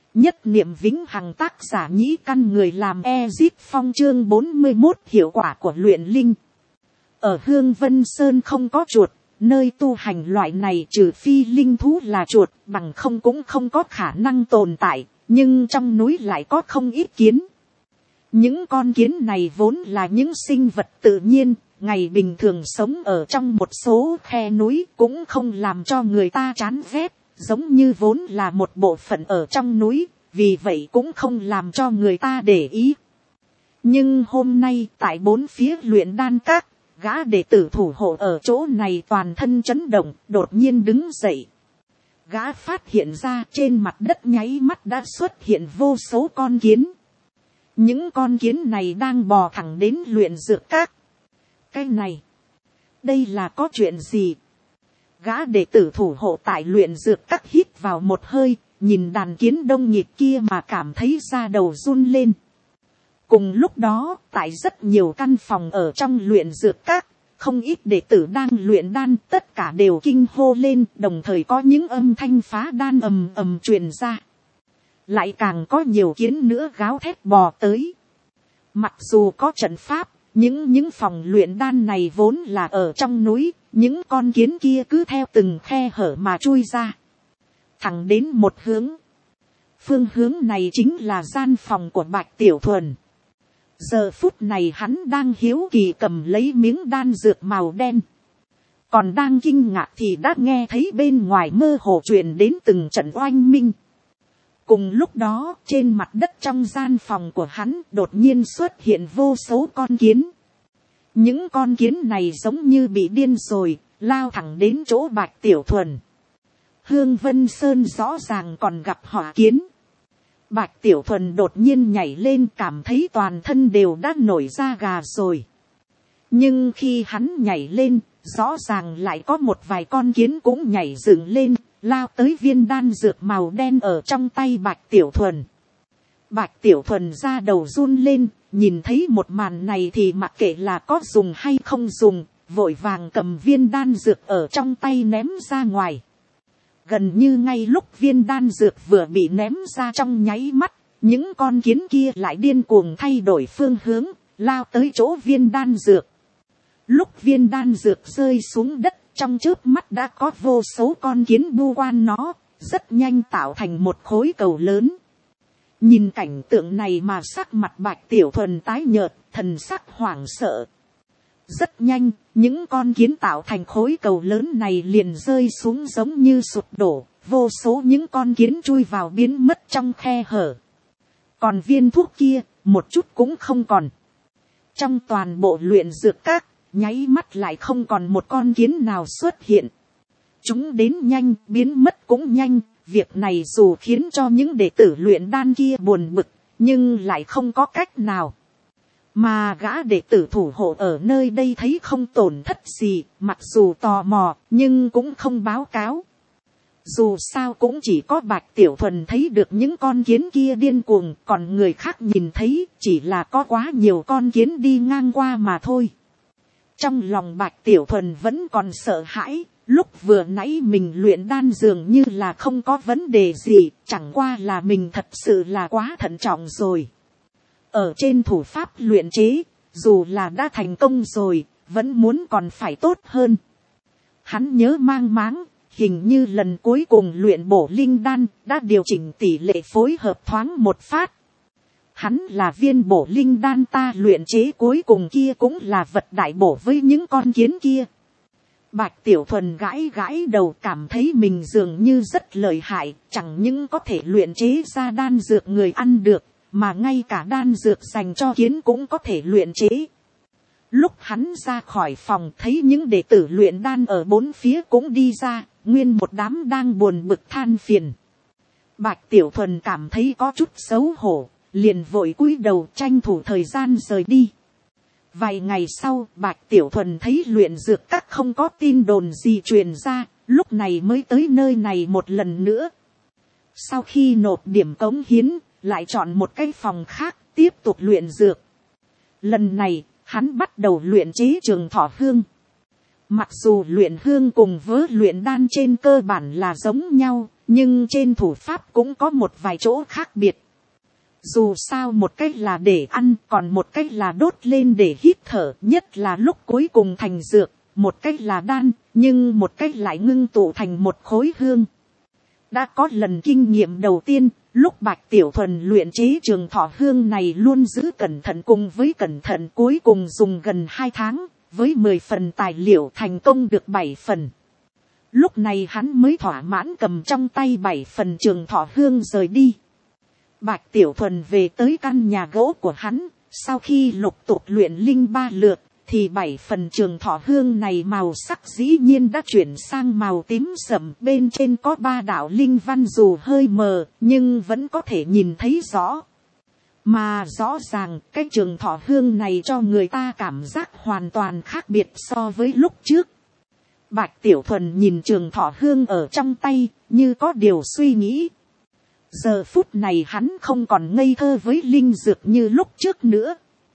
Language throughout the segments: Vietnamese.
Nhất niệm vĩnh hằng, tác giả Nhĩ Căn, người làm Ezip Phong, chương 41, hiệu quả của luyện linh. Ở Hương Vân Sơn không có chuột, nơi tu hành loại này trừ phi linh thú là chuột, bằng không cũng không có khả năng tồn tại, nhưng trong núi lại có không ít kiến. Những con kiến này vốn là những sinh vật tự nhiên, ngày bình thường sống ở trong một số khe núi, cũng không làm cho người ta chán ghét, giống như vốn là một bộ phận ở trong núi, vì vậy cũng không làm cho người ta để ý. Nhưng hôm nay tại bốn phía luyện đan các, gã đệ tử thủ hộ ở chỗ này toàn thân chấn động, đột nhiên đứng dậy. Gã phát hiện ra trên mặt đất nháy mắt đã xuất hiện vô số con kiến. Những con kiến này đang bò thẳng đến luyện dược các. Cái này, đây là có chuyện gì? Gã đệ tử thủ hộ tại luyện dược các hít vào một hơi, nhìn đàn kiến đông nghịt kia mà cảm thấy da đầu run lên. Cùng lúc đó, tại rất nhiều căn phòng ở trong luyện dược các, không ít đệ tử đang luyện đan, tất cả đều kinh hô lên, đồng thời có những âm thanh phá đan ầm ầm truyền ra. Lại càng có nhiều kiến nữa gáo thét bò tới. Mặc dù có trận pháp, những phòng luyện đan này vốn là ở trong núi, những con kiến kia cứ theo từng khe hở mà chui ra. Thẳng đến một hướng. Phương hướng này chính là gian phòng của Bạch Tiểu Thuần. Giờ phút này hắn đang hiếu kỳ cầm lấy miếng đan dược màu đen. Còn đang kinh ngạc thì đã nghe thấy bên ngoài mơ hồ truyền đến từng trận oanh minh. Cùng lúc đó, trên mặt đất trong gian phòng của hắn đột nhiên xuất hiện vô số con kiến. Những con kiến này giống như bị điên rồi, lao thẳng đến chỗ Bạch Tiểu Thuần. Hương Vân Sơn rõ ràng còn gặp hỏa kiến. Bạch Tiểu Thuần đột nhiên nhảy lên, cảm thấy toàn thân đều đã nổi da gà rồi. Nhưng khi hắn nhảy lên, rõ ràng lại có một vài con kiến cũng nhảy dựng lên, lao tới viên đan dược màu đen ở trong tay Bạch Tiểu Thuần. Bạch Tiểu Thuần ra đầu run lên, nhìn thấy một màn này thì mặc kệ là có dùng hay không dùng, vội vàng cầm viên đan dược ở trong tay ném ra ngoài. Gần như ngay lúc viên đan dược vừa bị ném ra trong nháy mắt, những con kiến kia lại điên cuồng thay đổi phương hướng, lao tới chỗ viên đan dược. Lúc viên đan dược rơi xuống đất, trong chớp mắt đã có vô số con kiến bu quan nó, rất nhanh tạo thành một khối cầu lớn. Nhìn cảnh tượng này mà sắc mặt Bạch Tiểu Thuần tái nhợt, thần sắc hoảng sợ. Rất nhanh, những con kiến tạo thành khối cầu lớn này liền rơi xuống giống như sụp đổ, vô số những con kiến chui vào biến mất trong khe hở. Còn viên thuốc kia, một chút cũng không còn. Trong toàn bộ luyện dược các, nháy mắt lại không còn một con kiến nào xuất hiện. Chúng đến nhanh, biến mất cũng nhanh, việc này dù khiến cho những đệ tử luyện đan kia buồn bực, nhưng lại không có cách nào. Mà gã đệ tử thủ hộ ở nơi đây thấy không tổn thất gì, mặc dù tò mò, nhưng cũng không báo cáo. Dù sao cũng chỉ có Bạch Tiểu Thuần thấy được những con kiến kia điên cuồng, còn người khác nhìn thấy chỉ là có quá nhiều con kiến đi ngang qua mà thôi. Trong lòng Bạch Tiểu Thuần vẫn còn sợ hãi, lúc vừa nãy mình luyện đan dường như là không có vấn đề gì, chẳng qua là mình thật sự là quá thận trọng rồi. Ở trên thủ pháp luyện chế, dù là đã thành công rồi, vẫn muốn còn phải tốt hơn. Hắn nhớ mang máng, hình như lần cuối cùng luyện bổ linh đan, đã điều chỉnh tỷ lệ phối hợp thoáng một phát. Hắn là viên bổ linh đan ta luyện chế cuối cùng kia cũng là vật đại bổ với những con kiến kia. Bạch Tiểu Thuần gãi gãi đầu, cảm thấy mình dường như rất lợi hại, chẳng những có thể luyện chế ra đan dược người ăn được, mà ngay cả đan dược dành cho kiến cũng có thể luyện chế. Lúc hắn ra khỏi phòng thấy những đệ tử luyện đan ở bốn phía cũng đi ra, nguyên một đám đang buồn bực than phiền. Bạch Tiểu Thuần cảm thấy có chút xấu hổ, liền vội cúi đầu tranh thủ thời gian rời đi. Vài ngày sau, Bạch Tiểu Thuần thấy luyện dược các không có tin đồn gì truyền ra, lúc này mới tới nơi này một lần nữa. Sau khi nộp điểm cống hiến, lại chọn một cái phòng khác, tiếp tục luyện dược. Lần này, hắn bắt đầu luyện chế Trường Thọ Hương. Mặc dù luyện hương cùng với luyện đan trên cơ bản là giống nhau, nhưng trên thủ pháp cũng có một vài chỗ khác biệt. Dù sao một cách là để ăn, còn một cách là đốt lên để hít thở, nhất là lúc cuối cùng thành dược, một cách là đan, nhưng một cách lại ngưng tụ thành một khối hương. Đã có lần kinh nghiệm đầu tiên, lúc Bạch Tiểu Thuần luyện chế trường thọ hương này luôn giữ cẩn thận, cùng với cẩn thận cuối cùng dùng gần 2 tháng, với 10 phần tài liệu thành công được 7 phần. Lúc này hắn mới thỏa mãn cầm trong tay 7 phần trường thọ hương rời đi. Bạch Tiểu Thuần về tới căn nhà gỗ của hắn, sau khi lục tục luyện linh 3 lượt, thì 7 phần trường thọ hương này màu sắc dĩ nhiên đã chuyển sang màu tím sẫm, bên trên có 3 đạo linh văn dù hơi mờ, nhưng vẫn có thể nhìn thấy rõ. Mà rõ ràng cái trường thọ hương này cho người ta cảm giác hoàn toàn khác biệt so với lúc trước. Bạch Tiểu Thuần nhìn trường thọ hương ở trong tay, như có điều suy nghĩ. Giờ phút này hắn không còn ngây thơ với linh dược như lúc trước nữa.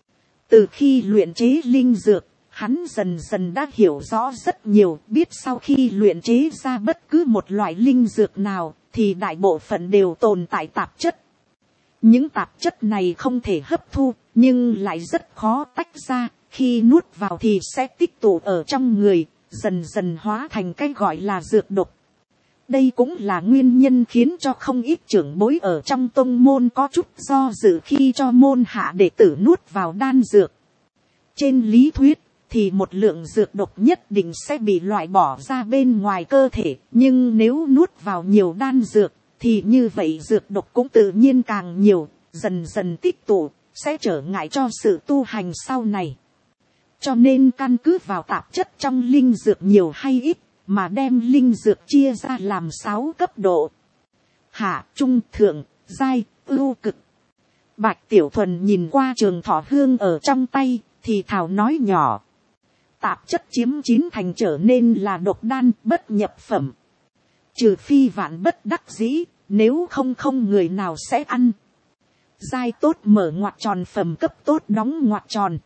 Từ khi luyện chế linh dược, hắn dần dần đã hiểu rõ rất nhiều, biết sau khi luyện chế ra bất cứ một loại linh dược nào, thì đại bộ phận đều tồn tại tạp chất. Những tạp chất này không thể hấp thu, nhưng lại rất khó tách ra, khi nuốt vào thì sẽ tích tụ ở trong người, dần dần hóa thành cái gọi là dược độc. Đây cũng là nguyên nhân khiến cho không ít trưởng bối ở trong tông môn có chút do dự khi cho môn hạ đệ tử nuốt vào đan dược. Trên lý thuyết, thì một lượng dược độc nhất định sẽ bị loại bỏ ra bên ngoài cơ thể, nhưng nếu nuốt vào nhiều đan dược, thì như vậy dược độc cũng tự nhiên càng nhiều, dần dần tích tụ, sẽ trở ngại cho sự tu hành sau này. Cho nên căn cứ vào tạp chất trong linh dược nhiều hay ít, mà đem linh dược chia ra làm 6 cấp độ: hạ, trung, thượng, giai, ưu, cực. Bạch Tiểu Thuần nhìn qua trường thọ hương ở trong tay, thì thào nói nhỏ: tạp chất chiếm 9 thành trở nên là độc đan, bất nhập phẩm. Trừ phi vạn bất đắc dĩ, nếu không người nào sẽ ăn. Giai tốt mở ngoặc tròn, phẩm cấp tốt đóng ngoặc tròn.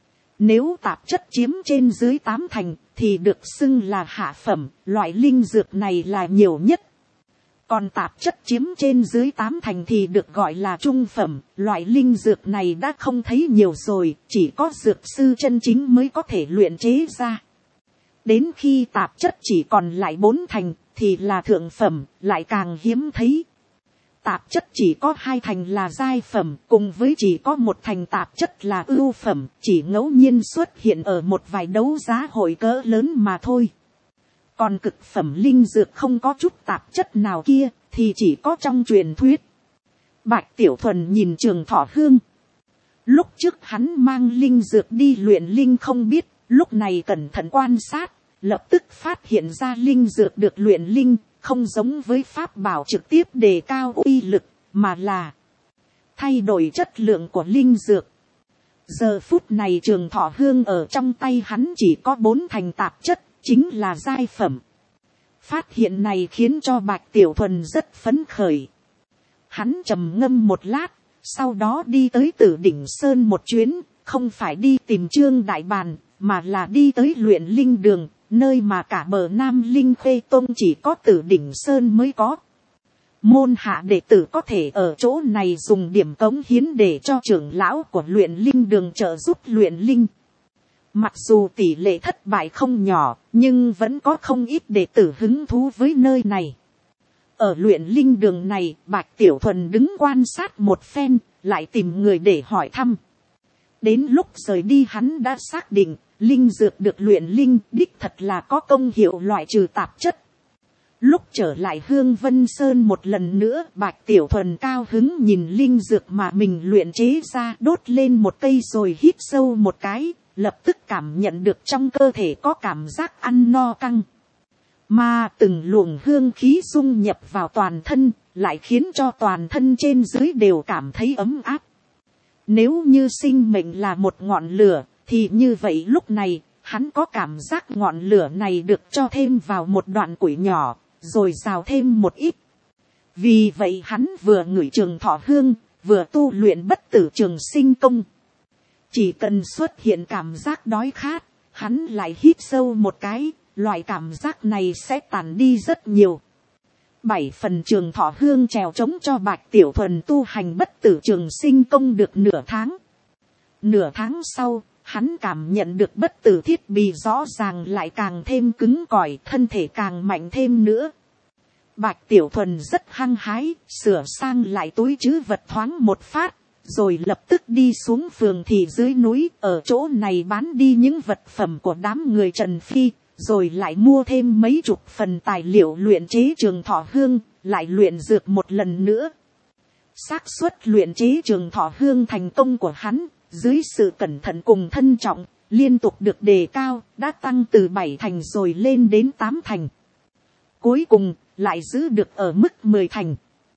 Nếu tạp chất chiếm trên dưới 8 thành, thì được xưng là hạ phẩm, loại linh dược này là nhiều nhất. Còn tạp chất chiếm trên dưới 8 thành thì được gọi là trung phẩm, loại linh dược này đã không thấy nhiều rồi, chỉ có dược sư chân chính mới có thể luyện chế ra. Đến khi tạp chất chỉ còn lại 4 thành, thì là thượng phẩm, lại càng hiếm thấy. Tạp chất chỉ có 2 thành là giai phẩm, cùng với chỉ có 1 thành tạp chất là ưu phẩm, chỉ ngẫu nhiên xuất hiện ở một vài đấu giá hội cỡ lớn mà thôi. Còn cực phẩm linh dược không có chút tạp chất nào kia, thì chỉ có trong truyền thuyết. Bạch Tiểu Thuần nhìn trường thọ hương. Lúc trước hắn mang linh dược đi luyện linh không biết, lúc này cẩn thận quan sát, lập tức phát hiện ra linh dược được luyện linh, không giống với pháp bảo trực tiếp đề cao uy lực, mà là thay đổi chất lượng của linh dược. Giờ phút này trường thọ hương ở trong tay hắn chỉ có 4 thành tạp chất, chính là giai phẩm. Phát hiện này khiến cho Bạch Tiểu Thuần rất phấn khởi. Hắn trầm ngâm một lát, sau đó đi tới Tử Đỉnh Sơn một chuyến, không phải đi tìm Trương Đại Bàn, mà là đi tới luyện linh đường, nơi mà cả bờ Nam Linh Khê Tông chỉ có Tử Đỉnh Sơn mới có. Môn hạ đệ tử có thể ở chỗ này dùng điểm cống hiến để cho trưởng lão của luyện linh đường trợ giúp luyện linh. Mặc dù tỷ lệ thất bại không nhỏ, nhưng vẫn có không ít đệ tử hứng thú với nơi này. Ở luyện linh đường này, Bạch Tiểu Thuần đứng quan sát một phen, lại tìm người để hỏi thăm. Đến lúc rời đi hắn đã xác định, linh dược được luyện linh đích thật là có công hiệu loại trừ tạp chất. Lúc trở lại Hương Vân Sơn một lần nữa, Bạch Tiểu Thuần cao hứng nhìn linh dược mà mình luyện chế ra, đốt lên một cây rồi hít sâu một cái, lập tức cảm nhận được trong cơ thể có cảm giác ăn no căng. Mà từng luồng hương khí dung nhập vào toàn thân, lại khiến cho toàn thân trên dưới đều cảm thấy ấm áp. Nếu như sinh mệnh là một ngọn lửa, thì như vậy lúc này, hắn có cảm giác ngọn lửa này được cho thêm vào một đoạn củi nhỏ, rồi rào thêm một ít. Vì vậy hắn vừa ngửi trường thọ hương, vừa tu luyện bất tử trường sinh công. Chỉ cần xuất hiện cảm giác đói khát, hắn lại hít sâu một cái, loại cảm giác này sẽ tàn đi rất nhiều. 7 phần trường thọ hương trèo trống cho Bạch Tiểu Thuần tu hành bất tử trường sinh công được nửa tháng. Nửa tháng sau, hắn cảm nhận được bất tử thiết bị rõ ràng lại càng thêm cứng cỏi, thân thể càng mạnh thêm nữa. Bạch Tiểu Thuần rất hăng hái, sửa sang lại túi trữ vật thoáng một phát, rồi lập tức đi xuống phường thị dưới núi, ở chỗ này bán đi những vật phẩm của đám người Trần Phi, rồi lại mua thêm mấy chục phần tài liệu luyện chế trường thọ hương, lại luyện dược một lần nữa. Xác suất luyện chế trường thọ hương thành công của hắn, dưới sự cẩn thận cùng thân trọng, liên tục được đề cao, đã tăng từ 7 thành rồi lên đến 8 thành. Cuối cùng, lại giữ được ở mức 10 thành.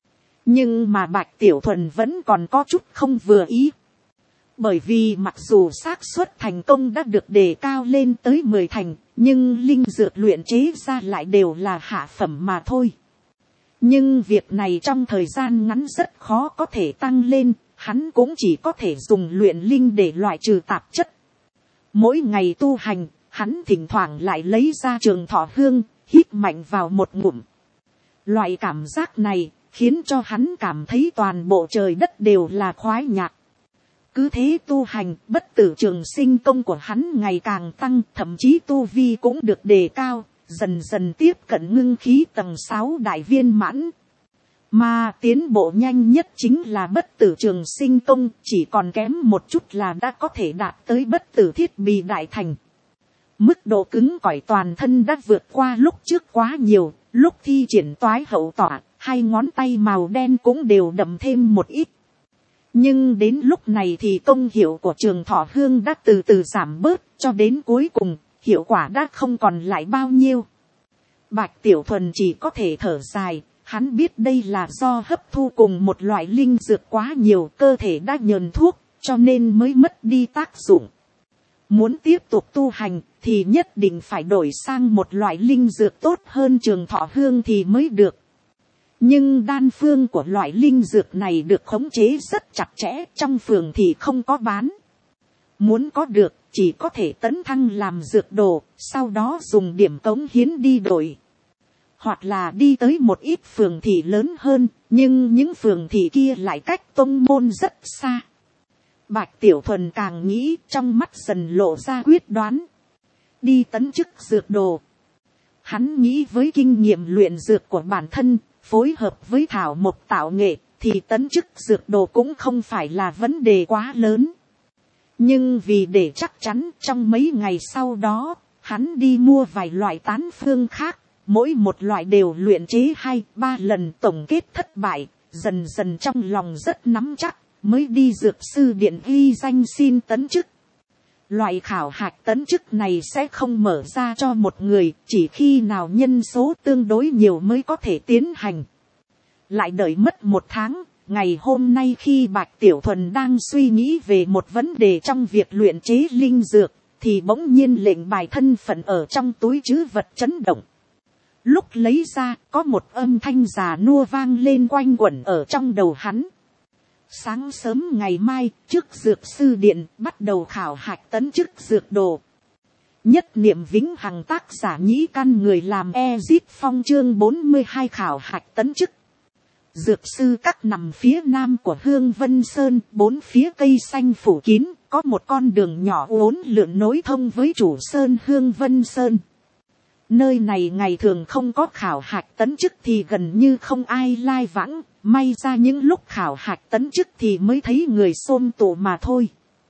Nhưng mà Bạch Tiểu Thuần vẫn còn có chút không vừa ý. Bởi vì mặc dù xác suất thành công đã được đề cao lên tới 10 thành, nhưng linh dược luyện chế ra lại đều là hạ phẩm mà thôi. Nhưng việc này trong thời gian ngắn rất khó có thể tăng lên, hắn cũng chỉ có thể dùng luyện linh để loại trừ tạp chất. Mỗi ngày tu hành, hắn thỉnh thoảng lại lấy ra trường thọ hương, hít mạnh vào một ngụm. Loại cảm giác này khiến cho hắn cảm thấy toàn bộ trời đất đều là khoái nhạc. Cứ thế tu hành, bất tử trường sinh công của hắn ngày càng tăng, thậm chí tu vi cũng được đề cao, dần dần tiếp cận ngưng khí tầng 6 đại viên mãn. Mà tiến bộ nhanh nhất chính là bất tử trường sinh công, chỉ còn kém một chút là đã có thể đạt tới bất tử thiết bị đại thành. Mức độ cứng cỏi toàn thân đã vượt qua lúc trước quá nhiều, lúc thi triển toái hậu tỏa, 2 ngón tay màu đen cũng đều đậm thêm một ít. Nhưng đến lúc này thì công hiệu của trường thọ hương đã từ từ giảm bớt, cho đến cuối cùng, hiệu quả đã không còn lại bao nhiêu. Bạch Tiểu Thuần chỉ có thể thở dài, hắn biết đây là do hấp thu cùng một loại linh dược quá nhiều, cơ thể đã nhờn thuốc, cho nên mới mất đi tác dụng. Muốn tiếp tục tu hành thì nhất định phải đổi sang một loại linh dược tốt hơn trường thọ hương thì mới được. Nhưng đan phương của loại linh dược này được khống chế rất chặt chẽ, trong phường thì không có bán. Muốn có được, chỉ có thể tấn thăng làm dược đồ, sau đó dùng điểm cống hiến đi đổi. Hoặc là đi tới một ít phường thị lớn hơn, nhưng những phường thị kia lại cách tông môn rất xa. Bạch Tiểu Thuần càng nghĩ, trong mắt dần lộ ra quyết đoán. Đi tấn chức dược đồ. Hắn nghĩ với kinh nghiệm luyện dược của bản thân, phối hợp với thảo mộc tạo nghệ, thì tấn chức dược đồ cũng không phải là vấn đề quá lớn. Nhưng vì để chắc chắn, trong mấy ngày sau đó, hắn đi mua vài loại tán phương khác, mỗi một loại đều luyện chế 2-3 lần, tổng kết thất bại, dần dần trong lòng rất nắm chắc, mới đi dược sư điện ghi danh xin tấn chức. Loại khảo hạch tấn chức này sẽ không mở ra cho một người, chỉ khi nào nhân số tương đối nhiều mới có thể tiến hành. Lại đợi mất 1 tháng, ngày hôm nay khi Bạch Tiểu Thuần đang suy nghĩ về một vấn đề trong việc luyện chế linh dược, thì bỗng nhiên lệnh bài thân phận ở trong túi trữ vật chấn động. Lúc lấy ra, có một âm thanh già nua vang lên quanh quẩn ở trong đầu hắn. Sáng sớm ngày mai, trước dược sư điện, bắt đầu khảo hạch tấn chức dược đồ. Nhất niệm vĩnh hằng, tác giả Nhĩ Căn, người làm Ezip Phong, chương 42 khảo hạch tấn chức. Dược sư các nằm phía nam của Hương Vân Sơn, 4 phía cây xanh phủ kín, có một con đường nhỏ uốn lượn nối thông với chủ sơn Hương Vân Sơn. Nơi này ngày thường không có khảo hạch tấn chức thì gần như không ai lai vãng, may ra những lúc khảo hạch tấn chức thì mới thấy người xôm tụ mà thôi.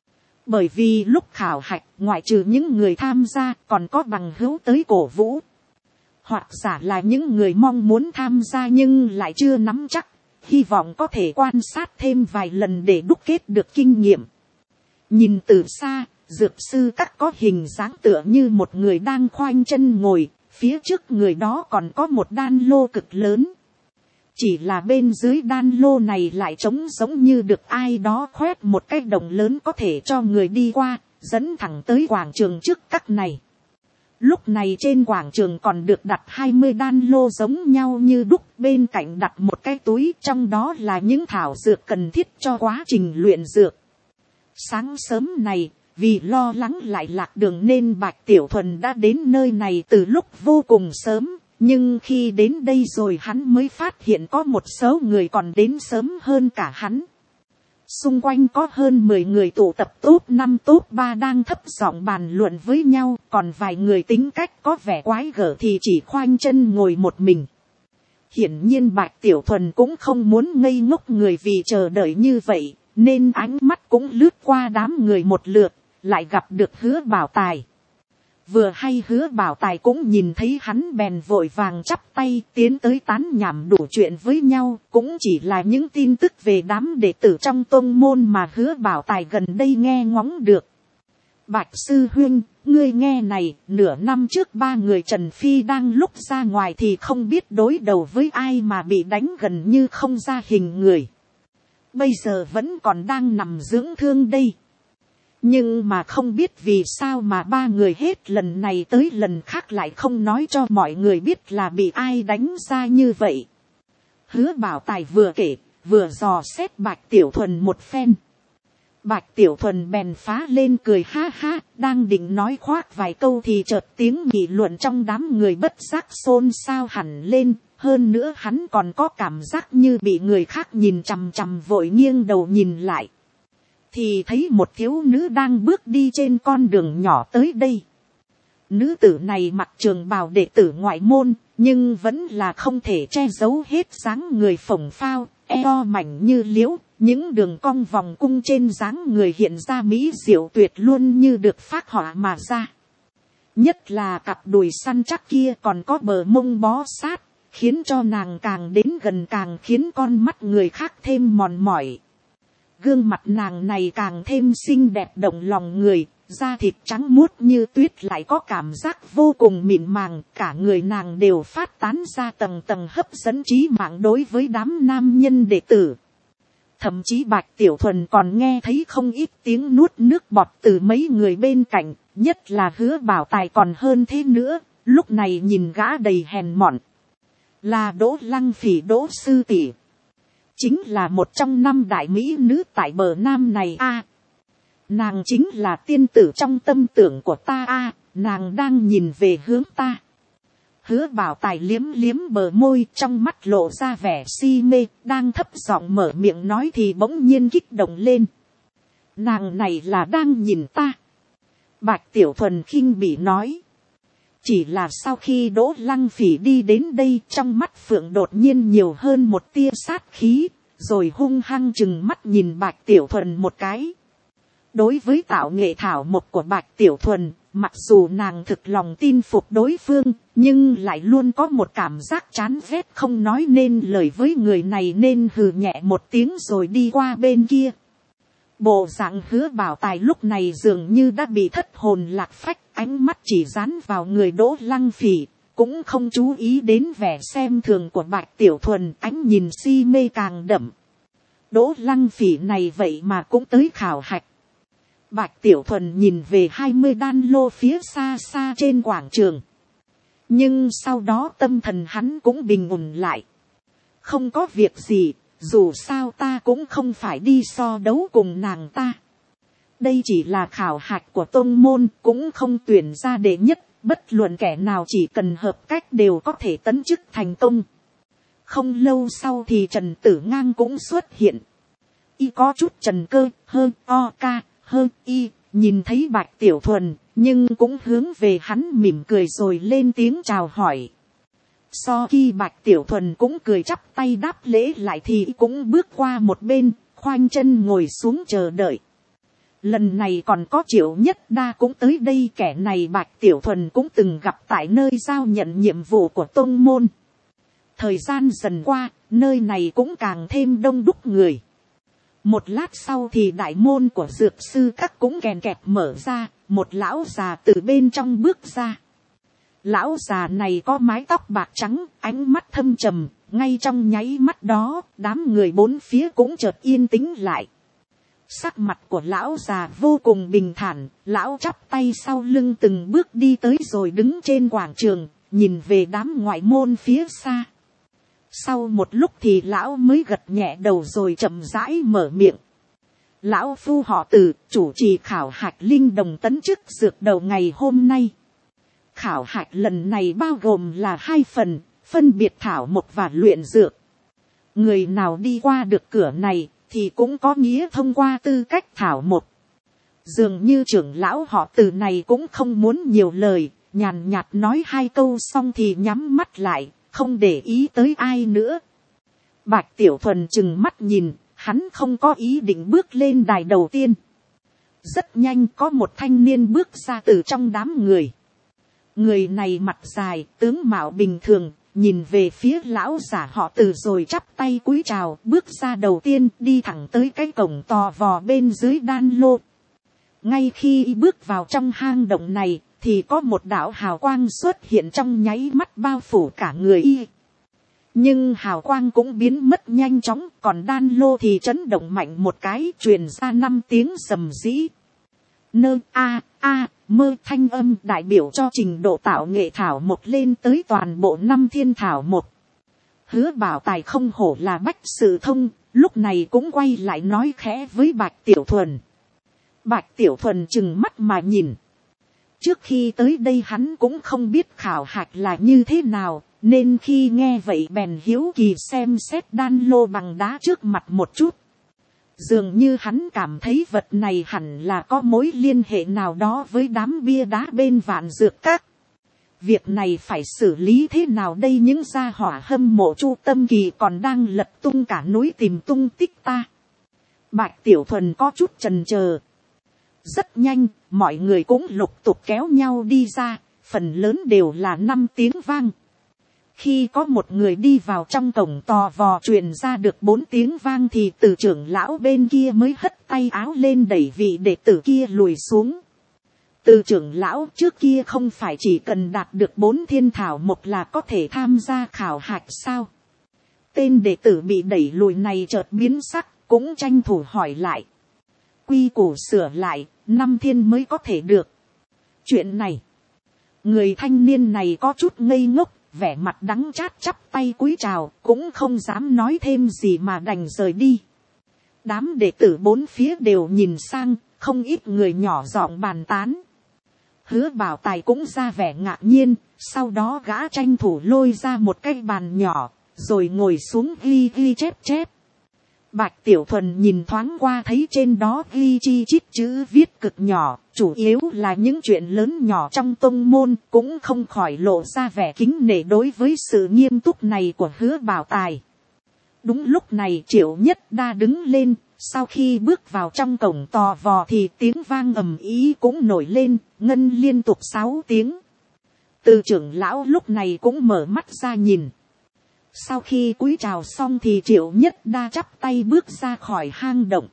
Bởi vì lúc khảo hạch, ngoại trừ những người tham gia, còn có bằng hữu tới cổ vũ. Hoặc giả là những người mong muốn tham gia nhưng lại chưa nắm chắc, hy vọng có thể quan sát thêm vài lần để đúc kết được kinh nghiệm. Nhìn từ xa, dược sư các có hình dáng tựa như một người đang khoanh chân ngồi, phía trước người đó còn có một đan lô cực lớn. Chỉ là bên dưới đan lô này lại trống giống như được ai đó khoét một cái đồng lớn có thể cho người đi qua, dẫn thẳng tới quảng trường trước các này. Lúc này trên quảng trường còn được đặt 20 đan lô giống nhau như đúc, bên cạnh đặt một cái túi, trong đó là những thảo dược cần thiết cho quá trình luyện dược. Sáng sớm này, vì lo lắng lại lạc đường nên Bạch Tiểu Thuần đã đến nơi này từ lúc vô cùng sớm, Nhưng khi đến đây rồi hắn mới phát hiện có một số người còn đến sớm hơn cả hắn. Xung quanh có hơn 10 người tụ tập top 5 top 3 đang thấp giọng bàn luận với nhau, còn vài người tính cách có vẻ quái gở thì chỉ khoanh chân ngồi một mình. Hiển nhiên Bạch Tiểu Thuần cũng không muốn ngây ngốc người vì chờ đợi như vậy, nên ánh mắt cũng lướt qua đám người một lượt, lại gặp được Hứa Bảo Tài. Vừa hay Hứa Bảo Tài cũng nhìn thấy hắn bèn vội vàng chắp tay tiến tới tán nhảm đủ chuyện với nhau, cũng chỉ là những tin tức về đám đệ tử trong tông môn mà Hứa Bảo Tài gần đây nghe ngóng được. Bạch sư huynh, ngươi nghe này, nửa năm trước 3 người Trần Phi đang lúc ra ngoài thì không biết đối đầu với ai mà bị đánh gần như không ra hình người. Bây giờ vẫn còn đang nằm dưỡng thương đây. Nhưng mà không biết vì sao mà 3 người hết lần này tới lần khác lại không nói cho mọi người biết là bị ai đánh ra như vậy. Hứa Bảo Tài vừa kể, vừa dò xét Bạch Tiểu Thuần một phen. Bạch Tiểu Thuần bèn phá lên cười ha ha, đang định nói khoác vài câu thì chợt tiếng nghị luận trong đám người bất giác xôn xao hẳn lên. Hơn nữa hắn còn có cảm giác như bị người khác nhìn chằm chằm, vội nghiêng đầu nhìn lại. Thì thấy một thiếu nữ đang bước đi trên con đường nhỏ tới đây. Nữ tử này mặc trường bào đệ tử ngoại môn, nhưng vẫn là không thể che giấu hết dáng người phồng phao, eo mảnh như liễu, những đường cong vòng cung trên dáng người hiện ra mỹ diệu tuyệt luôn như được phác họa mà ra. Nhất là cặp đùi săn chắc kia còn có bờ mông bó sát, khiến cho nàng càng đến gần càng khiến con mắt người khác thêm mòn mỏi. Gương mặt nàng này càng thêm xinh đẹp động lòng người, da thịt trắng muốt như tuyết lại có cảm giác vô cùng mịn màng, cả người nàng đều phát tán ra tầng tầng hấp dẫn trí mạng đối với đám nam nhân đệ tử. Thậm chí Bạch Tiểu Thuần còn nghe thấy không ít tiếng nuốt nước bọt từ mấy người bên cạnh, nhất là Hứa Bảo Tài còn hơn thế nữa, lúc này nhìn gã đầy hèn mọn. Là Đỗ Lăng Phỉ, Đỗ sư tỷ, chính là một trong 5 đại mỹ nữ tại bờ Nam này a. Nàng chính là tiên tử trong tâm tưởng của ta a, nàng đang nhìn về hướng ta. Hứa Bảo Tài liếm liếm bờ môi, trong mắt lộ ra vẻ si mê, đang thấp giọng mở miệng nói thì bỗng nhiên kích động lên. Nàng này là đang nhìn ta. Bạch Tiểu Thuần khinh bỉ nói. Chỉ là sau khi Đỗ Lăng Phỉ đi đến đây, trong mắt Phượng đột nhiên nhiều hơn một tia sát khí, rồi hung hăng chừng mắt nhìn Bạch Tiểu Thuần một cái. Đối với tạo nghệ thảo mộc của Bạch Tiểu Thuần, mặc dù nàng thực lòng tin phục đối phương, nhưng lại luôn có một cảm giác chán ghét không nói nên lời với người này, nên hừ nhẹ một tiếng rồi đi qua bên kia. Bộ dạng Hứa Bảo Tài lúc này dường như đã bị thất hồn lạc phách, ánh mắt chỉ dán vào người Đỗ Lăng Phỉ, cũng không chú ý đến vẻ xem thường của Bạch Tiểu Thuần, ánh nhìn si mê càng đậm. Đỗ Lăng Phỉ này vậy mà cũng tới khảo hạch. Bạch Tiểu Thuần nhìn về 20 đan lô phía xa xa trên quảng trường. Nhưng sau đó tâm thần hắn cũng bình ổn lại. Không có việc gì, dù sao ta cũng không phải đi so đấu cùng nàng ta. Đây chỉ là khảo hạch của tông môn, cũng không tuyển ra đệ nhất, bất luận kẻ nào chỉ cần hợp cách đều có thể tấn chức thành công. Không lâu sau thì Trần Tử Ngang cũng xuất hiện. Y có chút trần cơ, hơn o ca, hơn y, nhìn thấy Bạch Tiểu Thuần, nhưng cũng hướng về hắn mỉm cười rồi lên tiếng chào hỏi. So khi Bạch Tiểu Thuần cũng cười chắp tay đáp lễ lại thì cũng bước qua một bên, khoanh chân ngồi xuống chờ đợi. Lần này còn có Triệu Nhất Đa cũng tới đây, kẻ này Bạch Tiểu Thuần cũng từng gặp tại nơi giao nhận nhiệm vụ của tông môn. Thời gian dần qua, nơi này cũng càng thêm đông đúc người. Một lát sau thì đại môn của dược sư các cũng kèn kẹt mở ra, một lão già từ bên trong bước ra. Lão già này có mái tóc bạc trắng, ánh mắt thâm trầm, ngay trong nháy mắt đó, đám người bốn phía cũng chợt yên tĩnh lại. Sắc mặt của lão già vô cùng bình thản, lão chắp tay sau lưng từng bước đi tới rồi đứng trên quảng trường, nhìn về đám ngoại môn phía xa. Sau một lúc thì lão mới gật nhẹ đầu rồi chậm rãi mở miệng. Lão phu họ Từ, chủ trì khảo hạch linh đồng tấn chức dược đầu ngày hôm nay. khảo hạch lần này bao gồm là 2 phần, phân biệt thảo mộc và luyện dược. Người nào đi qua được cửa này thì cũng có nghĩa thông qua tư cách thảo mộc. Dường như trưởng lão họ Từ này cũng không muốn nhiều lời, nhàn nhạt nói 2 câu xong thì nhắm mắt lại, không để ý tới ai nữa. Bạch Tiểu Thuần chừng mắt nhìn, hắn không có ý định bước lên đài đầu tiên. Rất nhanh có một thanh niên bước ra từ trong đám người. Người này mặt dài, tướng mạo bình thường, nhìn về phía lão giả họ Từ rồi chắp tay cúi chào, bước ra đầu tiên đi thẳng tới cái cổng tò vò bên dưới đan lô. Ngay khi bước vào trong hang động này, thì có một đạo hào quang xuất hiện trong nháy mắt bao phủ cả người y. Nhưng hào quang cũng biến mất nhanh chóng, còn đan lô thì chấn động mạnh một cái, truyền ra 5 tiếng rầm rĩ. Nơ a a mơ thanh âm đại biểu cho trình độ tạo nghệ thảo mộc lên tới toàn bộ 5 thiên thảo mộc. Hứa Bảo Tài không hổ là bách sự thông, lúc này cũng quay lại nói khẽ với Bạch Tiểu Thuần. Bạch Tiểu Thuần chừng mắt mà nhìn. Trước khi tới đây hắn cũng không biết khảo hạch là như thế nào, nên khi nghe vậy bèn hiếu kỳ xem xét đan lô bằng đá trước mặt một chút. Dường như hắn cảm thấy vật này hẳn là có mối liên hệ nào đó với đám bia đá bên Vạn Dược Các. Việc này phải xử lý thế nào đây, những gia hỏa hâm mộ Chu Tâm Kỳ còn đang lật tung cả núi tìm tung tích ta. Bạch Tiểu Thuần có chút chần chờ. Rất nhanh, mọi người cũng lục tục kéo nhau đi ra, phần lớn đều là 5 tiếng vang. Khi có một người đi vào trong cổng tò vò truyền ra được 4 tiếng vang thì Từ trưởng lão bên kia mới hất tay áo lên đẩy vị đệ tử kia lùi xuống. Từ trưởng lão trước kia không phải chỉ cần đạt được 4 thiên thảo mộc là có thể tham gia khảo hạch sao? Tên đệ tử bị đẩy lùi này chợt biến sắc, cũng tranh thủ hỏi lại. Quy củ sửa lại, 5 thiên mới có thể được. Chuyện này, người thanh niên này có chút ngây ngốc, vẻ mặt đắng chát chắp tay cúi chào, cũng không dám nói thêm gì mà đành rời đi. Đám đệ tử 4 phía đều nhìn sang, không ít người nhỏ giọng bàn tán. Hứa Bảo Tài cũng ra vẻ ngạc nhiên, sau đó gã tranh thủ lôi ra một cái bàn nhỏ, rồi ngồi xuống ghi chép. Bạch Tiểu Thuần nhìn thoáng qua thấy trên đó ghi chi chít chữ viết cực nhỏ, chủ yếu là những chuyện lớn nhỏ trong tông môn, cũng không khỏi lộ ra vẻ kính nể đối với sự nghiêm túc này của Hứa Bảo Tài. Đúng lúc này Triệu Nhất Đa đứng lên, sau khi bước vào trong cổng tò vò thì tiếng vang ầm ĩ cũng nổi lên, ngân liên tục 6 tiếng. Từ trưởng lão lúc này cũng mở mắt ra nhìn. Sau khi cúi chào xong thì Triệu Nhất Đa chắp tay bước ra khỏi hang động.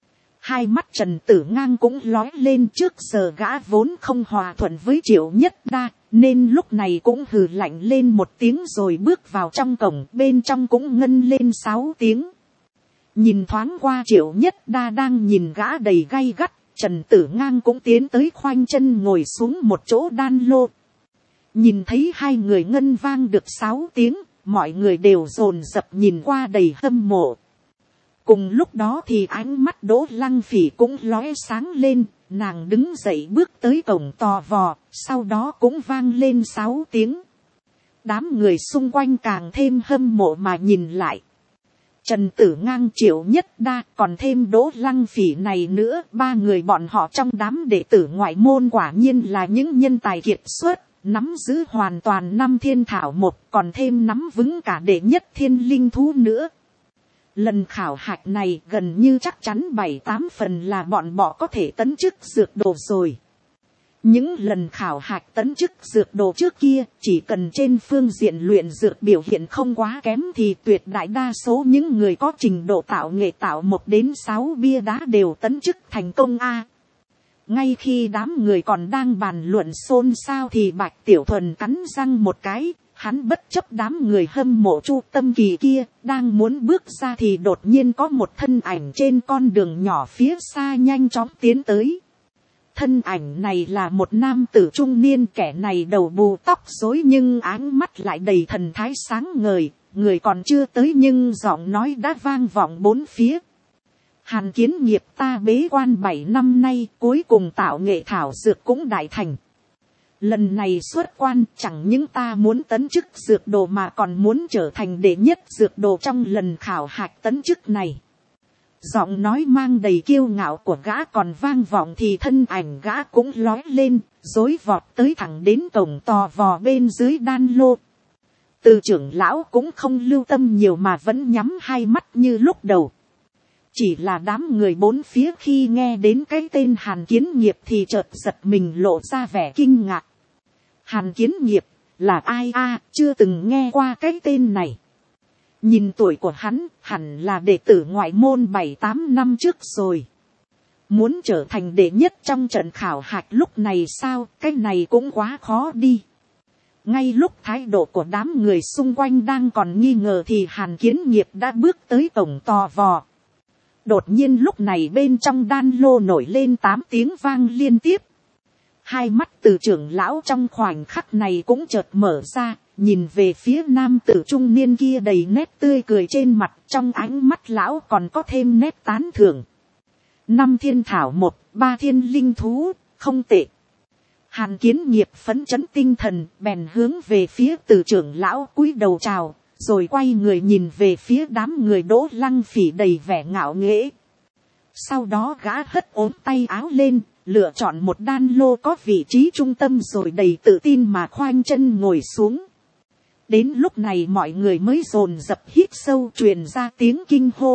Hai mắt Trần Tử Ngang cũng lói lên, trước giờ gã vốn không hòa thuận với Triệu Nhất Đa, nên lúc này cũng hừ lạnh lên một tiếng rồi bước vào trong cổng, bên trong cũng ngân lên 6 tiếng. Nhìn thoáng qua Triệu Nhất Đa đang nhìn gã đầy gay gắt, Trần Tử Ngang cũng tiến tới khoanh chân ngồi xuống một chỗ đan lô. Nhìn thấy hai người ngân vang được 6 tiếng, mọi người đều dồn dập nhìn qua đầy hâm mộ. Cùng lúc đó thì ánh mắt Đỗ Lăng Phỉ cũng lóe sáng lên, nàng đứng dậy bước tới cổng tò vò, sau đó cũng vang lên 6 tiếng. Đám người xung quanh càng thêm hâm mộ mà nhìn lại. Trần Tử Ngang, Triệu Nhất Đa còn thêm Đỗ Lăng Phỉ này nữa, 3 người bọn họ trong đám đệ tử ngoại môn quả nhiên là những nhân tài kiệt xuất, nắm giữ hoàn toàn 5 thiên thảo mộc, còn thêm nắm vững cả đệ nhất thiên linh thú nữa. Lần khảo hạch này gần như chắc chắn 7-8 phần là bọn họ có thể tấn chức dược đồ rồi. Những lần khảo hạch tấn chức dược đồ trước kia, chỉ cần trên phương diện luyện dược biểu hiện không quá kém thì tuyệt đại đa số những người có trình độ tạo nghệ tạo 1 đến 6 bia đá đều tấn chức thành công a. Ngay khi đám người còn đang bàn luận xôn xao thì Bạch Tiểu Thuần cắn răng một cái, hắn bất chấp đám người hâm mộ Chu Tâm Kỳ kia, đang muốn bước ra thì đột nhiên có một thân ảnh trên con đường nhỏ phía xa nhanh chóng tiến tới. Thân ảnh này là một nam tử trung niên, kẻ này đầu bù tóc rối nhưng áng mắt lại đầy thần thái sáng ngời, người còn chưa tới nhưng giọng nói đã vang vọng 4 phía. Hàn Kiến Nghiệp, ta bế quan 7 năm nay, cuối cùng tạo nghệ thảo dược cũng đại thành. Lần này xuất quan chẳng những ta muốn tấn chức dược đồ mà còn muốn trở thành đệ nhất dược đồ trong lần khảo hạch tấn chức này. Giọng nói mang đầy kiêu ngạo của gã còn vang vọng thì thân ảnh gã cũng lói lên, rối vọt tới thẳng đến cổng tò vò bên dưới đan lô. Từ trưởng lão cũng không lưu tâm nhiều mà vẫn nhắm hai mắt như lúc đầu. Chỉ là đám người bốn phía khi nghe đến cái tên Hàn Kiến Nghiệp thì chợt giật mình lộ ra vẻ kinh ngạc. Hàn Kiến Nghiệp là ai a? Chưa từng nghe qua cái tên này. Nhìn tuổi của hắn hẳn là đệ tử ngoại môn 7-8 năm trước rồi. Muốn trở thành đệ nhất trong trận khảo hạch lúc này sao? Cái này cũng quá khó đi. Ngay lúc thái độ của đám người xung quanh đang còn nghi ngờ thì Hàn Kiến Nghiệp đã bước tới cổng tò vò. Đột nhiên lúc này bên trong đan lô nổi lên 8 tiếng vang liên tiếp. Hai mắt từ trưởng lão trong khoảnh khắc này cũng chợt mở ra, nhìn về phía nam tử trung niên kia đầy nét tươi cười trên mặt, trong ánh mắt lão còn có thêm nét tán thưởng. 5 thiên thảo 1, 3 thiên linh thú, không tệ. Hàn Kiến Nghiệp phấn chấn tinh thần, bèn hướng về phía từ trưởng lão cúi đầu chào, rồi quay người nhìn về phía đám người Đỗ Lăng Phỉ đầy vẻ ngạo nghễ. Sau đó gã hất ốm tay áo lên, lựa chọn một đan lô có vị trí trung tâm rồi đầy tự tin mà khoanh chân ngồi xuống. Đến lúc này mọi người mới dồn dập hít sâu truyền ra tiếng kinh hô.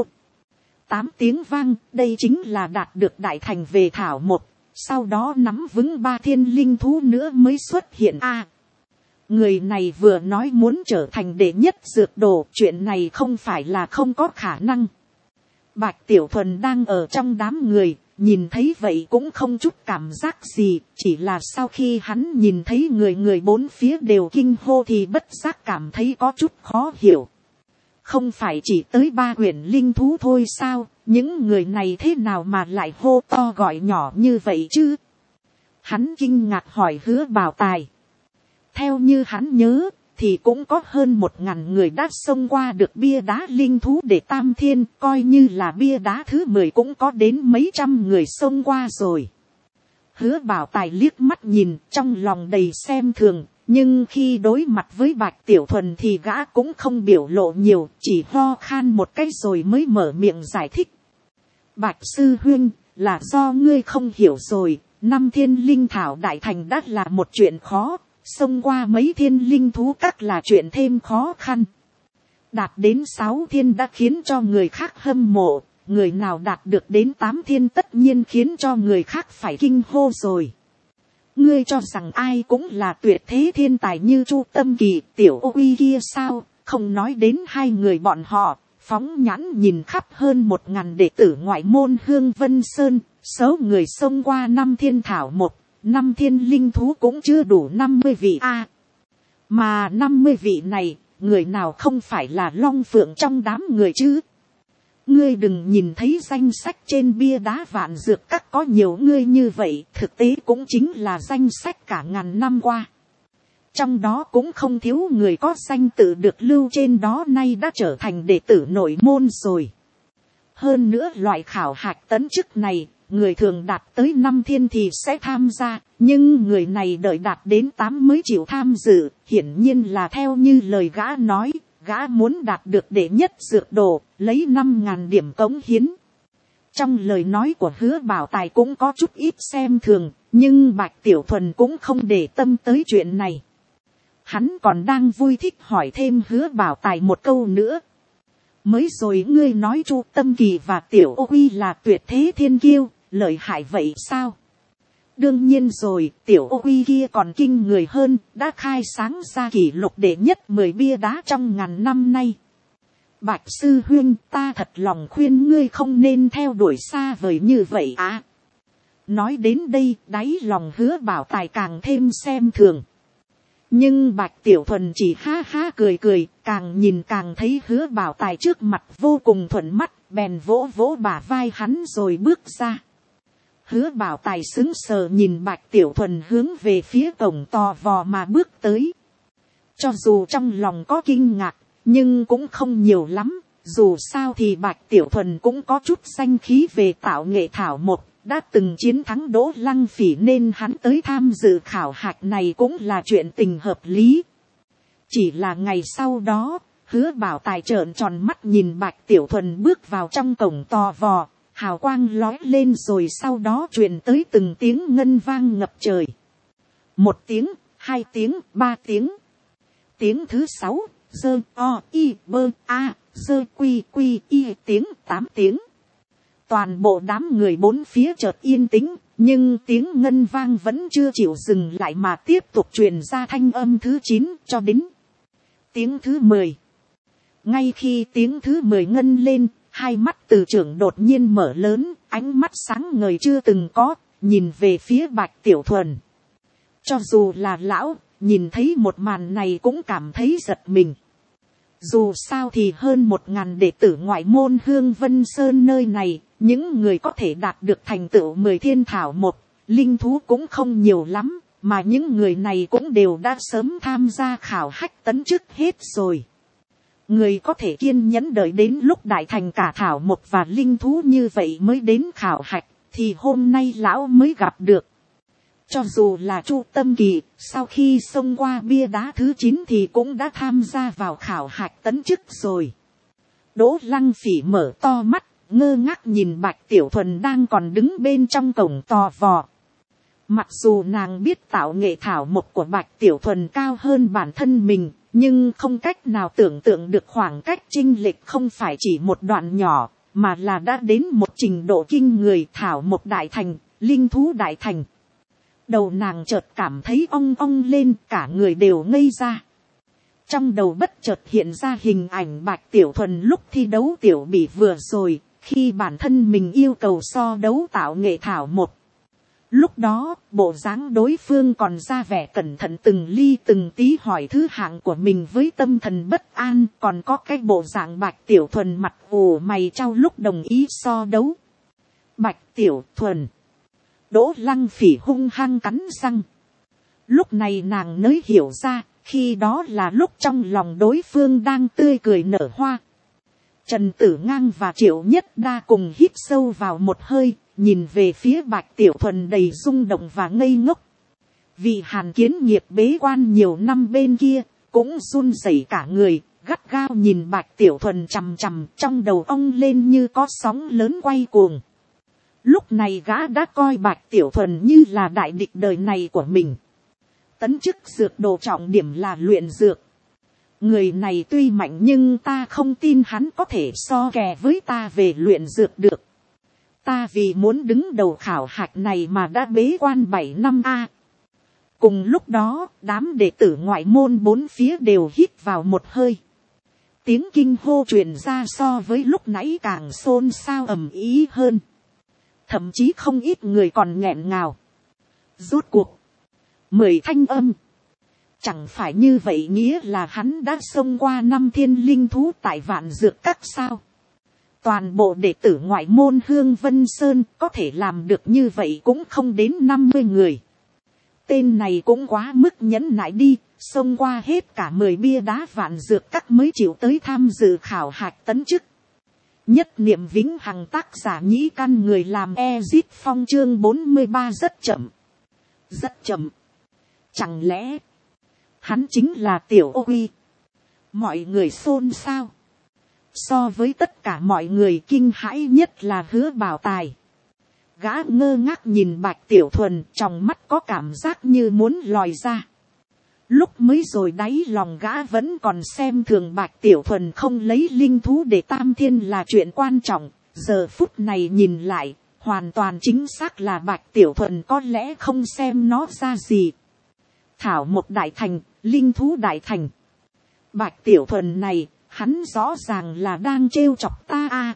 8 tiếng vang, đây chính là đạt được đại thành về thảo 1, sau đó nắm vững 3 thiên linh thú nữa mới xuất hiện a. Người này vừa nói muốn trở thành đệ nhất dược đồ, chuyện này không phải là không có khả năng. Bạch Tiểu Thuần đang ở trong đám người, nhìn thấy vậy cũng không chút cảm giác gì, chỉ là sau khi hắn nhìn thấy người bốn phía đều kinh hô thì bất giác cảm thấy có chút khó hiểu. Không phải chỉ tới 3 quyển linh thú thôi sao, những người này thế nào mà lại hô to gọi nhỏ như vậy chứ? Hắn kinh ngạc hỏi Hứa Bảo Tài. Theo như hắn nhớ, thì cũng có hơn 1000 người đã xông qua được bia đá linh thú để tam thiên, coi như là bia đá thứ 10 cũng có đến mấy trăm người xông qua rồi. Hứa Bảo Tài liếc mắt nhìn, trong lòng đầy xem thường, nhưng khi đối mặt với Bạch Tiểu Thuần thì gã cũng không biểu lộ nhiều, chỉ ho khan một cái rồi mới mở miệng giải thích. Bạch sư huynh, là do ngươi không hiểu rồi, 5 thiên linh thảo đại thành đã là một chuyện khó. Xông qua mấy thiên linh thú các là chuyện thêm khó khăn. Đạt đến 6 thiên đã khiến cho người khác hâm mộ, người nào đạt được đến 8 thiên tất nhiên khiến cho người khác phải kinh hô rồi. Ngươi cho rằng ai cũng là tuyệt thế thiên tài như Chu Tâm Kỳ, Tiểu Ô Uy kia sao? Không nói đến hai người bọn họ, phóng nhãn nhìn khắp hơn 1000 đệ tử ngoại môn Hương Vân Sơn, số người xông qua 5 thiên thảo 1. 5 thiên linh thú cũng chưa đủ 50 vị a. Mà 50 vị này, người nào không phải là long phượng trong đám người chứ? Ngươi đừng nhìn thấy danh sách trên bia đá Vạn Dược Các có nhiều người như vậy, thực tế cũng chính là danh sách cả ngàn năm qua. Trong đó cũng không thiếu người có danh tự được lưu trên đó nay đã trở thành đệ tử nội môn rồi. Hơn nữa loại khảo hạch tấn chức này, người thường đạt tới 5 thiên thì sẽ tham gia, nhưng người này đợi đạt đến 8 mới chịu tham dự, hiển nhiên là theo như lời gã nói, gã muốn đạt được đệ nhất dược đồ, lấy 5.000 điểm cống hiến. Trong lời nói của Hứa Bảo Tài cũng có chút ít xem thường, nhưng Bạch Tiểu Thuần cũng không để tâm tới chuyện này. Hắn còn đang vui thích hỏi thêm Hứa Bảo Tài một câu nữa. Mới rồi ngươi nói Chu Tâm Kỳ và Tiểu Ô Uy là tuyệt thế thiên kiêu, lợi hại vậy sao? Đương nhiên rồi, Tiểu Ô Uy kia còn kinh người hơn, đã khai sáng ra kỷ lục đệ nhất 10 bia đá trong ngàn năm nay. Bạch sư huynh, ta thật lòng khuyên ngươi không nên theo đuổi xa vời như vậy á. Nói đến đây, đáy lòng Hứa Bảo Tài càng thêm xem thường. Nhưng Bạch Tiểu Thuần chỉ ha ha cười cười, càng nhìn càng thấy Hứa Bảo Tài trước mặt vô cùng thuận mắt, bèn vỗ vỗ bả vai hắn rồi bước ra. Hứa Bảo Tài sững sờ nhìn Bạch Tiểu Thuần hướng về phía cổng tò vò mà bước tới. Cho dù trong lòng có kinh ngạc, nhưng cũng không nhiều lắm, dù sao thì Bạch Tiểu Thuần cũng có chút danh khí về tạo nghệ thảo 1, đã từng chiến thắng Đỗ Lăng Phỉ nên hắn tới tham dự khảo hạch này cũng là chuyện tình hợp lý. Chỉ là ngày sau đó, Hứa Bảo Tài trợn tròn mắt nhìn Bạch Tiểu Thuần bước vào trong cổng tò vò, hào quang lói lên rồi sau đó truyền tới từng tiếng ngân vang ngập trời. 1 tiếng, 2 tiếng, 3 tiếng. Tiếng thứ 6, dơ o y bơ a, dơ quy quy y tiếng 8 tiếng. Toàn bộ đám người bốn phía chợt yên tĩnh, nhưng tiếng ngân vang vẫn chưa chịu dừng lại mà tiếp tục truyền ra thanh âm thứ 9 cho đến tiếng thứ 10. Ngay khi tiếng thứ 10 ngân lên, hai mắt từ trưởng đột nhiên mở lớn, ánh mắt sáng ngời chưa từng có, nhìn về phía Bạch Tiểu Thuần. Cho dù là lão, nhìn thấy một màn này cũng cảm thấy giật mình. Dù sao thì hơn 1000 đệ tử ngoại môn Hương Vân Sơn nơi này, những người có thể đạt được thành tựu 10 thiên thảo một, linh thú cũng không nhiều lắm, mà những người này cũng đều đã sớm tham gia khảo hạch tấn chức hết rồi. Người có thể kiên nhẫn đợi đến lúc đại thành cả thảo một và linh thú như vậy mới đến khảo hạch, thì hôm nay lão mới gặp được. Cho dù là Chu Tâm Kỳ, sau khi xông qua bia đá thứ 9 thì cũng đã tham gia vào khảo hạch tấn chức rồi. Đỗ Lăng Phỉ mở to mắt, ngơ ngác nhìn Bạch Tiểu Thuần đang còn đứng bên trong cổng tò vò. Mặc dù nàng biết tạo nghệ thảo mộc của Bạch Tiểu Thuần cao hơn bản thân mình, nhưng không cách nào tưởng tượng được khoảng cách chênh lệch không phải chỉ một đoạn nhỏ, mà là đã đến một trình độ kinh người. Thảo mộc đại thành, linh thú đại thành. Đầu nàng chợt cảm thấy ong ong lên, cả người đều ngây ra. Trong đầu bất chợt hiện ra hình ảnh Bạch Tiểu Thuần lúc thi đấu tiểu bỉ vừa rồi, khi bản thân mình yêu cầu so đấu tạo nghệ thảo một. Lúc đó, bộ dáng đối phương còn ra vẻ cẩn thận từng ly từng tí hỏi thứ hạng của mình với tâm thần bất an, còn có cái bộ dạng Bạch Tiểu Thuần mặt ủ mày trao lúc đồng ý so đấu. Bạch Tiểu Thuần. Đỗ Lăng Phỉ hung hăng cắn răng. Lúc này nàng mới hiểu ra, khi đó là lúc trong lòng đối phương đang tươi cười nở hoa. Trần Tử Ngang và Triệu Nhất Đa cùng hít sâu vào một hơi, nhìn về phía Bạch Tiểu Thuần đầy rung động và ngây ngốc. Vì Hàn Kiến Nghiệp bế quan nhiều năm bên kia, cũng run rẩy cả người, gắt gao nhìn Bạch Tiểu Thuần chằm chằm, trong đầu ong lên như có sóng lớn quay cuồng. Lúc này gã đã coi Bạch Tiểu Thuần như là đại địch đời này của mình. Tấn chức dược đồ trọng điểm là luyện dược. Người này tuy mạnh nhưng ta không tin hắn có thể so kè với ta về luyện dược được. Ta vì muốn đứng đầu khảo hạch này mà đã bế quan 7 năm a. Cùng lúc đó, đám đệ tử ngoại môn bốn phía đều hít vào một hơi. Tiếng kinh hô truyền ra so với lúc nãy càng xôn xao ầm ĩ hơn. Thậm chí không ít người còn nghẹn ngào. Rốt cuộc 10 thanh âm. Chẳng phải như vậy nghĩa là hắn đã xông qua 5 thiên linh thú tại Vạn Dược Các sao? Toàn bộ đệ tử ngoại môn Hương Vân Sơn có thể làm được như vậy cũng không đến 50 người. Tên này cũng quá mức nhẫn nại đi, xông qua hết cả 10 bia đá Vạn Dược Các mới chịu tới tham dự khảo hạch tấn chức. Nhất niệm vĩnh hằng tác giả nhĩ căn người làm Ezit Phong chương 43 rất chậm. Rất chậm. Chẳng lẽ hắn chính là Tiểu Ô Uy? Mọi người xôn xao. So với tất cả mọi người kinh hãi nhất là Hứa Bảo Tài. Gã ngơ ngác nhìn Bạch Tiểu Thuần, trong mắt có cảm giác như muốn lòi ra. Lúc mới rồi đáy lòng gã vẫn còn xem thường Bạch Tiểu Thuần không lấy linh thú để tam thiên là chuyện quan trọng. Giờ phút này nhìn lại, hoàn toàn chính xác là Bạch Tiểu Thuần có lẽ không xem nó ra gì. Thảo một đại thành, linh thú đại thành. Bạch Tiểu Thuần này, hắn rõ ràng là đang trêu chọc ta a.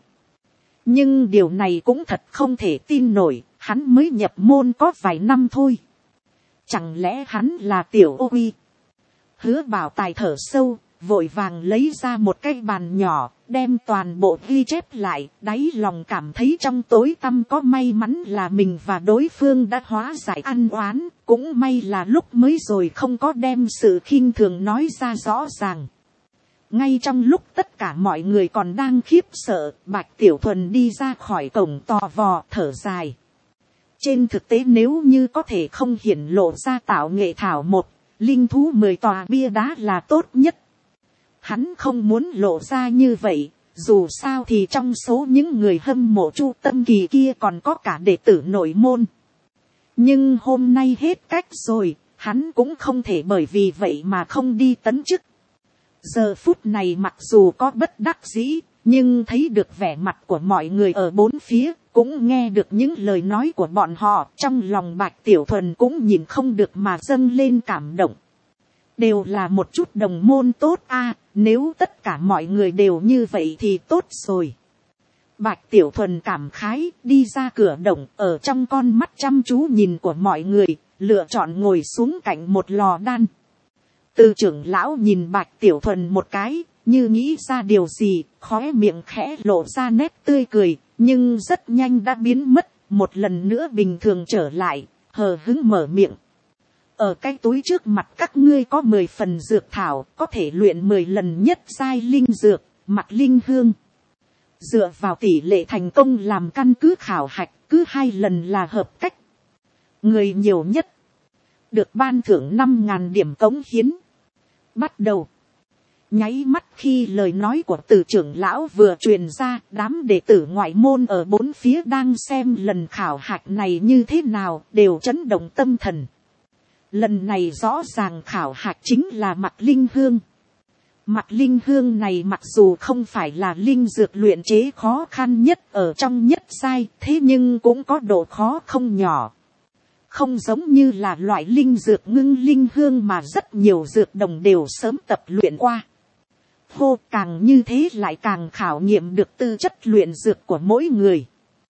Nhưng điều này cũng thật không thể tin nổi, hắn mới nhập môn có vài năm thôi. Chẳng lẽ hắn là Tiểu Ô Uy? Hứa Bảo Tài thở sâu, vội vàng lấy ra một cái bàn nhỏ, đem toàn bộ ghi chép lại, đáy lòng cảm thấy trong tối tăm có may mắn là mình và đối phương đã hóa giải ăn oán, cũng may là lúc mới rồi không có đem sự khinh thường nói ra rõ ràng. Ngay trong lúc tất cả mọi người còn đang khiếp sợ, Bạch Tiểu Thuần đi ra khỏi cổng tò vò thở dài. Trên thực tế nếu như có thể không hiển lộ ra tạo nghệ thảo một, linh thú 10 tòa bia đá là tốt nhất. Hắn không muốn lộ ra như vậy, dù sao thì trong số những người hâm mộ Chu Tâm Kỳ kia còn có cả đệ tử nội môn. Nhưng hôm nay hết cách rồi, hắn cũng không thể bởi vì vậy mà không đi tấn chức. Giờ phút này mặc dù có bất đắc dĩ, nhưng thấy được vẻ mặt của mọi người ở bốn phía, cũng nghe được những lời nói của bọn họ, trong lòng Bạch Tiểu Thuần cũng nhìn không được mà dâng lên cảm động. Đều là một chút đồng môn tốt a, nếu tất cả mọi người đều như vậy thì tốt rồi. Bạch Tiểu Thuần cảm khái đi ra cửa động, ở trong con mắt chăm chú nhìn của mọi người, lựa chọn ngồi xuống cạnh một lò đan. Từ trưởng lão nhìn Bạch Tiểu Thuần một cái, như nghĩ ra điều gì, khóe miệng khẽ lộ ra nét tươi cười, nhưng rất nhanh đã biến mất, một lần nữa bình thường trở lại, hờ hững mở miệng. Ở cái túi trước mặt các ngươi có 10 phần dược thảo, có thể luyện 10 lần nhất giai linh dược, mặc linh hương. Dựa vào tỷ lệ thành công làm căn cứ khảo hạch, cứ 2 lần là hợp cách. Người nhiều nhất được ban thưởng 5.000 điểm cống hiến. Bắt đầu. Nháy mắt khi lời nói của Từ trưởng lão vừa truyền ra, đám đệ tử ngoại môn ở bốn phía đang xem lần khảo hạch này như thế nào, đều chấn động tâm thần. Lần này rõ ràng khảo hạch chính là mặc linh hương. Mặc linh hương này mặc dù không phải là linh dược luyện chế khó khăn nhất ở trong nhất giai, thế nhưng cũng có độ khó không nhỏ. Không giống như là loại linh dược ngưng linh hương mà rất nhiều dược đồng đều sớm tập luyện qua. Hô, càng như thế lại càng khảo nghiệm được tư chất luyện dược của mỗi người.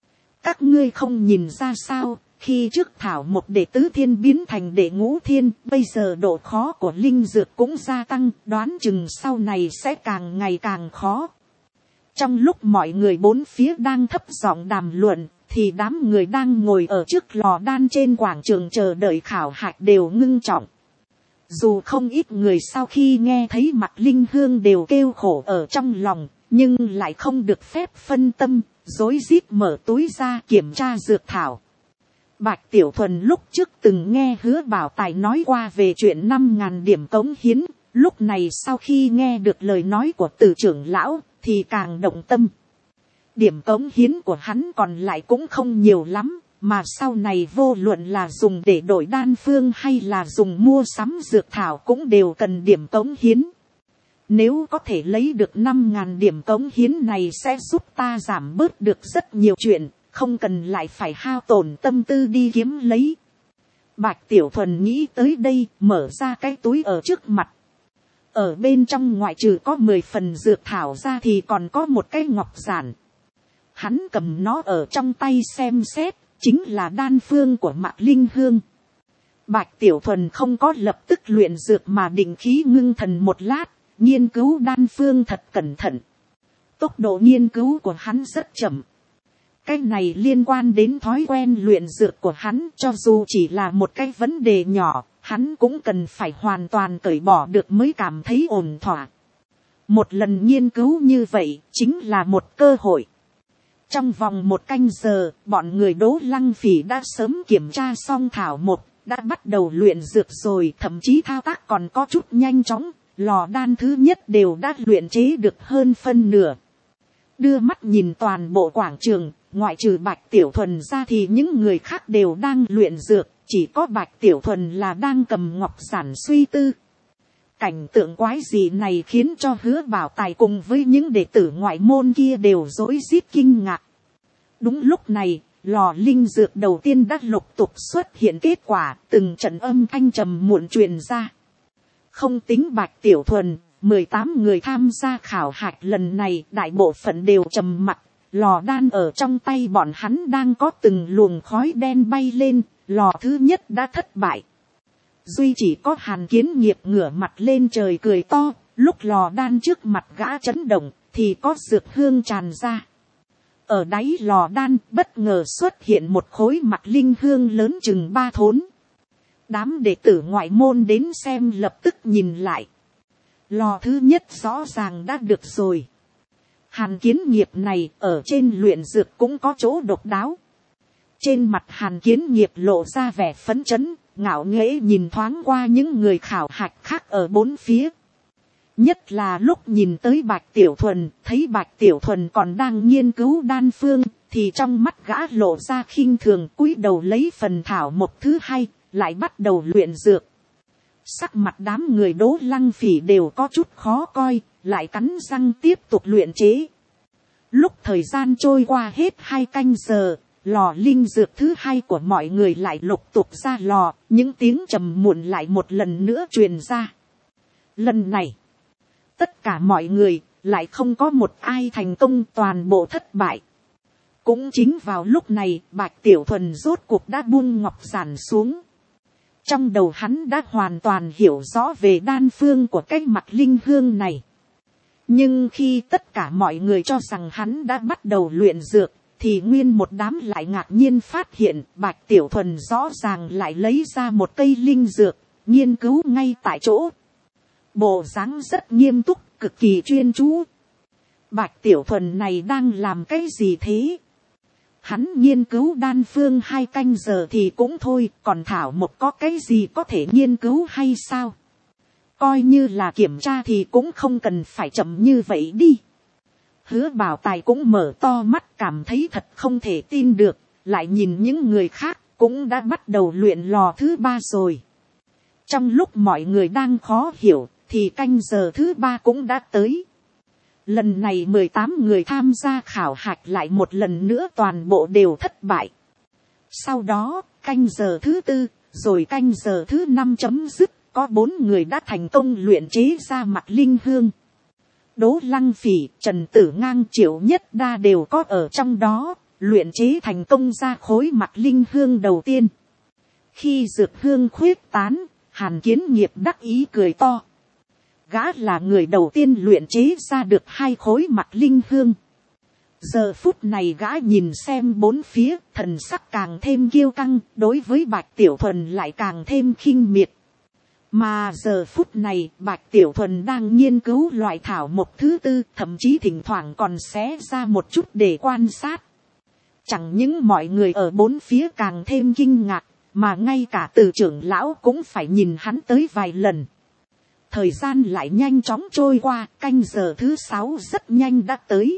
Các ngươi không nhìn ra sao, khi trước thảo một đệ tứ thiên biến thành đệ ngũ thiên, bây giờ độ khó của linh dược cũng gia tăng, đoán chừng sau này sẽ càng ngày càng khó. Trong lúc mọi người bốn phía đang thấp giọng đàm luận, thì đám người đang ngồi ở trước lò đan trên quảng trường chờ đợi khảo hạch đều ngưng trọng. Dù không ít người sau khi nghe thấy mặt linh hương đều kêu khổ ở trong lòng, nhưng lại không được phép phân tâm, rối rít mở túi ra kiểm tra dược thảo. Bạch Tiểu Thuần lúc trước từng nghe Hứa Bảo Tài nói qua về chuyện 5.000 điểm cống hiến, lúc này sau khi nghe được lời nói của Từ trưởng lão thì càng động tâm. Điểm cống hiến của hắn còn lại cũng không nhiều lắm, mà sau này vô luận là dùng để đổi đan phương hay là dùng mua sắm dược thảo cũng đều cần điểm cống hiến. Nếu có thể lấy được 5.000 điểm cống hiến này sẽ giúp ta giảm bớt được rất nhiều chuyện, không cần lại phải hao tổn tâm tư đi kiếm lấy. Bạch Tiểu Thuần nghĩ tới đây, mở ra cái túi ở trước mặt. Ở bên trong ngoại trừ có 10 phần dược thảo ra thì còn có một cái ngọc giản. Hắn cầm nó ở trong tay xem xét, chính là đan phương của Mạc Linh Hương. Bạch Tiểu Thuần không có lập tức luyện dược mà định khí ngưng thần một lát, nghiên cứu đan phương thật cẩn thận. Tốc độ nghiên cứu của hắn rất chậm. Cái này liên quan đến thói quen luyện dược của hắn, cho dù chỉ là một cái vấn đề nhỏ, hắn cũng cần phải hoàn toàn cởi bỏ được mới cảm thấy ổn thỏa. Một lần nghiên cứu như vậy, chính là một cơ hội. Trong vòng 1 canh giờ, bọn người Đỗ Lăng Phỉ đã sớm kiểm tra xong thảo một, đã bắt đầu luyện dược rồi, thậm chí thao tác còn có chút nhanh chóng, lò đan thứ nhất đều đã luyện chế được hơn phân nửa. Đưa mắt nhìn toàn bộ quảng trường, ngoại trừ Bạch Tiểu Thuần ra thì những người khác đều đang luyện dược, chỉ có Bạch Tiểu Thuần là đang cầm ngọc giản suy tư. Cảnh tượng quái dị này khiến cho Hứa Bảo Tài cùng với những đệ tử ngoại môn kia đều rối rít kinh ngạc. Đúng lúc này, lò linh dược đầu tiên đã lục tục xuất hiện kết quả, từng trận âm thanh trầm muộn truyền ra. Không tính Bạch Tiểu Thuần, 18 người tham gia khảo hạch lần này đại bộ phận đều trầm mặc. Lò đan ở trong tay bọn hắn đang có từng luồng khói đen bay lên, lò thứ nhất đã thất bại. Duy chỉ có Hàn Kiến Nghiệp ngửa mặt lên trời cười to, lúc lò đan trước mặt gã chấn động, thì có dược hương tràn ra. Ở đáy lò đan bất ngờ xuất hiện một khối mặt linh hương lớn chừng 3 thốn. Đám đệ tử ngoại môn đến xem lập tức nhìn lại. Lò thứ nhất rõ ràng đã được rồi. Hàn Kiến Nghiệp này ở trên luyện dược cũng có chỗ độc đáo. Trên mặt Hàn Kiến Nghiệp lộ ra vẻ phấn chấn, ngạo nghễ nhìn thoáng qua những người khảo hạch khác ở bốn phía. Nhất là lúc nhìn tới Bạch Tiểu Thuần, thấy Bạch Tiểu Thuần còn đang nghiên cứu đan phương, thì trong mắt gã lộ ra khinh thường, cúi đầu lấy phần thảo một thứ hai, lại bắt đầu luyện dược. Sắc mặt đám người Đỗ Lăng Phỉ đều có chút khó coi, lại cắn răng tiếp tục luyện chế. Lúc thời gian trôi qua hết 2 canh giờ, lò linh dược thứ hai của mọi người lại lục tục ra lò, những tiếng trầm muộn lại một lần nữa truyền ra. Lần này, tất cả mọi người lại không có một ai thành công, toàn bộ thất bại. Cũng chính vào lúc này, Bạch Tiểu Thuần rốt cuộc đã buông ngọc giản xuống. Trong đầu hắn đã hoàn toàn hiểu rõ về đan phương của cái mặt linh hương này. Nhưng khi tất cả mọi người cho rằng hắn đã bắt đầu luyện dược, thì nguyên một đám lại ngạc nhiên phát hiện Bạch Tiểu Thuần rõ ràng lại lấy ra một cây linh dược, nghiên cứu ngay tại chỗ. Bộ dáng rất nghiêm túc, cực kỳ chuyên chú. Bạch Tiểu Thuần này đang làm cái gì thế? Hắn nghiên cứu đan phương 2 canh giờ thì cũng thôi, còn thảo một có cái gì có thể nghiên cứu hay sao? Coi như là kiểm tra thì cũng không cần phải chậm như vậy đi. Hứa Bảo Tài cũng mở to mắt, cảm thấy thật không thể tin được, lại nhìn những người khác cũng đã bắt đầu luyện lò thứ 3 rồi. Trong lúc mọi người đang khó hiểu, thì canh giờ thứ 3 cũng đã tới. Lần này 18 người tham gia khảo hạch lại một lần nữa toàn bộ đều thất bại. Sau đó, canh giờ thứ 4, rồi canh giờ thứ 5 chấm dứt, có 4 người đã thành công luyện chế ra mặt linh hương. Đỗ Lăng Phỉ, Trần Tử Ngang, Triệu Nhất Đa đều có ở trong đó, luyện chế thành công ra khối mặt linh hương đầu tiên. Khi dược hương khuyết tán, Hàn Kiến Nghiệp đắc ý cười to. Gã là người đầu tiên luyện chế ra được 2 khối mặt linh hương. Giờ phút này gã nhìn xem bốn phía, thần sắc càng thêm kiêu căng, đối với Bạch Tiểu Thuần lại càng thêm khinh miệt. Mà giờ phút này, Bạch Tiểu Thuần đang nghiên cứu loại thảo mộc thứ 4, thậm chí thỉnh thoảng còn xé ra một chút để quan sát. Chẳng những mọi người ở bốn phía càng thêm kinh ngạc, mà ngay cả Từ trưởng lão cũng phải nhìn hắn tới vài lần. Thời gian lại nhanh chóng trôi qua, canh giờ thứ 6 rất nhanh đã tới.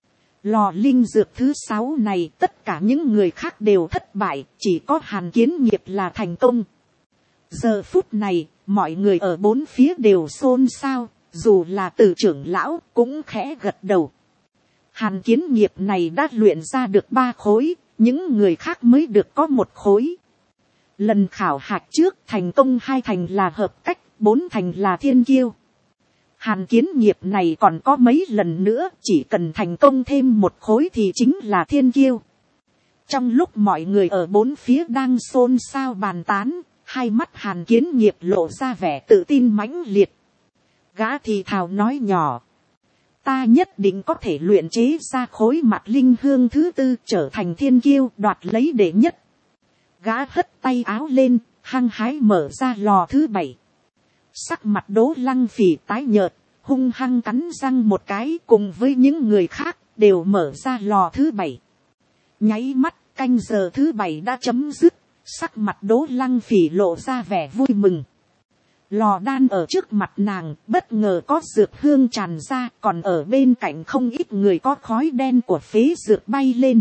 Lò linh dược thứ 6 này tất cả những người khác đều thất bại, chỉ có Hàn Kiến Nghiệp là thành công. Giờ phút này, mọi người ở bốn phía đều xôn xao, dù là Từ trưởng lão cũng khẽ gật đầu. Hàn Kiến Nghiệp này đã luyện ra được 3 khối, những người khác mới được có 1 khối. Lần khảo hạch trước thành công 2 thành là hợp cách, 4 thành là thiên kiêu. Hàn Kiến Nghiệp này còn có mấy lần nữa, chỉ cần thành công thêm 1 khối thì chính là thiên kiêu. Trong lúc mọi người ở bốn phía đang xôn xao bàn tán, hai mắt Hàn Kiến Nghiệp lộ ra vẻ tự tin mãnh liệt. Gã thì thào nói nhỏ. Ta nhất định có thể luyện chế ra khối mặt linh hương thứ 4, trở thành thiên kiêu, đoạt lấy đệ nhất. Gã hất tay áo lên, hăng hái mở ra lò thứ 7. Sắc mặt Đỗ Lăng Phỉ tái nhợt, hung hăng cắn răng một cái, cùng với những người khác đều mở ra lò thứ 7. Nháy mắt, canh giờ thứ 7 đã chấm dứt, sắc mặt Đỗ Lăng Phỉ lộ ra vẻ vui mừng. Lò đan ở trước mặt nàng bất ngờ có dược hương tràn ra, còn ở bên cạnh không ít người có khói đen của phế dược bay lên.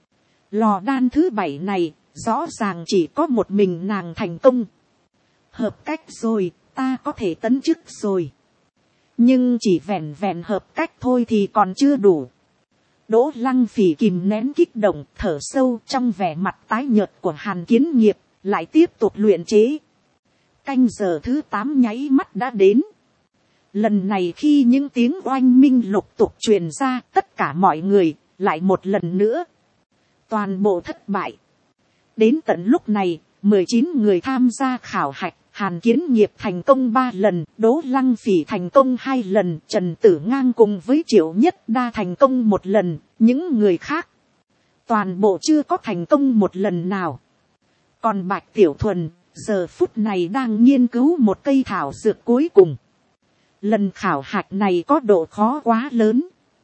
Lò đan thứ 7 này rõ ràng chỉ có một mình nàng thành công. Hợp cách rồi, ta có thể tấn chức rồi. Nhưng chỉ vẹn vẹn hợp cách thôi thì còn chưa đủ. Đỗ Lăng Phỉ kìm nén kích động, thở sâu, trong vẻ mặt tái nhợt của Hàn Kiến Nghiệp, lại tiếp tục luyện chế. Canh giờ thứ 8 nháy mắt đã đến. Lần này khi những tiếng oanh minh lục tục truyền ra, tất cả mọi người lại một lần nữa toàn bộ thất bại. Đến tận lúc này, 19 người tham gia khảo hạch, Hàn Kiến Nghiệp thành công 3 lần, Đỗ Lăng Phỉ thành công 2 lần, Trần Tử Ngang cùng với Triệu Nhất Đa thành công 1 lần, những người khác toàn bộ chưa có thành công 1 lần nào. Còn Bạch Tiểu Thuần giờ phút này đang nghiên cứu một cây thảo dược cuối cùng. Lần khảo hạch này có độ khó quá lớn.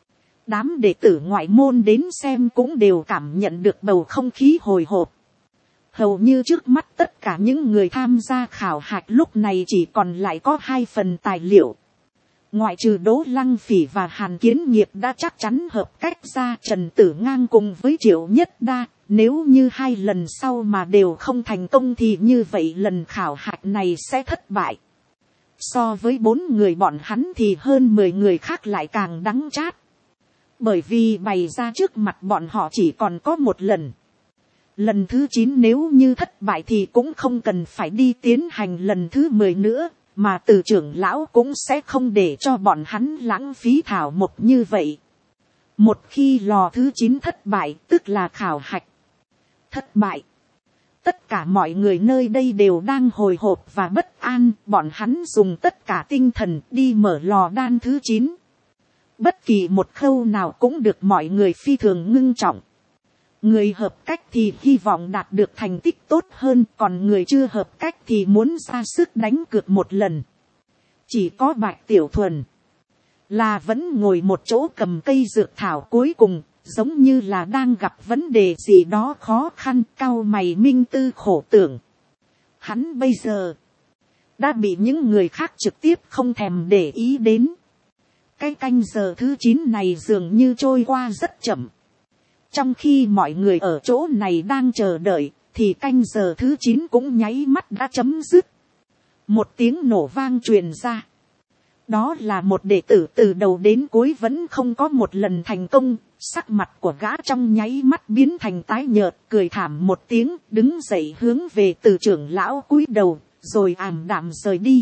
Đám đệ tử ngoại môn đến xem cũng đều cảm nhận được bầu không khí hồi hộp. Hầu như trước mắt tất cả những người tham gia khảo hạch lúc này chỉ còn lại có 2 phần tài liệu. Ngoại trừ Đỗ Lăng Phỉ và Hàn Kiến Nghiệp đã chắc chắn hợp cách ra, Trần Tử Ngang cùng với Triệu Nhất Đa, nếu như 2 lần sau mà đều không thành công thì như vậy lần khảo hạch này sẽ thất bại. So với 4 người bọn hắn thì hơn 10 người khác lại càng đắng chát. Bởi vì bày ra trước mặt bọn họ chỉ còn có 1 lần. Lần thứ 9 nếu như thất bại thì cũng không cần phải đi tiến hành lần thứ 10 nữa, mà Từ trưởng lão cũng sẽ không để cho bọn hắn lãng phí thảo mộc như vậy. Một khi lò thứ 9 thất bại, tức là khảo hạch thất bại. Tất cả mọi người nơi đây đều đang hồi hộp và bất an, bọn hắn dùng tất cả tinh thần đi mở lò đan thứ 9. Bất kỳ một khâu nào cũng được mọi người phi thường ngưng trọng. Người hợp cách thì hy vọng đạt được thành tích tốt hơn, còn người chưa hợp cách thì muốn ra sức đánh cược một lần. Chỉ có Bạch Tiểu Thuần là vẫn ngồi một chỗ cầm cây dược thảo, cuối cùng giống như là đang gặp vấn đề gì đó khó khăn, cau mày minh tư khổ tưởng. Hắn bây giờ đã bị những người khác trực tiếp không thèm để ý đến. Cái canh giờ thứ 9 này dường như trôi qua rất chậm. Trong khi mọi người ở chỗ này đang chờ đợi, thì canh giờ thứ 9 cũng nháy mắt đã chấm dứt. Một tiếng nổ vang truyền ra. Đó là một đệ tử từ đầu đến cuối vẫn không có một lần thành công. Sắc mặt của gã trong nháy mắt biến thành tái nhợt, cười thảm một tiếng, đứng dậy hướng về Từ trưởng lão cúi đầu, rồi ảm đạm rời đi.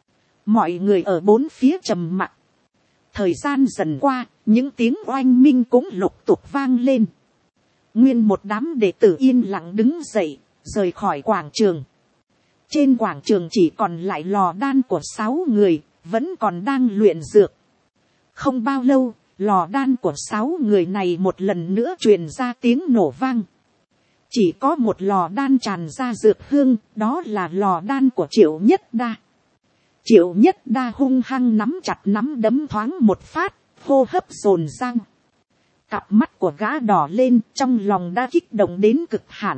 Mọi người ở bốn phía trầm mặc. Thời gian dần qua, những tiếng oanh minh cũng lục tục vang lên. Nguyên một đám đệ tử yên lặng đứng dậy, rời khỏi quảng trường. Trên quảng trường chỉ còn lại lò đan của 6 người, vẫn còn đang luyện dược. Không bao lâu, lò đan của 6 người này một lần nữa truyền ra tiếng nổ vang. Chỉ có một lò đan tràn ra dược hương, đó là lò đan của Triệu Nhất Đa. Triệu Nhất Đa hung hăng nắm chặt nắm đấm thoáng một phát, hô hấp dồn dang. Cặp mắt của gã đỏ lên, trong lòng đã kích động đến cực hạn.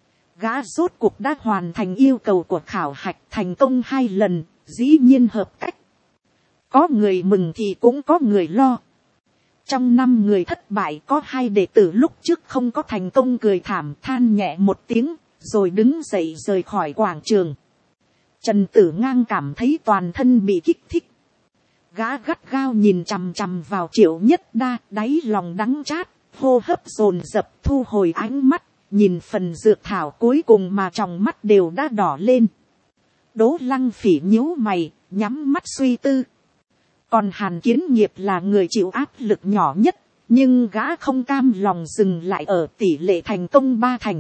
Gã rốt cuộc đã hoàn thành yêu cầu của khảo hạch, thành công 2 lần, dĩ nhiên hợp cách. Có người mừng thì cũng có người lo. Trong 5 người thất bại có 2 đệ tử lúc trước không có thành công cười thảm than nhẹ một tiếng, rồi đứng dậy rời khỏi quảng trường. Trần Tử Ngang cảm thấy toàn thân bị kích thích. Gã gắt gao nhìn chằm chằm vào Triệu Nhất Đa, đáy lòng đắng chát, hô hấp dồn dập, thu hồi ánh mắt, nhìn phần dược thảo cuối cùng mà trong mắt đều đã đỏ lên. Đỗ Lăng Phỉ nhíu mày, nhắm mắt suy tư. Còn Hàn Kiến Nghiệp là người chịu áp lực nhỏ nhất, nhưng gã không cam lòng dừng lại ở tỷ lệ thành công 3 thành.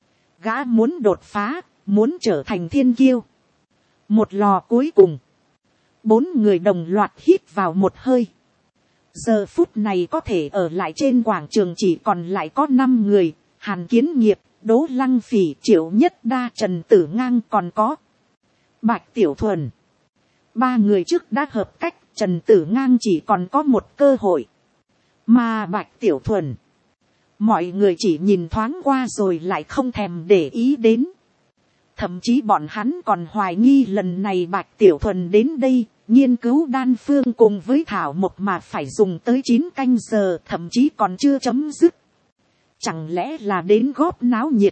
Gã muốn đột phá, muốn trở thành thiên kiêu. Một lò cuối cùng. 4 người đồng loạt hít vào một hơi. Giờ phút này có thể ở lại trên quảng trường chỉ còn lại có 5 người. Hàn Kiến Nghiệp, Đỗ Lăng Phỉ, Triệu Nhất Đa, Trần Tử Ngang, còn có Bạch Tiểu Thuần. 3 người trước đã hợp cách, Trần Tử Ngang chỉ còn có một cơ hội. Mà Bạch Tiểu Thuần, mọi người chỉ nhìn thoáng qua rồi lại không thèm để ý đến. Thậm chí bọn hắn còn hoài nghi lần này Bạch Tiểu Thuần đến đây, nghiên cứu đan phương cùng với thảo mộc mà phải dùng tới 9 canh giờ, thậm chí còn chưa chấm dứt. Chẳng lẽ là đến góp náo nhiệt.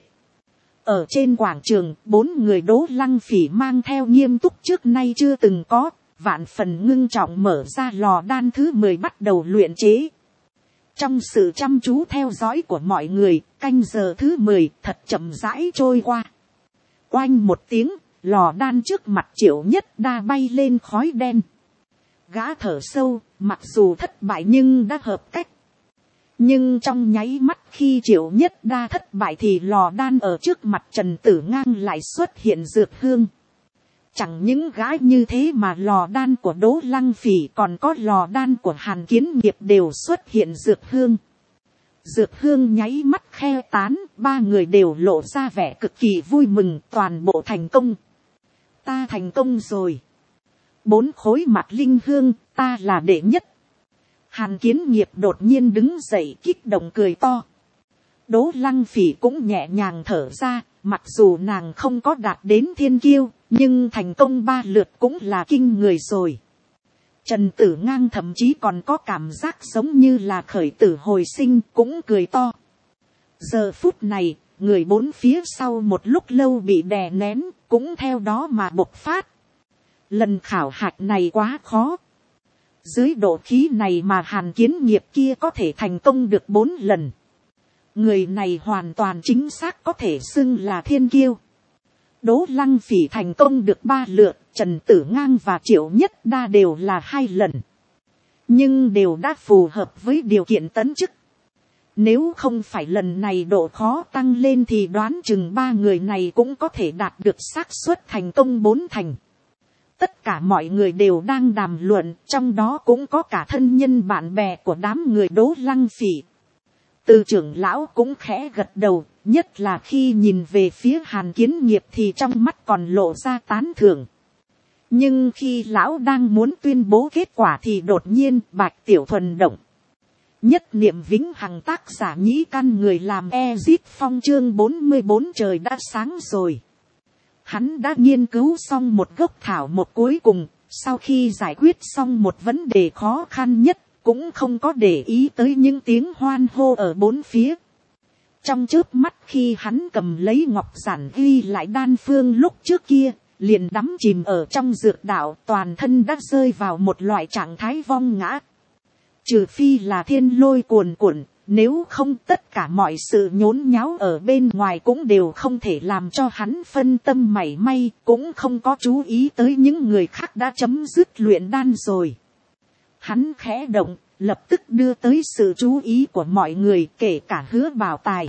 Ở trên quảng trường, 4 người Đỗ Lăng Phỉ mang theo nghiêm túc trước nay chưa từng có, vạn phần ngưng trọng mở ra lò đan thứ 10 bắt đầu luyện chế. Trong sự chăm chú theo dõi của mọi người, canh giờ thứ 10 thật chậm rãi trôi qua. Oanh một tiếng, lò đan trước mặt Triệu Nhất Đa bay lên khói đen. Gã thở sâu, mặc dù thất bại nhưng đã hợp cách. Nhưng trong nháy mắt khi Triệu Nhất Đa thất bại thì lò đan ở trước mặt Trần Tử Ngang lại xuất hiện dược hương. Chẳng những gã như thế mà lò đan của Đỗ Lăng Phỉ còn có lò đan của Hàn Kiến Nghiệp đều xuất hiện dược hương. Dược hương nháy mắt khe tán, 3 người đều lộ ra vẻ cực kỳ vui mừng, toàn bộ thành công. Ta thành công rồi. 4 khối mặt linh hương, ta là đệ nhất. Hàn Kiến Nghiệp đột nhiên đứng dậy kích động cười to. Đỗ Lăng Phỉ cũng nhẹ nhàng thở ra, mặc dù nàng không có đạt đến thiên kiêu, nhưng thành công 3 lượt cũng là kinh người rồi. Trần Tử Ngang thậm chí còn có cảm giác giống như là khởi tử hồi sinh, cũng cười to. Giờ phút này, người bốn phía sau một lúc lâu bị đè nén, cũng theo đó mà bộc phát. Lần khảo hạch này quá khó. Dưới độ khí này mà Hàn Kiến Nghiệp kia có thể thành công được 4 lần. Người này hoàn toàn chính xác có thể xưng là thiên kiêu. Đỗ Lăng Phỉ thành công được 3 lượt, Trần Tử Ngang và Triệu Nhất Đa đều là 2 lần. Nhưng đều đã phù hợp với điều kiện tấn chức. Nếu không phải lần này độ khó tăng lên thì đoán chừng 3 người này cũng có thể đạt được xác suất thành công 4 thành. Tất cả mọi người đều đang đàm luận, trong đó cũng có cả thân nhân bạn bè của đám người Đỗ Lăng Phỉ. Từ trưởng lão cũng khẽ gật đầu, nhất là khi nhìn về phía Hàn Kiến Nghiệp thì trong mắt còn lộ ra tán thưởng. Nhưng khi lão đang muốn tuyên bố kết quả thì đột nhiên Bạch Tiểu Thuần động. Nhất niệm vĩnh hằng, tác giả Nhĩ Căn, người làm Ezit Phong, chương 44 trời đã sáng rồi. Hắn đã nghiên cứu xong một gốc thảo một cuối cùng, sau khi giải quyết xong một vấn đề khó khăn nhất, cũng không có để ý tới những tiếng hoan hô ở bốn phía. Trong chớp mắt khi hắn cầm lấy ngọc giản ghi lại đan phương lúc trước kia, liền đắm chìm ở trong dược đạo, toàn thân đã rơi vào một loại trạng thái vong ngã. Trừ phi là thiên lôi cuồn cuộn, nếu không tất cả mọi sự nhốn nháo ở bên ngoài cũng đều không thể làm cho hắn phân tâm mảy may, cũng không có chú ý tới những người khác đã chấm dứt luyện đan rồi. Hắn khẽ động, lập tức đưa tới sự chú ý của mọi người, kể cả Hứa Bảo Tài.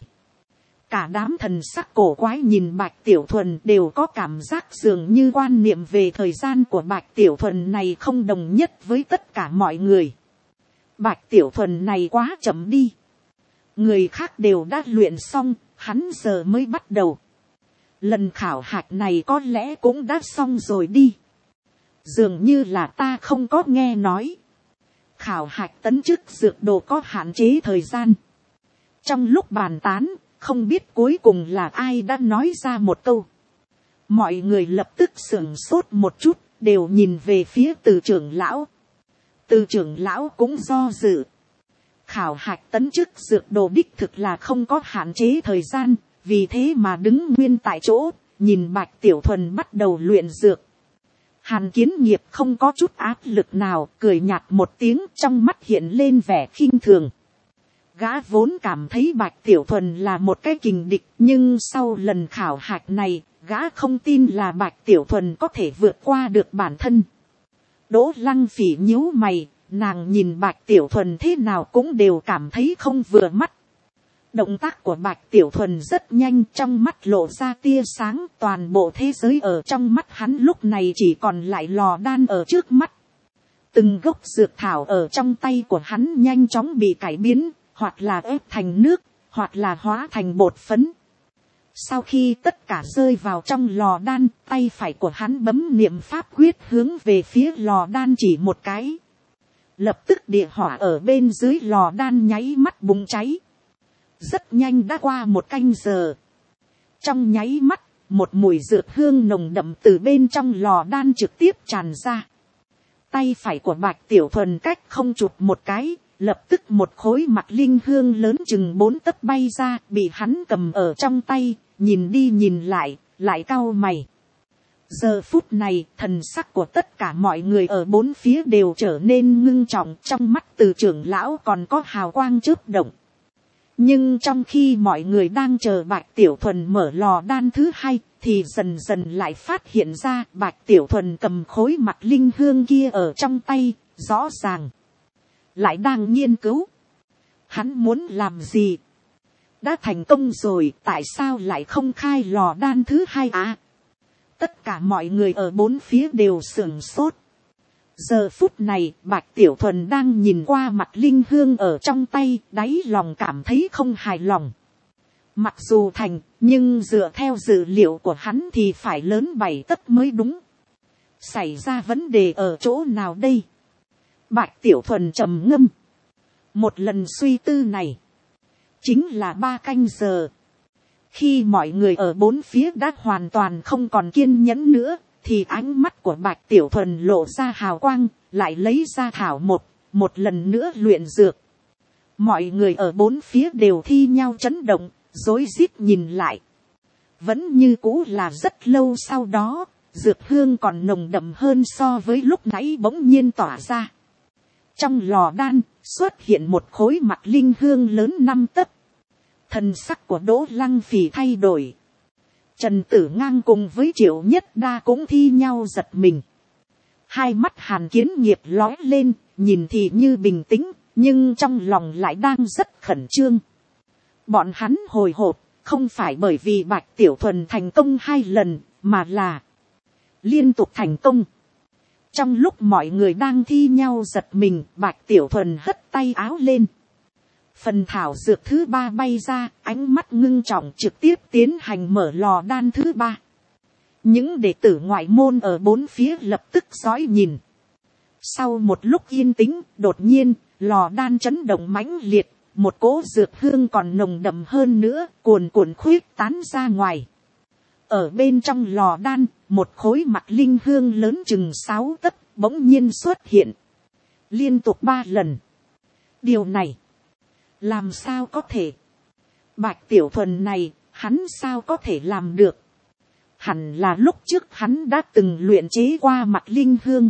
Cả đám thần sắc cổ quái nhìn Bạch Tiểu Thuần đều có cảm giác dường như quan niệm về thời gian của Bạch Tiểu Thuần này không đồng nhất với tất cả mọi người. Bạch Tiểu Thuần này quá chậm đi. Người khác đều đã luyện xong, hắn giờ mới bắt đầu. Lần khảo hạch này có lẽ cũng đã xong rồi đi. Dường như là ta không có nghe nói. Khảo hạch tấn chức dược đồ có hạn chế thời gian. Trong lúc bàn tán, không biết cuối cùng là ai đã nói ra một câu. Mọi người lập tức sửng sốt một chút, đều nhìn về phía Từ trưởng lão. Từ trưởng lão cũng do dự. Khảo hạch tấn chức dược đồ đích thực là không có hạn chế thời gian, vì thế mà đứng nguyên tại chỗ, nhìn Bạch Tiểu Thuần bắt đầu luyện dược. Hàn Kiến Nghiệp không có chút áp lực nào, cười nhạt một tiếng, trong mắt hiện lên vẻ khinh thường. Gã vốn cảm thấy Bạch Tiểu Thuần là một cái kình địch, nhưng sau lần khảo hạch này, gã không tin là Bạch Tiểu Thuần có thể vượt qua được bản thân. Đỗ Lăng Phỉ nhíu mày, nàng nhìn Bạch Tiểu Thuần thế nào cũng đều cảm thấy không vừa mắt. Động tác của Bạch Tiểu Thuần rất nhanh, trong mắt lộ ra tia sáng, toàn bộ thế giới ở trong mắt hắn lúc này chỉ còn lại lò đan ở trước mắt. Từng gốc dược thảo ở trong tay của hắn nhanh chóng bị cải biến, hoặc là ép thành nước, hoặc là hóa thành bột phấn. Sau khi tất cả rơi vào trong lò đan, tay phải của hắn bấm niệm pháp quyết hướng về phía lò đan chỉ một cái. Lập tức địa hỏa ở bên dưới lò đan nháy mắt bùng cháy. Rất nhanh đã qua 1 canh giờ. Trong nháy mắt, một mùi dược hương nồng đậm từ bên trong lò đan trực tiếp tràn ra. Tay phải của Bạch Tiểu Thuần cách không chụp một cái, lập tức một khối mặt linh hương lớn chừng 4 tấc bay ra, bị hắn cầm ở trong tay, nhìn đi nhìn lại, lại cau mày. Giờ phút này, thần sắc của tất cả mọi người ở bốn phía đều trở nên ngưng trọng, trong mắt Từ trưởng lão còn có hào quang chớp động. Nhưng trong khi mọi người đang chờ Bạch Tiểu Thuần mở lò đan thứ 2, thì dần dần lại phát hiện ra Bạch Tiểu Thuần cầm khối mặt linh hương kia ở trong tay, rõ ràng lại đang nghiên cứu. Hắn muốn làm gì? Đã thành công rồi, tại sao lại không khai lò đan thứ 2 à? Tất cả mọi người ở bốn phía đều sửng sốt. Giờ phút này, Bạch Tiểu Thuần đang nhìn qua mặt linh hương ở trong tay, đáy lòng cảm thấy không hài lòng. Mặc dù thành, nhưng dựa theo dữ liệu của hắn thì phải lớn 7 tấc mới đúng. Xảy ra vấn đề ở chỗ nào đây? Bạch Tiểu Thuần trầm ngâm. Một lần suy tư này, chính là 3 canh giờ. Khi mọi người ở bốn phía đã hoàn toàn không còn kiên nhẫn nữa, thì ánh mắt của Bạch Tiểu Thuần lộ ra hào quang, lại lấy ra thảo một lần nữa luyện dược. Mọi người ở bốn phía đều thi nhau chấn động, rối rít nhìn lại. Vẫn như cũ là rất lâu sau đó, dược hương còn nồng đậm hơn so với lúc nãy bỗng nhiên tỏa ra. Trong lò đan xuất hiện một khối mặt linh hương lớn 5 tấc. Thần sắc của Đỗ Lăng Phỉ thay đổi. Trần Tử Ngang cùng với Triệu Nhất Đa cũng thi nhau giật mình. Hai mắt Hàn Kiến Nghiệp lóe lên, nhìn thì như bình tĩnh, nhưng trong lòng lại đang rất khẩn trương. Bọn hắn hồi hộp, không phải bởi vì Bạch Tiểu Thuần thành công 2 lần, mà là liên tục thành công. Trong lúc mọi người đang thi nhau giật mình, Bạch Tiểu Thuần hất tay áo lên. Phần thảo dược thứ 3 bay ra, ánh mắt ngưng trọng trực tiếp tiến hành mở lò đan thứ 3. Những đệ tử ngoại môn ở bốn phía lập tức dõi nhìn. Sau một lúc yên tĩnh, đột nhiên, lò đan chấn động mãnh liệt, một cỗ dược hương còn nồng đậm hơn nữa, cuồn cuộn khuyết tán ra ngoài. Ở bên trong lò đan, một khối mặt linh hương lớn chừng 6 tấc bỗng nhiên xuất hiện. Liên tục 3 lần. Điều này, làm sao có thể? Bạch Tiểu Thuần này, hắn sao có thể làm được? Hẳn là lúc trước hắn đã từng luyện chế qua mặt linh hương.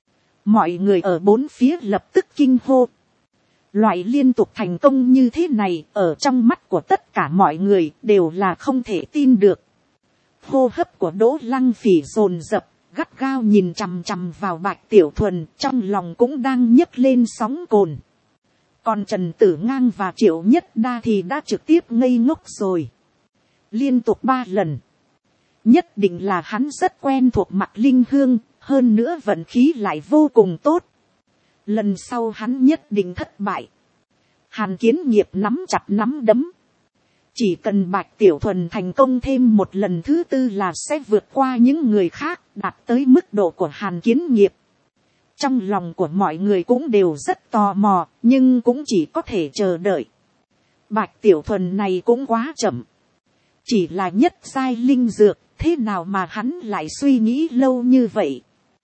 Mọi người ở bốn phía lập tức kinh hô. Loại liên tục thành công như thế này ở trong mắt của tất cả mọi người đều là không thể tin được. Hô hấp của Đỗ Lăng Phỉ dồn dập, gắt gao nhìn chằm chằm vào Bạch Tiểu Thuần, trong lòng cũng đang nhấc lên sóng cồn. Còn Trần Tử Ngang và Triệu Nhất Đa thì đã trực tiếp ngây ngốc rồi. Liên tục 3 lần. Nhất định là hắn rất quen thuộc mặt linh hương, hơn nữa vận khí lại vô cùng tốt. Lần sau hắn nhất định thất bại. Hàn Kiến Nghiệp nắm chặt nắm đấm. Chỉ cần Bạch Tiểu Thuần thành công thêm một lần thứ 4 là sẽ vượt qua những người khác, đạt tới mức độ của Hàn Kiến Nghiệp. Trong lòng của mọi người cũng đều rất tò mò, nhưng cũng chỉ có thể chờ đợi. Bạch Tiểu Thuần này cũng quá chậm. Chỉ là nhất giai linh dược, thế nào mà hắn lại suy nghĩ lâu như vậy?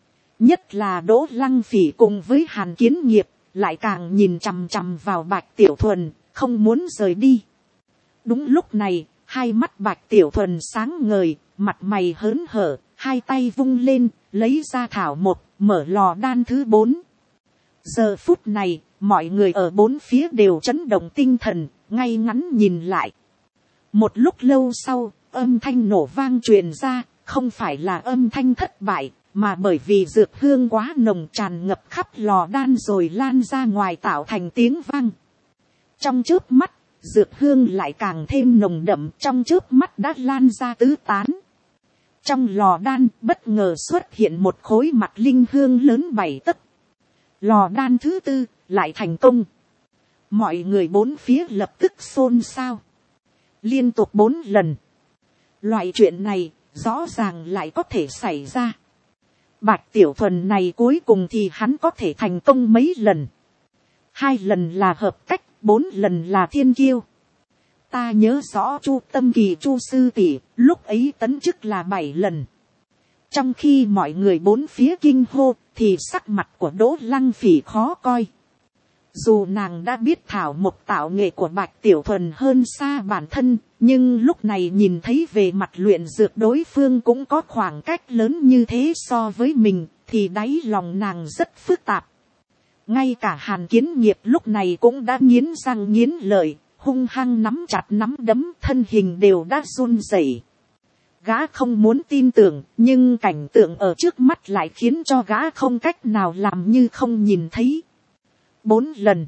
Nhất là Đỗ Lăng Phỉ cùng với Hàn Kiến Nghiệp, lại càng nhìn chằm chằm vào Bạch Tiểu Thuần, không muốn rời đi. Đúng lúc này, hai mắt Bạch Tiểu Thuần sáng ngời, mặt mày hớn hở, hai tay vung lên, lấy ra thảo mở lò đan thứ 4. Giờ phút này, mọi người ở bốn phía đều chấn động tinh thần, ngay ngắn nhìn lại. Một lúc lâu sau, âm thanh nổ vang truyền ra, không phải là âm thanh thất bại, mà bởi vì dược hương quá nồng tràn ngập khắp lò đan rồi lan ra ngoài tạo thành tiếng vang. Trong chớp mắt, dược hương lại càng thêm nồng đậm, trong chớp mắt đã lan ra tứ tán. Trong lò đan bất ngờ xuất hiện một khối mặt linh hương lớn 7 tấc. Lò đan thứ 4 lại thành công. Mọi người bốn phía lập tức xôn xao. Liên tục 4 lần. Loại chuyện này rõ ràng lại có thể xảy ra. Bạch Tiểu Thuần này cuối cùng thì hắn có thể thành công mấy lần? 2 lần là hợp cách, 4 lần là thiên kiêu. Ta nhớ rõ Chu Tâm Kỳ Chu sư tỷ lúc ấy tấn chức là 7 lần. Trong khi mọi người bốn phía kinh hô, thì sắc mặt của Đỗ Lăng Phỉ khó coi. Dù nàng đã biết thảo mộc tạo nghệ của Bạch Tiểu Thuần hơn xa bản thân, nhưng lúc này nhìn thấy về mặt luyện dược đối phương cũng có khoảng cách lớn như thế so với mình, thì đáy lòng nàng rất phức tạp. Ngay cả Hàn Kiến Nghiệp lúc này cũng đã nghiến răng nghiến lợi, hung hăng nắm chặt nắm đấm, thân hình đều đã run rẩy. Gã không muốn tin tưởng, nhưng cảnh tượng ở trước mắt lại khiến cho gã không cách nào làm như không nhìn thấy. 4 lần.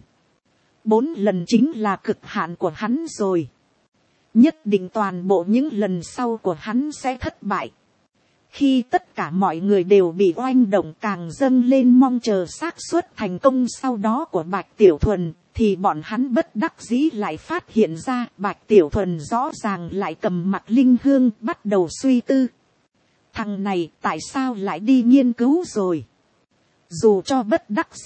4 lần chính là cực hạn của hắn rồi. Nhất định toàn bộ những lần sau của hắn sẽ thất bại. Khi tất cả mọi người đều bị oanh động, càng dâng lên mong chờ xác suất thành công sau đó của Bạch Tiểu Thuần, thì bọn hắn bất đắc dĩ lại phát hiện ra Bạch Tiểu Thuần rõ ràng lại cầm mặt linh hương bắt đầu suy tư. Thằng này tại sao lại đi nghiên cứu rồi? Dù cho bất đắc dĩ,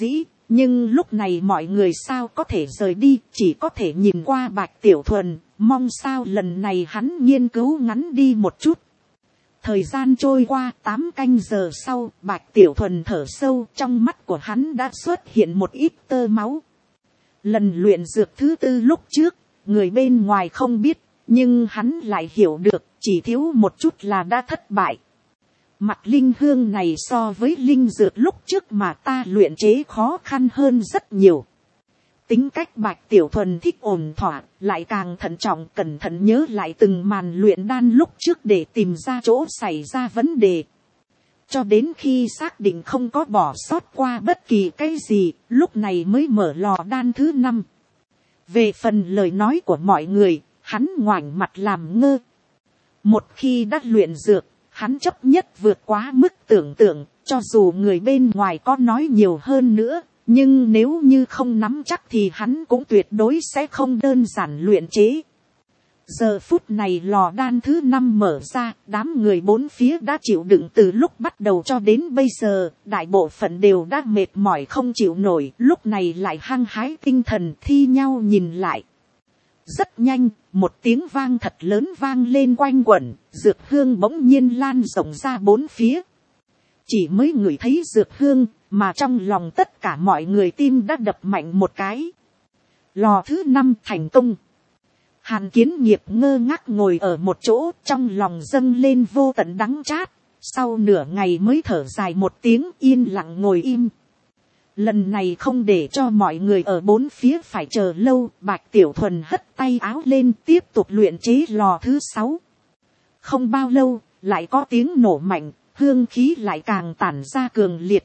Nhưng lúc này mọi người sao có thể rời đi, chỉ có thể nhìn qua Bạch Tiểu Thuần, mong sao lần này hắn nghiên cứu ngắn đi một chút. Thời gian trôi qua 8 canh giờ sau, Bạch Tiểu Thuần thở sâu, trong mắt của hắn đã xuất hiện một ít tơ máu. Lần luyện dược thứ 4 lúc trước, người bên ngoài không biết, nhưng hắn lại hiểu được, chỉ thiếu một chút là đã thất bại. Mặt linh hương này so với linh dược lúc trước mà ta luyện chế khó khăn hơn rất nhiều. Tính cách Bạch Tiểu Thuần thích ổn thỏa, lại càng thận trọng cẩn thận nhớ lại từng màn luyện đan lúc trước để tìm ra chỗ xảy ra vấn đề. Cho đến khi xác định không có bỏ sót qua bất kỳ cái gì, lúc này mới mở lò đan thứ 5. Về phần lời nói của mọi người, hắn ngoảnh mặt làm ngơ. Một khi đã luyện dược, hắn chấp nhất vượt quá mức tưởng tượng, cho dù người bên ngoài có nói nhiều hơn nữa. Nhưng nếu như không nắm chắc thì hắn cũng tuyệt đối sẽ không đơn giản luyện chế. Giờ phút này lò đan thứ 5 mở ra, đám người bốn phía đã chịu đựng từ lúc bắt đầu cho đến bây giờ, đại bộ phận đều đã mệt mỏi không chịu nổi, lúc này lại hăng hái tinh thần thi nhau nhìn lại. Rất nhanh, một tiếng vang thật lớn vang lên quanh quẩn, dược hương bỗng nhiên lan rộng ra bốn phía. Chỉ mới ngửi thấy dược hương, mà trong lòng tất cả mọi người tim đã đập mạnh một cái. Lò thứ 5 thành công. Hàn Kiến Nghiệp ngơ ngác ngồi ở một chỗ, trong lòng dâng lên vô tận đắng chát. Sau nửa ngày mới thở dài một tiếng, yên lặng ngồi im. Lần này không để cho mọi người ở bốn phía phải chờ lâu, Bạch Tiểu Thuần hất tay áo lên tiếp tục luyện chế lò thứ 6. Không bao lâu, lại có tiếng nổ mạnh, hương khí lại càng tản ra cường liệt.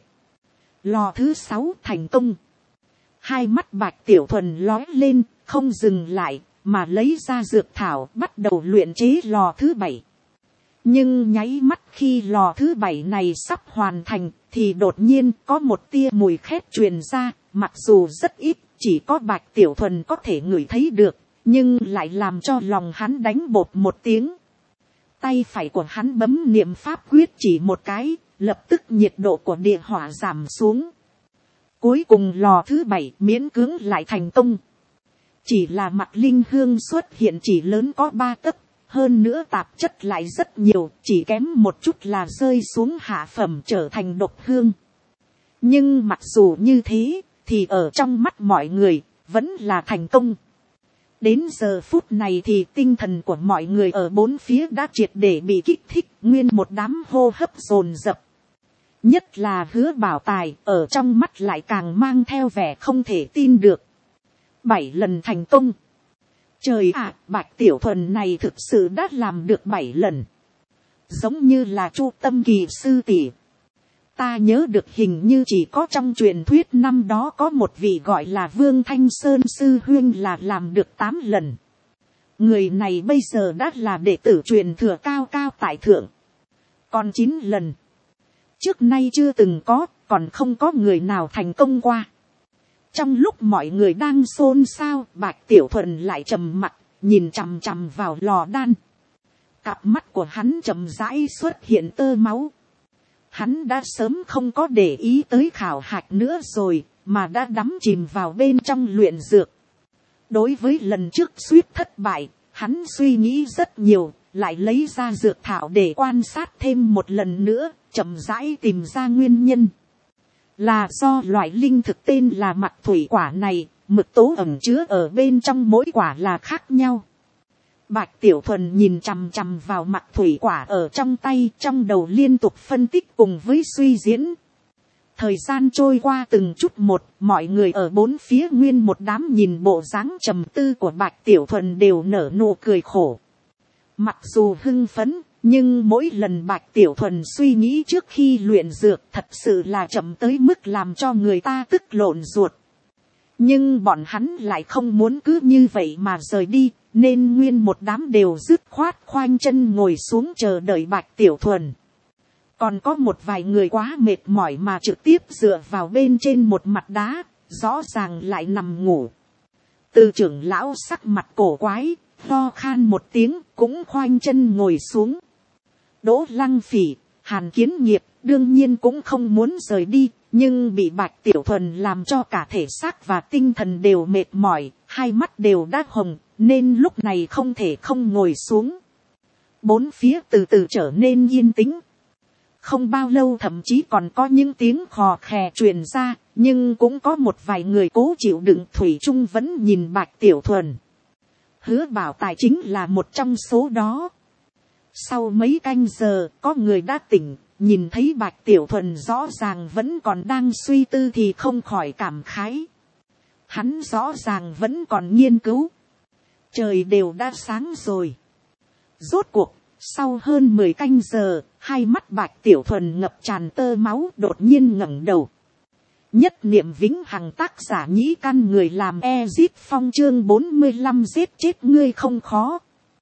Lò thứ 6 thành công. Hai mắt Bạch Tiểu Thuần lóe lên, không dừng lại, mà lấy ra dược thảo bắt đầu luyện chế lò thứ 7. Nhưng nháy mắt khi lò thứ 7 này sắp hoàn thành, thì đột nhiên có một tia mùi khét truyền ra, mặc dù rất ít, chỉ có Bạch Tiểu Thuần có thể ngửi thấy được, nhưng lại làm cho lòng hắn đánh bột một tiếng. Tay phải của hắn bấm niệm pháp quyết chỉ một cái, lập tức nhiệt độ của địa hỏa giảm xuống. Cuối cùng lò thứ 7 miễn cưỡng lại thành công. Chỉ là mặt linh hương xuất hiện chỉ lớn có 3 tấc, hơn nữa tạp chất lại rất nhiều, chỉ kém một chút là rơi xuống hạ phẩm trở thành độc hương. Nhưng mặc dù như thế, thì ở trong mắt mọi người, vẫn là thành công. Đến giờ phút này thì tinh thần của mọi người ở bốn phía đã triệt để bị kích thích, nguyên một đám hô hấp dồn dập. Nhất là Hứa Bảo Tài, ở trong mắt lại càng mang theo vẻ không thể tin được. 7 lần thành công. Trời ạ, Bạch Tiểu Thuần này thực sự đã làm được 7 lần. Giống như là Chu Tâm Kỳ sư tỷ. Ta nhớ được hình như chỉ có trong truyền thuyết năm đó có một vị gọi là Vương Thanh Sơn sư huynh là làm được 8 lần. Người này bây giờ đã là đệ tử truyền thừa cao cao tại thượng. Còn 9 lần. Trước nay chưa từng có, còn không có người nào thành công qua. Trong lúc mọi người đang xôn xao, Bạch Tiểu Thuần lại trầm mặt, nhìn chằm chằm vào lò đan. Cặp mắt của hắn chậm rãi xuất hiện tơ máu. Hắn đã sớm không có để ý tới khảo hạch nữa rồi, mà đã đắm chìm vào bên trong luyện dược. Đối với lần trước suýt thất bại, hắn suy nghĩ rất nhiều, lại lấy ra dược thảo để quan sát thêm một lần nữa, chậm rãi tìm ra nguyên nhân. Là do loại linh thực tên là mặt thủy quả này, mực tố ẩn chứa ở bên trong mỗi quả là khác nhau. Bạch Tiểu Thuần nhìn chằm chằm vào mặt thủy quả ở trong tay, trong đầu liên tục phân tích cùng với suy diễn. Thời gian trôi qua từng chút một, mọi người ở bốn phía nguyên một đám nhìn bộ dáng trầm tư của Bạch Tiểu Thuần đều nở nụ cười khổ. Mặc dù hưng phấn, nhưng mỗi lần Bạch Tiểu Thuần suy nghĩ trước khi luyện dược thật sự là chậm tới mức làm cho người ta tức lộn ruột. Nhưng bọn hắn lại không muốn cứ như vậy mà rời đi, nên nguyên một đám đều dứt khoát khoanh chân ngồi xuống chờ đợi Bạch Tiểu Thuần. Còn có một vài người quá mệt mỏi mà trực tiếp dựa vào bên trên một mặt đá, rõ ràng lại nằm ngủ. Từ trưởng lão sắc mặt cổ quái, lo khan một tiếng cũng khoanh chân ngồi xuống. Đỗ Lăng Phỉ, Hàn Kiến Nghiệp đương nhiên cũng không muốn rời đi, nhưng bị Bạch Tiểu Thuần làm cho cả thể xác và tinh thần đều mệt mỏi, hai mắt đều đã hồng, nên lúc này không thể không ngồi xuống. Bốn phía từ từ trở nên yên tĩnh. Không bao lâu thậm chí còn có những tiếng khò khè truyền ra, nhưng cũng có một vài người cố chịu đựng thủy chung vẫn nhìn Bạch Tiểu Thuần. Hứa Bảo Tài chính là một trong số đó. Sau mấy canh giờ, có người đã tỉnh, nhìn thấy Bạch Tiểu Thuần rõ ràng vẫn còn đang suy tư thì không khỏi cảm khái. Hắn rõ ràng vẫn còn nghiên cứu. Trời đều đã sáng rồi. Rốt cuộc, sau hơn 10 canh giờ, hai mắt Bạch Tiểu Thuần ngập tràn tơ máu đột nhiên ngẩng đầu. Nhất niệm vĩnh hằng, tác giả Nhĩ Căn, người làm Ezip Phong, chương 45, giết chết ngươi không khó.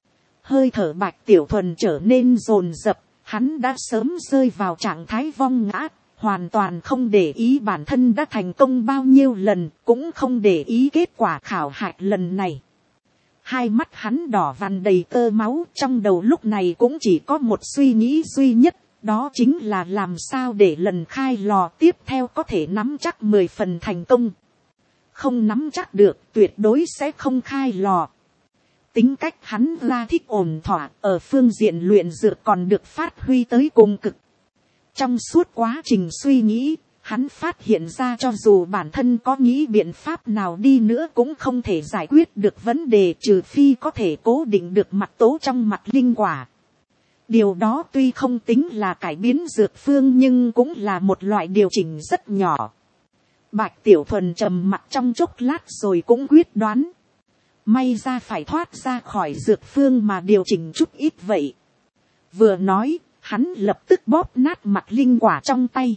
Hơi thở Bạch Tiểu Thuần trở nên dồn dập, hắn đã sớm rơi vào trạng thái vong ngã, hoàn toàn không để ý bản thân đã thành công bao nhiêu lần, cũng không để ý kết quả khảo hạch lần này. Hai mắt hắn đỏ vằn đầy tơ máu, trong đầu lúc này cũng chỉ có một suy nghĩ duy nhất, đó chính là làm sao để lần khai lò tiếp theo có thể nắm chắc 10 phần thành công. Không nắm chắc được, tuyệt đối sẽ không khai lò. Tính cách hắn ra thích ổn thỏa, ở phương diện luyện dược còn được phát huy tới cùng cực. Trong suốt quá trình suy nghĩ, hắn phát hiện ra cho dù bản thân có nghĩ biện pháp nào đi nữa cũng không thể giải quyết được vấn đề, trừ phi có thể cố định được mặt tố trong mặt linh quả. Điều đó tuy không tính là cải biến dược phương nhưng cũng là một loại điều chỉnh rất nhỏ. Bạch Tiểu Thuần trầm mặc trong chốc lát rồi cũng quyết đoán. May ra phải thoát ra khỏi dược phương mà điều chỉnh chút ít vậy. Vừa nói, hắn lập tức bóp nát mặt linh quả trong tay.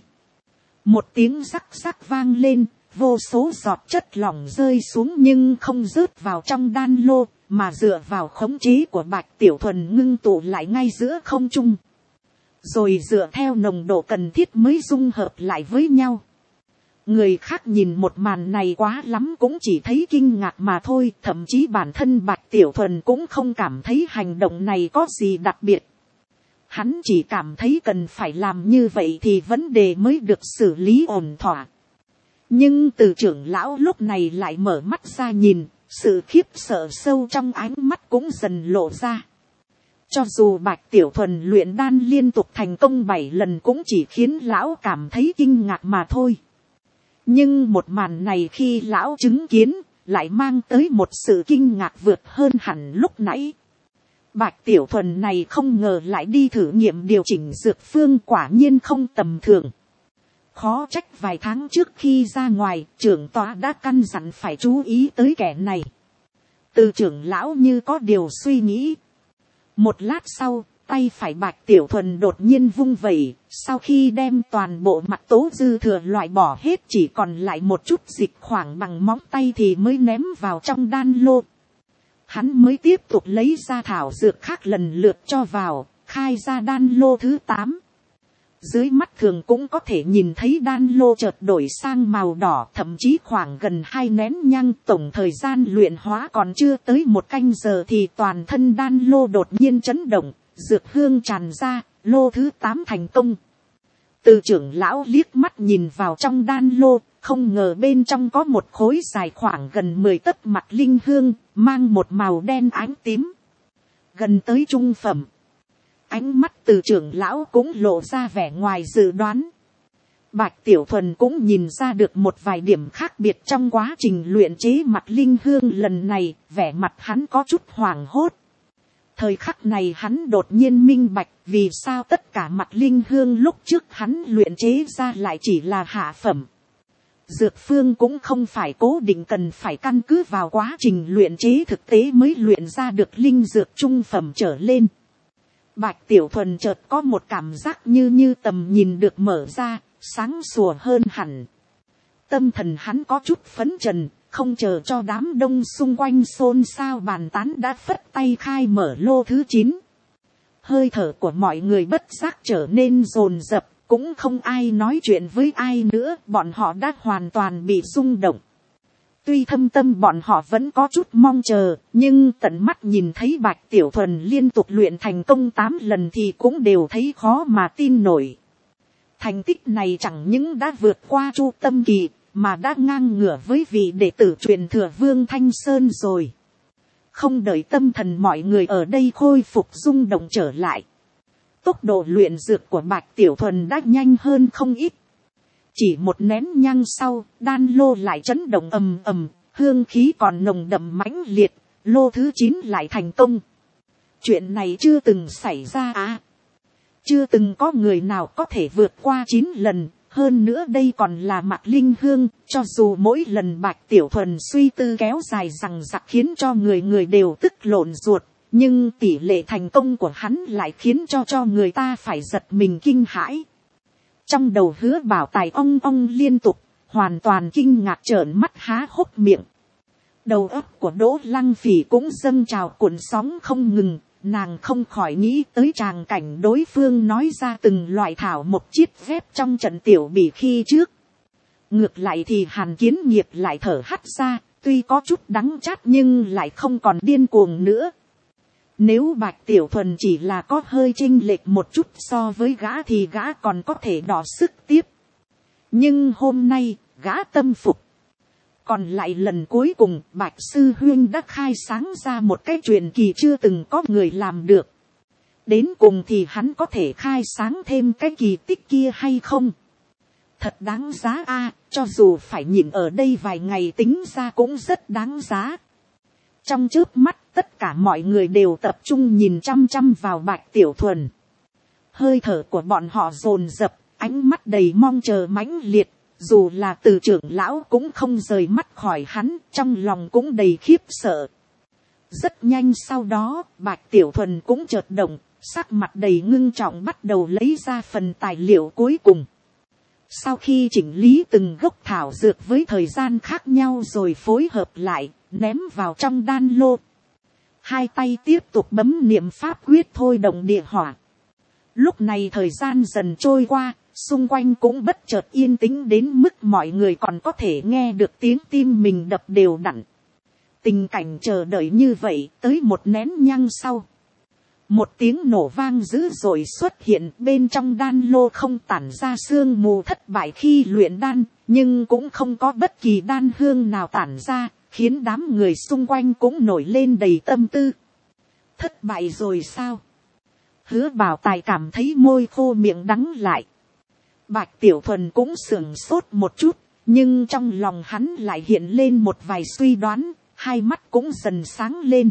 Một tiếng rắc rắc vang lên, vô số giọt chất lỏng rơi xuống nhưng không rớt vào trong đan lô, mà dựa vào khống chế của Bạch Tiểu Thuần ngưng tụ lại ngay giữa không trung. Rồi dựa theo nồng độ cần thiết mới dung hợp lại với nhau. Người khác nhìn một màn này quá lắm cũng chỉ thấy kinh ngạc mà thôi, thậm chí bản thân Bạch Tiểu Thuần cũng không cảm thấy hành động này có gì đặc biệt. Hắn chỉ cảm thấy cần phải làm như vậy thì vấn đề mới được xử lý ổn thỏa. Nhưng từ trưởng lão lúc này lại mở mắt ra nhìn, sự khiếp sợ sâu trong ánh mắt cũng dần lộ ra. Cho dù Bạch Tiểu Thuần luyện đan liên tục thành công 7 lần cũng chỉ khiến lão cảm thấy kinh ngạc mà thôi. Nhưng một màn này khi lão chứng kiến, lại mang tới một sự kinh ngạc vượt hơn hẳn lúc nãy. Bạch Tiểu Thuần này không ngờ lại đi thử nghiệm điều chỉnh dược phương, quả nhiên không tầm thường. Khó trách vài tháng trước khi ra ngoài, trưởng tọa đã căn dặn phải chú ý tới kẻ này. Từ trưởng lão như có điều suy nghĩ. Một lát sau, tay phải Bạch Tiểu Thuần đột nhiên vung vẩy, sau khi đem toàn bộ mặt tố dư thừa loại bỏ hết chỉ còn lại một chút dịch khoảng bằng móng tay thì mới ném vào trong đan lô. Hắn mới tiếp tục lấy ra thảo dược khác lần lượt cho vào, khai ra đan lô thứ 8. Dưới mắt thường cũng có thể nhìn thấy đan lô chợt đổi sang màu đỏ, thậm chí khoảng gần 2 nén nhang. Tổng thời gian luyện hóa còn chưa tới 1 canh giờ thì toàn thân đan lô đột nhiên chấn động, dược hương tràn ra, lô thứ 8 thành công. Từ trưởng lão liếc mắt nhìn vào trong đan lô, không ngờ bên trong có một khối dài khoảng gần 10 tấc mặt linh hương, mang một màu đen ánh tím. Gần tới trung phẩm. Ánh mắt từ trưởng lão cũng lộ ra vẻ ngoài dự đoán. Bạch Tiểu Thuần cũng nhìn ra được một vài điểm khác biệt trong quá trình luyện chế mặt linh hương lần này, vẻ mặt hắn có chút hoảng hốt. Thời khắc này hắn đột nhiên minh bạch vì sao tất cả mặt linh hương lúc trước hắn luyện chế ra lại chỉ là hạ phẩm. Dược phương cũng không phải cố định, cần phải căn cứ vào quá trình luyện chế thực tế mới luyện ra được linh dược trung phẩm trở lên. Bạch Tiểu Thuần chợt có một cảm giác như tầm nhìn được mở ra, sáng sủa hơn hẳn. Tâm thần hắn có chút phấn chấn, không chờ cho đám đông xung quanh xôn xao bàn tán đã phất tay khai mở lô thứ 9. Hơi thở của mọi người bất giác trở nên dồn dập, cũng không ai nói chuyện với ai nữa, bọn họ đã hoàn toàn bị rung động. Tuy thâm tâm bọn họ vẫn có chút mong chờ, nhưng tận mắt nhìn thấy Bạch Tiểu Thuần liên tục luyện thành công 8 lần thì cũng đều thấy khó mà tin nổi. Thành tích này chẳng những đã vượt qua Chu Tâm Kỳ, mà đã ngang ngửa với vị đệ tử truyền thừa Vương Thanh Sơn rồi. Không đợi tâm thần mọi người ở đây khôi phục rung động trở lại, tốc độ luyện dược của Bạch Tiểu Thuần đã nhanh hơn không ít. Chỉ một nén nhang sau, đan lô lại chấn động ầm ầm, hương khí còn nồng đậm mãnh liệt, lô thứ 9 lại thành công. Chuyện này chưa từng xảy ra à? Chưa từng có người nào có thể vượt qua 9 lần, hơn nữa đây còn là Mạc Linh Hương, cho dù mỗi lần Bạch Tiểu Thuần suy tư kéo dài rằng giặc khiến cho người người đều tức lộn ruột, nhưng tỷ lệ thành công của hắn lại khiến cho người ta phải giật mình kinh hãi. Trong đầu Hứa Bảo Tài ong ong liên tục, hoàn toàn kinh ngạc trợn mắt há hốc miệng. Đầu óc của Đỗ Lăng Phỉ cũng dâng trào cuộn sóng không ngừng, nàng không khỏi nghĩ tới tràng cảnh đối phương nói ra từng loại thảo một chiết phép trong trận tiểu bỉ khi trước. Ngược lại thì Hàn Kiến Nghiệp lại thở hắt ra, tuy có chút đắng chát nhưng lại không còn điên cuồng nữa. Nếu Bạch Tiểu Thuần chỉ là có hơi chênh lệch một chút so với gã thì gã còn có thể đọ sức tiếp. Nhưng hôm nay, gã tâm phục. Còn lại lần cuối cùng, Bạch Sư Huynh đã khai sáng ra một cái truyền kỳ chưa từng có người làm được. Đến cùng thì hắn có thể khai sáng thêm cái kỳ tích kia hay không? Thật đáng giá a, cho dù phải nhịn ở đây vài ngày tính ra cũng rất đáng giá. Trong chớp mắt, tất cả mọi người đều tập trung nhìn chăm chăm vào Bạch Tiểu Thuần. Hơi thở của bọn họ dồn dập, ánh mắt đầy mong chờ mãnh liệt. Dù là Từ trưởng lão cũng không rời mắt khỏi hắn, trong lòng cũng đầy khiếp sợ. Rất nhanh sau đó, Bạch Tiểu Thuần cũng chợt động, sắc mặt đầy ngưng trọng bắt đầu lấy ra phần tài liệu cuối cùng. Sau khi chỉnh lý từng gốc thảo dược với thời gian khác nhau rồi phối hợp lại, ném vào trong đan lô. Hai tay tiếp tục bấm niệm pháp quyết thôi động địa hỏa. Lúc này thời gian dần trôi qua, xung quanh cũng bất chợt yên tĩnh đến mức mọi người còn có thể nghe được tiếng tim mình đập đều đặn. Tình cảnh chờ đợi như vậy tới một nén nhang sau. Một tiếng nổ vang dữ dội xuất hiện, bên trong đan lô không tản ra sương mù thất bại khi luyện đan, nhưng cũng không có bất kỳ đan hương nào tản ra, khiến đám người xung quanh cũng nổi lên đầy tâm tư. Thất bại rồi sao? Hứa Bảo Tài cảm thấy môi khô miệng đắng lại. Bạch Tiểu Thuần cũng sửng sốt một chút, nhưng trong lòng hắn lại hiện lên một vài suy đoán, hai mắt cũng dần sáng lên.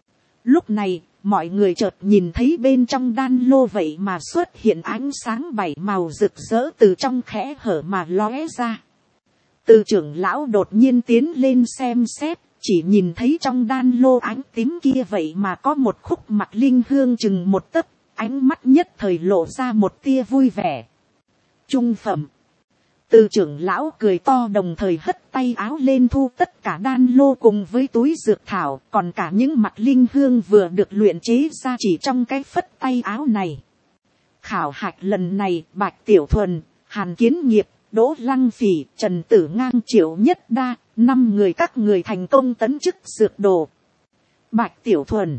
Lúc này, mọi người chợt nhìn thấy bên trong đan lô vậy mà xuất hiện ánh sáng bảy màu rực rỡ từ trong kẽ hở mà lóe ra. Từ trưởng lão đột nhiên tiến lên xem xét, chỉ nhìn thấy trong đan lô ánh tím kia vậy mà có một khúc Mạc Linh Hương chừng một tấc, ánh mắt nhất thời lộ ra một tia vui vẻ. Trung phẩm. Từ trưởng lão cười to đồng thời hất tay áo lên thu tất cả đan lô cùng với túi dược thảo, còn cả những Mạc Linh Hương vừa được luyện chế ra chỉ trong cái phất tay áo này. Khảo hạch lần này, Bạch Tiểu Thuần, Hàn Kiến Nghiệp, Đỗ Lăng Phỉ, Trần Tử Ngang, Triệu Nhất Đa, 5 người các người thành công tấn chức dược đồ. Bạch Tiểu Thuần,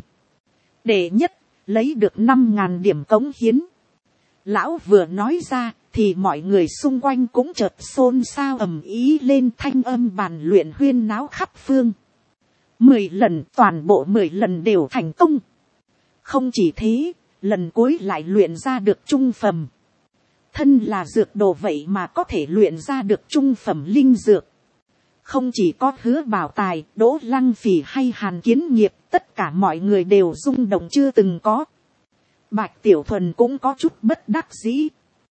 đệ nhất, lấy được 5.000 điểm cống hiến. Lão vừa nói ra, thì mọi người xung quanh cũng chợt xôn xao ầm ý lên, thanh âm bàn luyện huyên náo khắp phương. 10 lần, toàn bộ 10 lần đều thành công. Không chỉ thế, lần cuối lại luyện ra được trung phẩm. Thân là dược đồ vậy mà có thể luyện ra được trung phẩm linh dược. Không chỉ có Hứa Bảo Tài, Đỗ Lăng Phỉ hay Hàn Kiến Nghiệp, tất cả mọi người đều rung động chưa từng có. Bạch Tiểu Thuần cũng có chút bất đắc dĩ.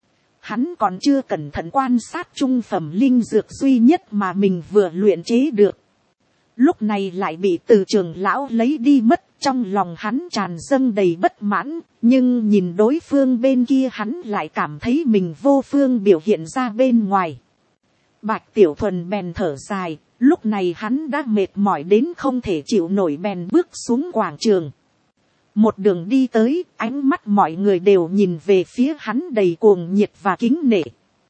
Hắn còn chưa cẩn thận quan sát trung phẩm linh dược duy nhất mà mình vừa luyện chế được. Lúc này lại bị Từ trưởng lão lấy đi mất, trong lòng hắn tràn dâng đầy bất mãn, nhưng nhìn đối phương bên kia hắn lại cảm thấy mình vô phương biểu hiện ra bên ngoài. Bạch Tiểu Thuần bèn thở dài, lúc này hắn đã mệt mỏi đến không thể chịu nổi bèn bước xuống quảng trường. Một đường đi tới, ánh mắt mọi người đều nhìn về phía hắn đầy cuồng nhiệt và kính nể.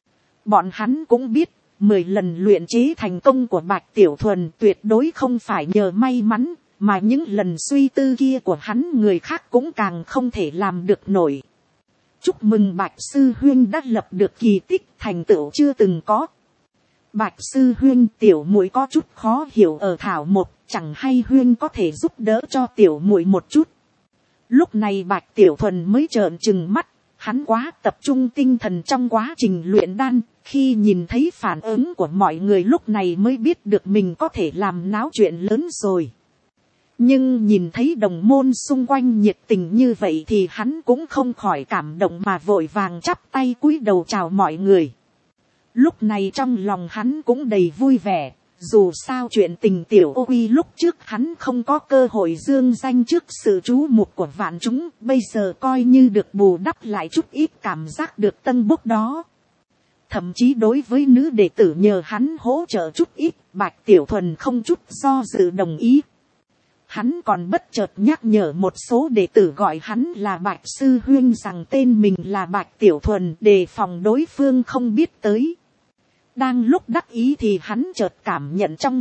Bọn hắn cũng biết, 10 lần luyện chế thành công của Bạch Tiểu Thuần tuyệt đối không phải nhờ may mắn, mà những lần suy tư kia của hắn người khác cũng càng không thể làm được nổi. chúc mừng Bạch sư huynh đã lập được kỳ tích, thành tựu chưa từng có. Bạch sư huynh, tiểu muội có chút khó hiểu ở thảo một, chẳng hay huynh có thể giúp đỡ cho tiểu muội một chút. Lúc này Bạch Tiểu Thuần mới trợn trừng mắt, hắn quá tập trung tinh thần trong quá trình luyện đan, khi nhìn thấy phản ứng của mọi người lúc này mới biết được mình có thể làm náo chuyện lớn rồi. Nhưng nhìn thấy đồng môn xung quanh nhiệt tình như vậy thì hắn cũng không khỏi cảm động mà vội vàng chắp tay cúi đầu chào mọi người. Lúc này trong lòng hắn cũng đầy vui vẻ, dù sao chuyện tình tiểu ô uy lúc trước hắn không có cơ hội dương danh trước sự chú mục của vạn chúng, bây giờ coi như được bù đắp lại chút ít cảm giác được tân bốc đó. Thậm chí đối với nữ đệ tử nhờ hắn hỗ trợ chút ít, Bạch Tiểu Thuần không chút do dự đồng ý. Hắn còn bất chợt nhắc nhở một số đệ tử gọi hắn là Bạch sư huynh rằng tên mình là Bạch Tiểu Thuần, đề phòng đối phương không biết tới. Đang lúc đắc ý thì hắn chợt cảm nhận trong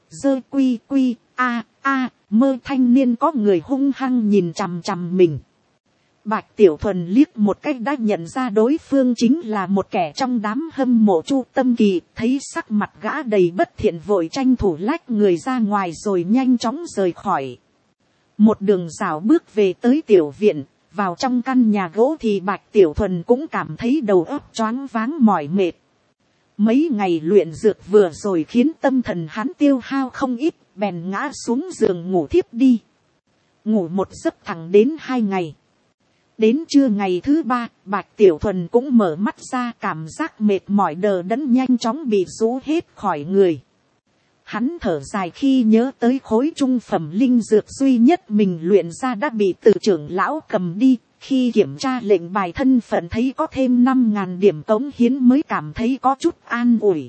mơ thanh niên có người hung hăng nhìn chằm chằm mình. Bạch Tiểu Thuần liếc một cách đã nhận ra đối phương chính là một kẻ trong đám hâm mộ Chu Tâm Kỳ, thấy sắc mặt gã đầy bất thiện vội tranh thủ lách người ra ngoài rồi nhanh chóng rời khỏi. Một đường rảo bước về tới tiểu viện, vào trong căn nhà gỗ thì Bạch Tiểu Thuần cũng cảm thấy đầu óc choáng váng mỏi mệt. Mấy ngày luyện dược vừa rồi khiến tâm thần hắn tiêu hao không ít, bèn ngã xuống giường ngủ thiếp đi. Ngủ một giấc thẳng đến 2 ngày. Đến trưa ngày thứ 3, Bạch Tiểu Thuần cũng mở mắt ra, cảm giác mệt mỏi đờ đẫn nhanh chóng bị rũ hết khỏi người. Hắn thở dài khi nhớ tới khối trung phẩm linh dược duy nhất mình luyện ra đã bị Từ trưởng lão cầm đi. Khi kiểm tra lệnh bài thân phận thấy có thêm 5.000 điểm cống hiến mới cảm thấy có chút an ủi.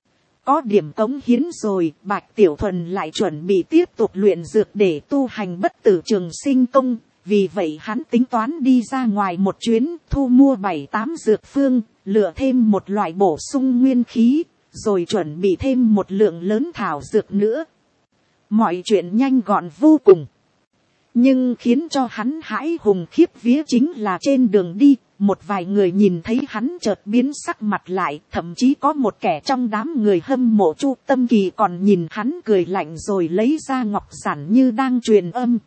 Có điểm cống hiến rồi, Bạch Tiểu Thuần lại chuẩn bị tiếp tục luyện dược để tu hành bất tử trường sinh công. Vì vậy hắn tính toán đi ra ngoài một chuyến, thu mua 7-8 dược phương, lựa thêm một loại bổ sung nguyên khí, rồi chuẩn bị thêm một lượng lớn thảo dược nữa. Mọi chuyện nhanh gọn vô cùng. Nhưng khiến cho hắn hãi hùng khiếp vía chính là trên đường đi, một vài người nhìn thấy hắn chợt biến sắc mặt lại, thậm chí có một kẻ trong đám người hâm mộ Chu Tâm Kỳ còn nhìn hắn cười lạnh rồi lấy ra ngọc giản như đang truyền âm.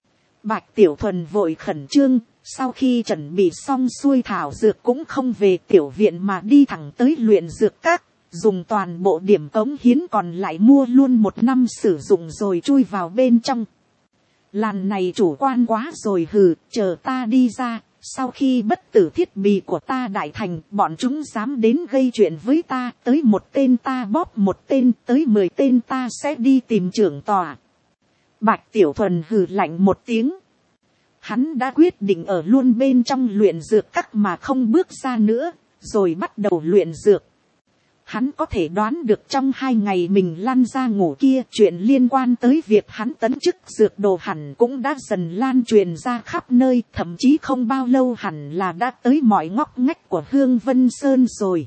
Bạch Tiểu Thuần vội khẩn trương, sau khi chuẩn bị xong xuôi thảo dược cũng không về tiểu viện mà đi thẳng tới luyện dược các, dùng toàn bộ điểm cống hiến còn lại mua luôn 1 năm sử dụng rồi chui vào bên trong. Làn này chủ quan quá rồi hừ, chờ ta đi ra, sau khi bất tử thiết bị của ta đại thành, bọn chúng dám đến gây chuyện với ta, tới 1 tên ta bóp 1 tên, tới 10 tên ta sẽ đi tìm trưởng tòa. Bạch Tiểu Thuần hừ lạnh một tiếng. Hắn đã quyết định ở luôn bên trong luyện dược các mà không bước ra nữa, rồi bắt đầu luyện dược. Hắn có thể đoán được trong 2 ngày mình lăn ra ngủ kia, chuyện liên quan tới việc hắn tấn chức dược đồ hẳn cũng đã dần lan truyền ra khắp nơi, thậm chí không bao lâu hẳn là đã tới mọi ngóc ngách của Hương Vân Sơn rồi.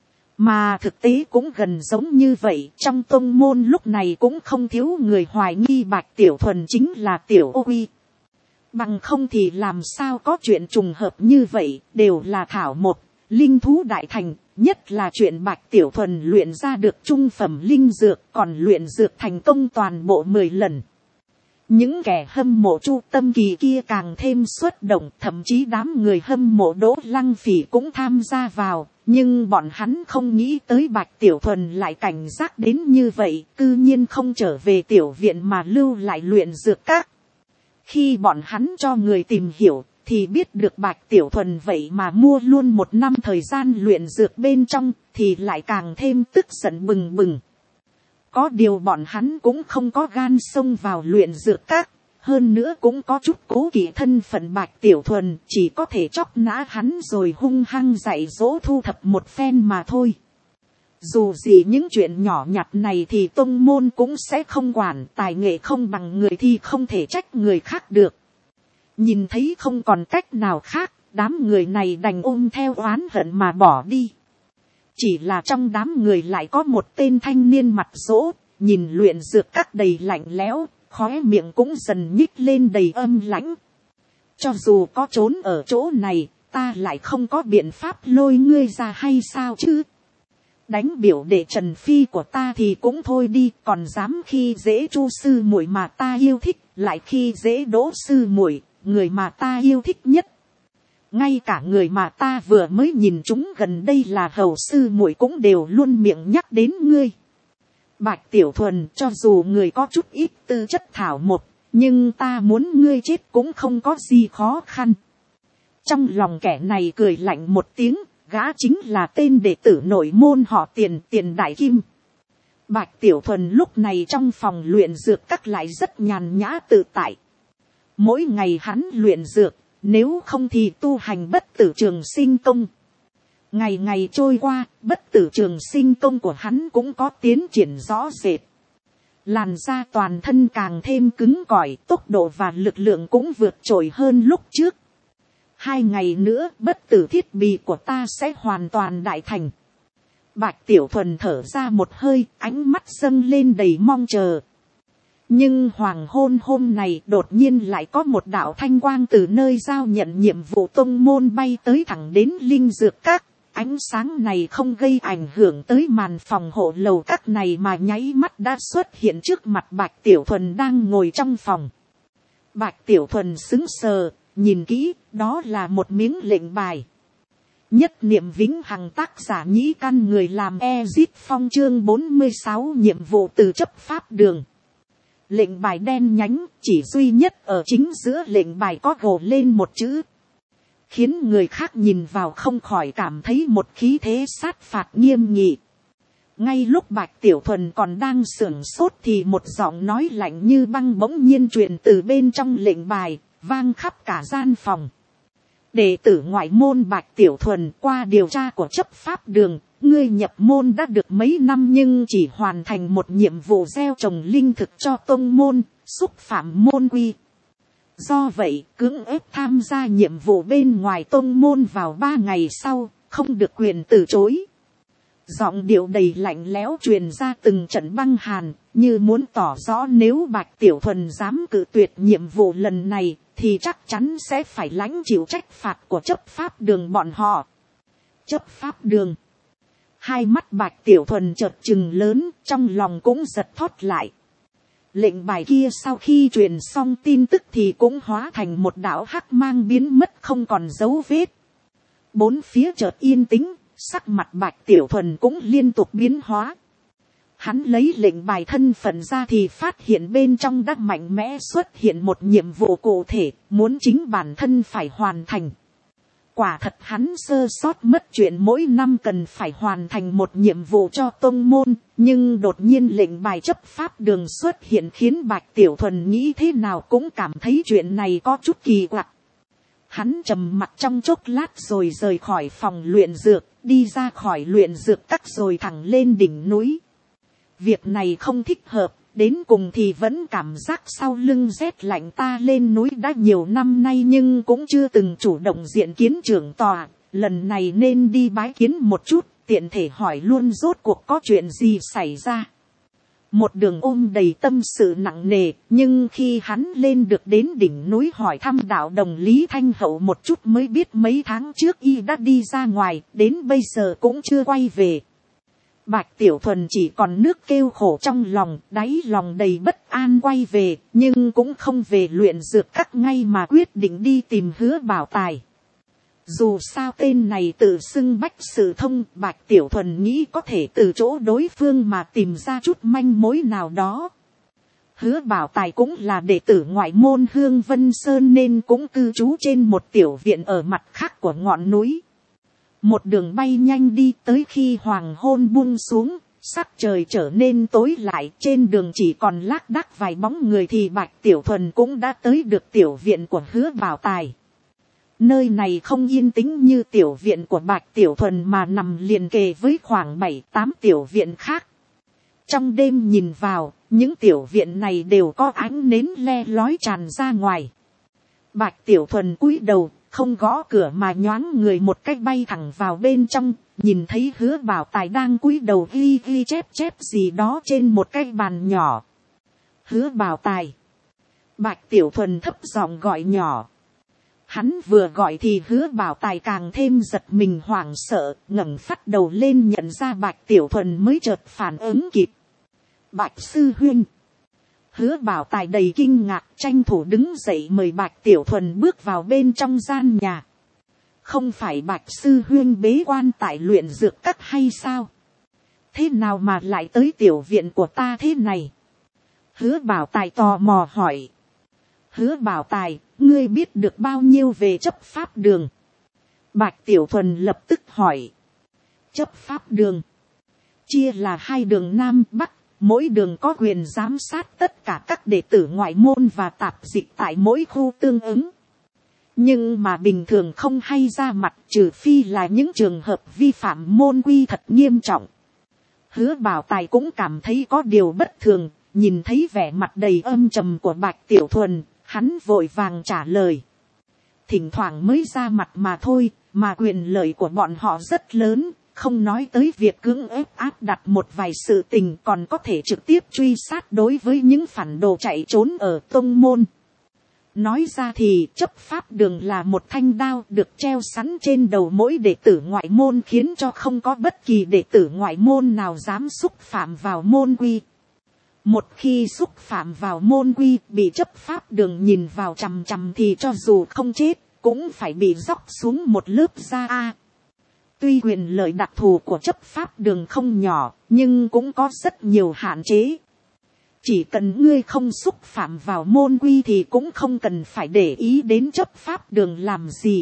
Mà thực tế cũng gần giống như vậy, trong tông môn lúc này cũng không thiếu người hoài nghi Bạch Tiểu Thuần chính là Tiểu Ô Uy. Bằng không thì làm sao có chuyện trùng hợp như vậy, đều là thảo một, linh thú đại thành, nhất là chuyện Bạch Tiểu Thuần luyện ra được trung phẩm linh dược, còn luyện dược thành công toàn bộ 10 lần. Những kẻ hâm mộ Chu Tâm Kỳ kia càng thêm xuất động, thậm chí đám người hâm mộ Đỗ Lăng Phỉ cũng tham gia vào, nhưng bọn hắn không nghĩ tới Bạch Tiểu Thuần lại cảnh giác đến như vậy, cư nhiên không trở về tiểu viện mà lưu lại luyện dược các. Khi bọn hắn cho người tìm hiểu, thì biết được Bạch Tiểu Thuần vậy mà mua luôn 1 năm thời gian luyện dược bên trong, thì lại càng thêm tức giận bừng bừng. Có điều bọn hắn cũng không có gan xông vào luyện dược các, hơn nữa cũng có chút cố kỵ thân phận Bạch Tiểu Thuần, chỉ có thể chóc nã hắn rồi hung hăng dạy dỗ thu thập một phen mà thôi. Dù gì những chuyện nhỏ nhặt này thì tông môn cũng sẽ không quản, tài nghệ không bằng người thì không thể trách người khác được. Nhìn thấy không còn cách nào khác, đám người này đành ôm theo oán hận mà bỏ đi. Chỉ là trong đám người lại có một tên thanh niên mặt dỗ, nhìn luyện dược các đầy lạnh lẽo, khóe miệng cũng dần nhích lên đầy âm lãnh. Cho dù có trốn ở chỗ này, ta lại không có biện pháp lôi ngươi ra hay sao chứ. Đánh biểu đệ Trần Phi của ta thì cũng thôi đi, còn dám khi dễ Chu sư muội mà ta yêu thích, lại khi dễ Đỗ sư muội, người mà ta yêu thích nhất. Ngay cả người mà ta vừa mới nhìn chúng gần đây là Hầu sư muội cũng đều luôn miệng nhắc đến ngươi. Bạch Tiểu Thuần, cho dù người có chút ít tư chất thảo một, nhưng ta muốn ngươi chết cũng không có gì khó khăn. Trong lòng kẻ này cười lạnh một tiếng, gã chính là tên đệ tử nội môn họ Tiền, Tiền Đại Kim. Bạch Tiểu Thuần lúc này trong phòng luyện dược các lại rất nhàn nhã tự tại. Mỗi ngày hắn luyện dược, nếu không thì tu hành bất tử trường sinh công. Ngày ngày trôi qua, bất tử trường sinh công của hắn cũng có tiến triển rõ rệt. Làn da toàn thân càng thêm cứng cỏi, tốc độ và lực lượng cũng vượt trội hơn lúc trước. 2 ngày nữa, bất tử thiết bị của ta sẽ hoàn toàn đại thành. Bạch Tiểu Thuần thở ra một hơi, ánh mắt dâng lên đầy mong chờ. Nhưng hoàng hôn hôm này đột nhiên lại có một đạo thanh quang từ nơi giao nhận nhiệm vụ tông môn bay tới thẳng đến linh dược các. Ánh sáng này không gây ảnh hưởng tới màn phòng hộ lầu các này mà nháy mắt đã xuất hiện trước mặt Bạch Tiểu Thuần đang ngồi trong phòng. Bạch Tiểu Thuần sững sờ, nhìn kỹ, đó là một miếng lệnh bài. Nhất niệm vĩnh hằng, tác giả Nhĩ Căn, người làm Ezit Phong, chương 46, nhiệm vụ từ chấp pháp đường. Lệnh bài đen nhánh, chỉ duy nhất ở chính giữa lệnh bài có gồ lên một chữ, khiến người khác nhìn vào không khỏi cảm thấy một khí thế sát phạt nghiêm nghị. Ngay lúc Bạch Tiểu Thuần còn đang sửng sốt thì một giọng nói lạnh như băng bỗng nhiên truyền từ bên trong lệnh bài, vang khắp cả gian phòng. Đệ tử ngoại môn Bạch Tiểu Thuần, qua điều tra của chấp pháp đường, ngươi nhập môn đã được mấy năm nhưng chỉ hoàn thành một nhiệm vụ gieo trồng linh thực cho tông môn, xúc phạm môn quy. Do vậy, cưỡng ép tham gia nhiệm vụ bên ngoài tông môn vào 3 ngày sau, không được quyền từ chối. Giọng điệu đầy lạnh lẽo truyền ra từng trận băng hàn, như muốn tỏ rõ nếu Bạch Tiểu Thuần dám cự tuyệt nhiệm vụ lần này, thì chắc chắn sẽ phải lãnh chịu trách phạt của chấp pháp đường bọn họ. Chấp pháp đường. Hai mắt Bạch Tiểu Thuần chợt trừng lớn, trong lòng cũng giật thót lại. Lệnh bài kia sau khi truyền xong tin tức thì cũng hóa thành một đạo hắc mang biến mất không còn dấu vết. Bốn phía chợt yên tĩnh, sắc mặt Bạch Tiểu Thuần cũng liên tục biến hóa. Hắn lấy lệnh bài thân phận ra thì phát hiện bên trong đã mạnh mẽ xuất hiện một nhiệm vụ cụ thể, muốn chính bản thân phải hoàn thành. Quả thật hắn sơ sót mất chuyện mỗi năm cần phải hoàn thành một nhiệm vụ cho tông môn, nhưng đột nhiên lệnh bài chấp pháp đường xuất hiện khiến Bạch Tiểu Thuần nghĩ thế nào cũng cảm thấy chuyện này có chút kỳ quặc. Hắn trầm mặc trong chốc lát rồi rời khỏi phòng luyện dược, đi ra khỏi luyện dược các rồi thẳng lên đỉnh núi. Việc này không thích hợp, đến cùng thì vẫn cảm giác sau lưng rét lạnh. Ta lên núi đã nhiều năm nay nhưng cũng chưa từng chủ động diện kiến trưởng tòa, lần này nên đi bái kiến một chút, tiện thể hỏi luôn rốt cuộc có chuyện gì xảy ra. Một đường ôm đầy tâm sự nặng nề, nhưng khi hắn lên được đến đỉnh núi hỏi thăm đạo đồng Lý Thanh Hậu một chút mới biết mấy tháng trước y đã đi ra ngoài, đến bây giờ cũng chưa quay về. Bạch Tiểu Thuần chỉ còn nước kêu khổ trong lòng, đáy lòng đầy bất an quay về, nhưng cũng không về luyện dược các ngay mà quyết định đi tìm Hứa Bảo Tài. Dù sao tên này tự xưng bách sự thông, Bạch Tiểu Thuần nghĩ có thể từ chỗ đối phương mà tìm ra chút manh mối nào đó. Hứa Bảo Tài cũng là đệ tử ngoại môn Hương Vân Sơn nên cũng cư trú trên một tiểu viện ở mặt khác của ngọn núi. Một đường bay nhanh đi tới khi hoàng hôn buông xuống, sắc trời trở nên tối lại, trên đường chỉ còn lác đác vài bóng người thì Bạch Tiểu Thuần cũng đã tới được tiểu viện của Hứa Bảo Tài. Nơi này không yên tĩnh như tiểu viện của Bạch Tiểu Thuần mà nằm liền kề với khoảng 7-8 tiểu viện khác. Trong đêm nhìn vào, những tiểu viện này đều có ánh nến le lói tràn ra ngoài. Bạch Tiểu Thuần cúi đầu, không gõ cửa mà nhoáng người một cách bay thẳng vào bên trong, nhìn thấy Hứa Bảo Tài đang cúi đầu ghi chép gì đó trên một cái bàn nhỏ. Hứa Bảo Tài. Bạch Tiểu Thuần thấp giọng gọi nhỏ. Hắn vừa gọi thì Hứa Bảo Tài càng thêm giật mình hoảng sợ, ngẩng phát đầu lên nhận ra Bạch Tiểu Thuần mới chợt phản ứng kịp. Bạch sư huynh. Hứa Bảo Tài đầy kinh ngạc tranh thủ đứng dậy mời Bạch Tiểu Thuần bước vào bên trong gian nhà. Không phải Bạch sư huynh bế quan tại luyện dược các hay sao? Thế nào mà lại tới tiểu viện của ta thế này? Hứa Bảo Tài tò mò hỏi. Hứa Bảo Tài, ngươi biết được bao nhiêu về chấp pháp đường? Bạch Tiểu Thuần lập tức hỏi. Chấp pháp đường chia là 2 đường Nam Bắc, mỗi đường có quyền giám sát tất cả các đệ tử ngoại môn và tạp dịch tại mỗi khu tương ứng. Nhưng mà bình thường không hay ra mặt, trừ phi là những trường hợp vi phạm môn quy thật nghiêm trọng. Hứa Bảo Tài cũng cảm thấy có điều bất thường, nhìn thấy vẻ mặt đầy âm trầm của Bạch Tiểu Thuần, hắn vội vàng trả lời. Thỉnh thoảng mới ra mặt mà thôi, mà quyền lợi của bọn họ rất lớn, không nói tới việc cưỡng ép áp đặt một vài sự tình, còn có thể trực tiếp truy sát đối với những phản đồ chạy trốn ở tông môn. Nói ra thì chấp pháp đường là một thanh đao được treo sẵn trên đầu mỗi đệ tử ngoại môn, khiến cho không có bất kỳ đệ tử ngoại môn nào dám xúc phạm vào môn quy. Một khi xúc phạm vào môn quy, bị chấp pháp đường nhìn vào chằm chằm thì cho dù không chết cũng phải bị róc xuống một lớp da a. Tuy quyền lợi đặc thù của chấp pháp đường không nhỏ, nhưng cũng có rất nhiều hạn chế. Chỉ cần ngươi không xúc phạm vào môn quy thì cũng không cần phải để ý đến chấp pháp đường làm gì.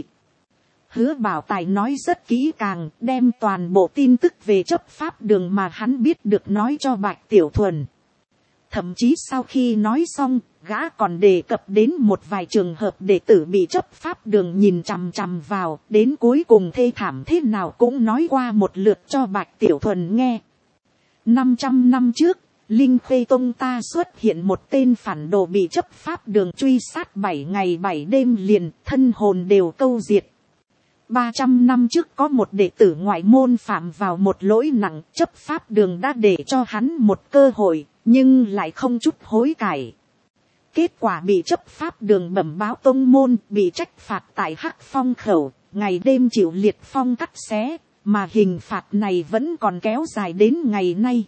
Hứa Bảo Tài nói rất kỹ càng, đem toàn bộ tin tức về chấp pháp đường mà hắn biết được nói cho Bạch Tiểu Thuần. Thậm chí sau khi nói xong, gã còn đề cập đến một vài trường hợp đệ tử bị chấp pháp đường nhìn chằm chằm vào, đến cuối cùng thê thảm thế nào cũng nói qua một lượt cho Bạch Tiểu Thuần nghe. 500 năm trước, Linh Khê Tông ta xuất hiện một tên phản đồ bị chấp pháp đường truy sát 7 ngày 7 đêm liền, thân hồn đều câu diệt. 300 năm trước có một đệ tử ngoại môn phạm vào một lỗi nặng, chấp pháp đường đã để cho hắn một cơ hội, nhưng lại không chút hối cải. Kết quả bị chấp pháp đường bẩm báo tông môn, bị trách phạt tại Hắc Phong khẩu, ngày đêm chịu liệt phong cắt xé, mà hình phạt này vẫn còn kéo dài đến ngày nay.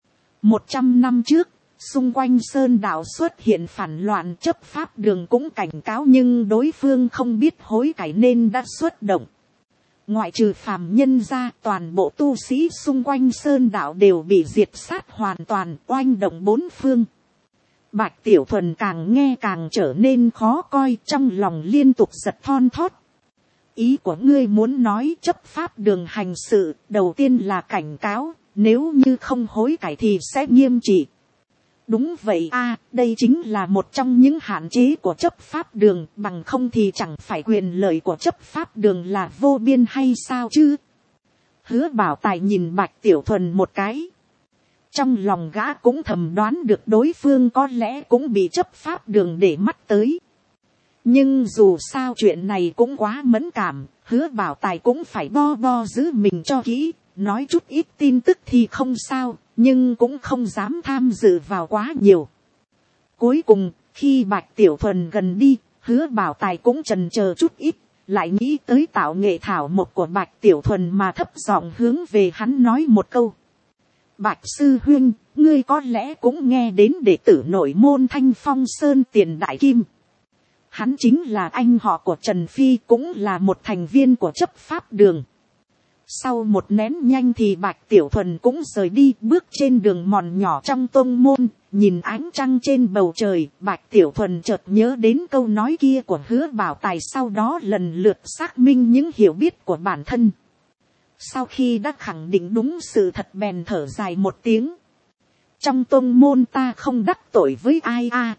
100 năm trước, xung quanh sơn đạo xuất hiện phản loạn, chấp pháp đường cũng cảnh cáo nhưng đối phương không biết hối cải nên đã xuất động. Ngoại trừ phàm nhân ra, toàn bộ tu sĩ xung quanh sơn đạo đều bị diệt sát hoàn toàn, oanh động 4 phương. Bạch Tiểu Thuần càng nghe càng trở nên khó coi, trong lòng liên tục giật thon thót. Ý của ngươi muốn nói chấp pháp đường hành sự, đầu tiên là cảnh cáo, nếu như không hối cải thì sẽ nghiêm trị. Đúng vậy a, đây chính là một trong những hạn chế của chấp pháp đường, bằng không thì chẳng phải quyền lợi của chấp pháp đường là vô biên hay sao chứ. Hứa Bảo Tài nhìn Bạch Tiểu Thuần một cái. Trong lòng gã cũng thầm đoán được đối phương có lẽ cũng bị chấp pháp đường để mắt tới. Nhưng dù sao chuyện này cũng quá mẫn cảm, Hứa Bảo Tài cũng phải bo giữ mình cho kỹ, nói chút ít tin tức thì không sao, nhưng cũng không dám tham dự vào quá nhiều. Cuối cùng, khi Bạch Tiểu Thuần gần đi, Hứa Bảo Tài cũng chần chờ chút ít, lại nghĩ tới tạo nghệ thảo một của Bạch Tiểu Thuần mà thấp giọng hướng về hắn nói một câu. Bạch sư huynh, ngươi có lẽ cũng nghe đến đệ tử nội môn Thanh Phong Sơn Tiền Đại Kim. Hắn chính là anh họ của Trần Phi, cũng là một thành viên của chấp pháp đường. Sau một nén nhanh thì Bạch Tiểu Thuần cũng rời đi, bước trên đường mòn nhỏ trong tông môn, nhìn ánh trăng trên bầu trời. Bạch Tiểu Thuần chợt nhớ đến câu nói kia của Hứa Bảo Tài, sau đó lần lượt xác minh những hiểu biết của bản thân. Sau khi đã khẳng định đúng sự thật bèn thở dài một tiếng. Trong tông môn ta không đắc tội với ai a.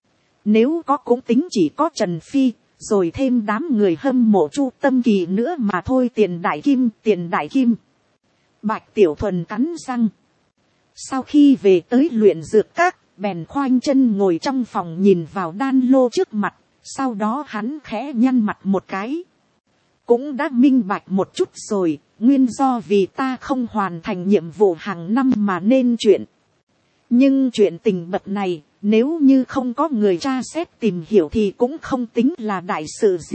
Nếu có cũng tính chỉ có Trần Phi, rồi thêm đám người hâm mộ Chu Tâm Kỳ nữa mà thôi. Tiền Đại Kim. Bạch Tiểu Thuần cắn răng. Sau khi về tới luyện dược các, bèn khoanh chân ngồi trong phòng nhìn vào đan lô trước mặt, sau đó hắn khẽ nhăn mặt một cái. Cũng đã minh bạch một chút rồi, nguyên do vì ta không hoàn thành nhiệm vụ hàng năm mà nên chuyện. Nhưng chuyện tình bậc này, nếu như không có người tra xét tìm hiểu thì cũng không tính là đại sự gì,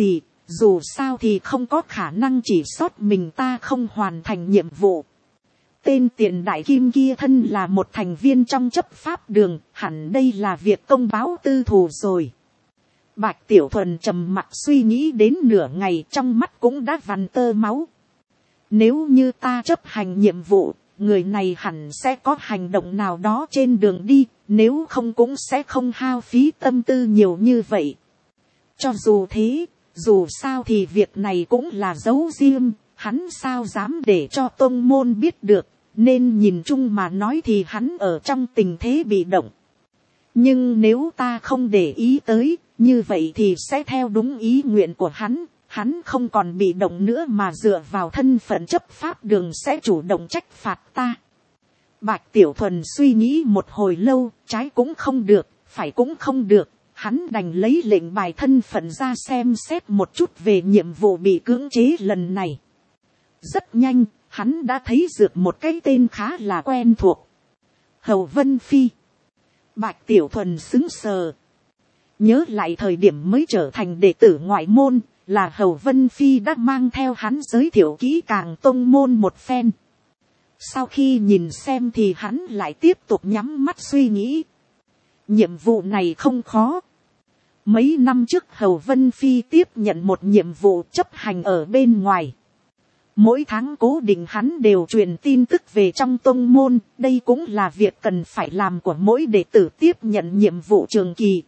dù sao thì không có khả năng chỉ sót mình ta không hoàn thành nhiệm vụ. Tên tiện đại kim kia thân là một thành viên trong chấp pháp đường, hẳn đây là việc công báo tư thù rồi. Bạch Tiểu Thuần trầm mặc suy nghĩ đến nửa ngày, trong mắt cũng đã vằn tơ máu. Nếu như ta chấp hành nhiệm vụ, người này hẳn sẽ có hành động nào đó trên đường đi, nếu không cũng sẽ không hao phí tâm tư nhiều như vậy. Cho dù thế, dù sao thì việc này cũng là giấu riêng, hắn sao dám để cho tông môn biết được, nên nhìn chung mà nói thì hắn ở trong tình thế bị động. Nhưng nếu ta không để ý tới, như vậy thì sẽ theo đúng ý nguyện của hắn không còn bị động nữa mà dựa vào thân phận chấp pháp đường sẽ chủ động trách phạt ta. Bạch Tiểu Thuần suy nghĩ một hồi lâu, trái cũng không được, phải cũng không được, hắn đành lấy lệnh bài thân phận ra xem xét một chút về nhiệm vụ bị cưỡng chế lần này. Rất nhanh, hắn đã thấy dược một cái tên khá là quen thuộc. Hầu Vân Phi. Bạch Tiểu Thuần sững sờ. Nhớ lại thời điểm mới trở thành đệ tử ngoại môn, là Hầu Vân Phi đã mang theo hắn giới thiệu kỹ càng tông môn một phen. Sau khi nhìn xem thì hắn lại tiếp tục nhắm mắt suy nghĩ. Nhiệm vụ này không khó. Mấy năm trước Hầu Vân Phi tiếp nhận một nhiệm vụ chấp hành ở bên ngoài. Mỗi tháng cố định hắn đều truyền tin tức về trong tông môn, đây cũng là việc cần phải làm của mỗi đệ tử tiếp nhận nhiệm vụ trường kỳ.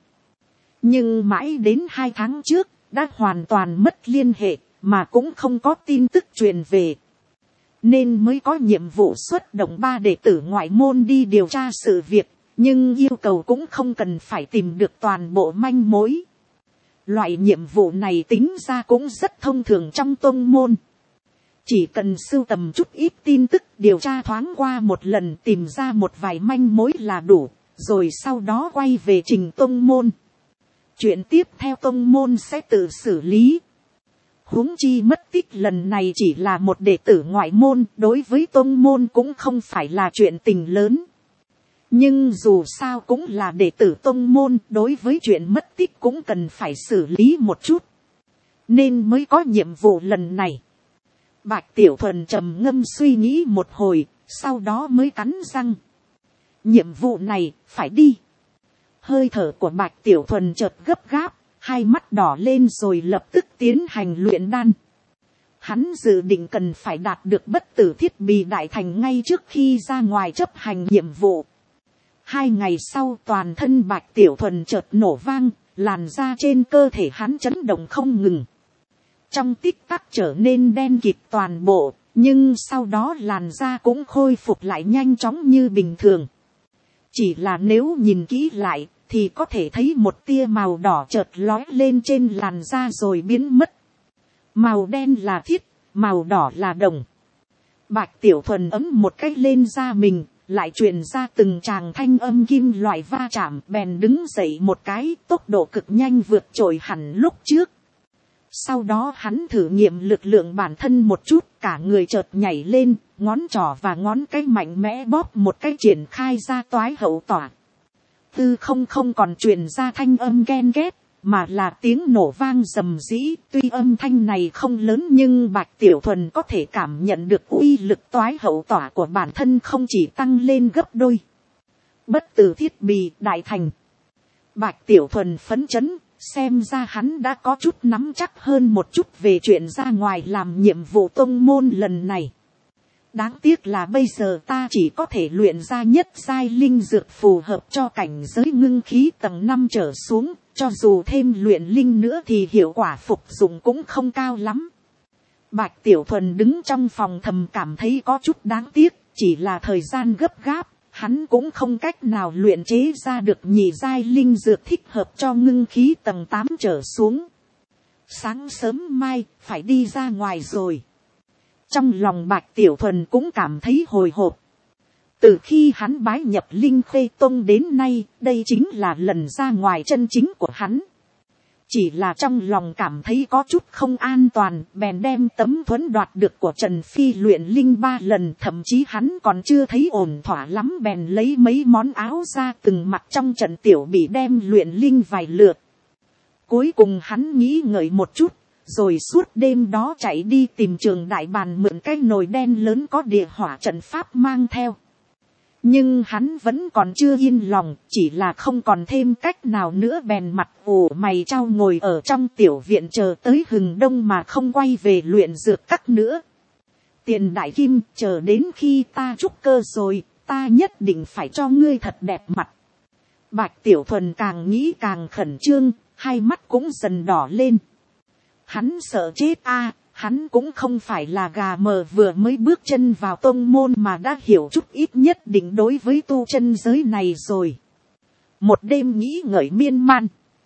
Nhưng mãi đến 2 tháng trước, đã hoàn toàn mất liên hệ, mà cũng không có tin tức truyền về. Nên mới có nhiệm vụ xuất động 3 đệ tử ngoại môn đi điều tra sự việc, nhưng yêu cầu cũng không cần phải tìm được toàn bộ manh mối. Loại nhiệm vụ này tính ra cũng rất thông thường trong tông môn. Chỉ cần sưu tầm chút ít tin tức, điều tra thoáng qua một lần, tìm ra một vài manh mối là đủ, rồi sau đó quay về trình tông môn. Chuyện tiếp theo tông môn sẽ tự xử lý. Huống chi mất tích lần này chỉ là một đệ tử ngoại môn, đối với tông môn cũng không phải là chuyện tình lớn. Nhưng dù sao cũng là đệ tử tông môn, đối với chuyện mất tích cũng cần phải xử lý một chút. Nên mới có nhiệm vụ lần này. Bạch Tiểu Thuần trầm ngâm suy nghĩ một hồi, sau đó mới cắn răng. Nhiệm vụ này, phải đi. Hơi thở của Bạch Tiểu Thuần chợt gấp gáp, hai mắt đỏ lên rồi lập tức tiến hành luyện đan. Hắn dự định cần phải đạt được bất tử thiết bị đại thành ngay trước khi ra ngoài chấp hành nhiệm vụ. 2 ngày sau toàn thân Bạch Tiểu Thuần chợt nổ vang, làn da trên cơ thể hắn chấn động không ngừng. Trong tích tắc trở nên đen kịt toàn bộ, nhưng sau đó làn da cũng khôi phục lại nhanh chóng như bình thường. Chỉ là nếu nhìn kỹ lại, thì có thể thấy một tia màu đỏ chợt lói lên trên làn da rồi biến mất. Màu đen là thiết, màu đỏ là đồng. Bạch Tiểu Thuần ấm một cách lên da mình, lại truyền ra từng tràng thanh âm kim loại va chạm, bèn đứng dậy một cái, tốc độ cực nhanh vượt trội hẳn lúc trước. Sau đó hắn thử nghiệm lực lượng bản thân một chút, cả người chợt nhảy lên, ngón trỏ và ngón cái mạnh mẽ bóp một cái triển khai ra toái hậu tỏa. Tư không còn truyền ra thanh âm ghen ghét, mà là tiếng nổ vang rầm rĩ. Tuy âm thanh này không lớn nhưng Bạch Tiểu Thuần có thể cảm nhận được uy lực toái hậu tỏa của bản thân không chỉ tăng lên gấp đôi. Bất tử thiết bị đại thành. Bạch Tiểu Thuần phấn chấn, xem ra hắn đã có chút nắm chắc hơn một chút về chuyện ra ngoài làm nhiệm vụ tông môn lần này. Đáng tiếc là bây giờ ta chỉ có thể luyện ra nhất giai linh dược phù hợp cho cảnh giới ngưng khí tầng 5 trở xuống, cho dù thêm luyện linh nữa thì hiệu quả phục dụng cũng không cao lắm. Bạch Tiểu Thuần đứng trong phòng thầm cảm thấy có chút đáng tiếc, chỉ là thời gian gấp gáp, hắn cũng không cách nào luyện chế ra được nhị giai linh dược thích hợp cho ngưng khí tầng 8 trở xuống. Sáng sớm mai, phải đi ra ngoài rồi. Trong lòng Bạch Tiểu Thuần cũng cảm thấy hồi hộp. Từ khi hắn bái nhập Linh Khê Tông đến nay, đây chính là lần ra ngoài chân chính của hắn. Chỉ là trong lòng cảm thấy có chút không an toàn, bèn đem tấm thuẫn đoạt được của Trần Phi luyện linh 3 lần, thậm chí hắn còn chưa thấy ổn thỏa lắm bèn lấy mấy món áo ra từng mặt trong trận tiểu bị đem luyện linh vài lượt. Cuối cùng hắn nghĩ ngợi một chút, rồi suốt đêm đó chạy đi tìm Trường Đại Bàn mượn cái nồi đen lớn có địa hỏa trận pháp mang theo. Nhưng hắn vẫn còn chưa yên lòng, chỉ là không còn thêm cách nào nữa bèn mặt ủ mày trao ngồi ở trong tiểu viện chờ tới hừng đông mà không quay về luyện dược các nữa. Tiền Đại Kim, chờ đến khi ta trúc cơ rồi, ta nhất định phải cho ngươi thật đẹp mặt. Bạch Tiểu Thuần càng nghĩ càng khẩn trương, hai mắt cũng dần đỏ lên. Hắn sợ chết hắn cũng không phải là gà mờ vừa mới bước chân vào tông môn mà đã hiểu chút ít nhất định đối với tu chân giới này rồi. Một đêm nghĩ ngợi miên man.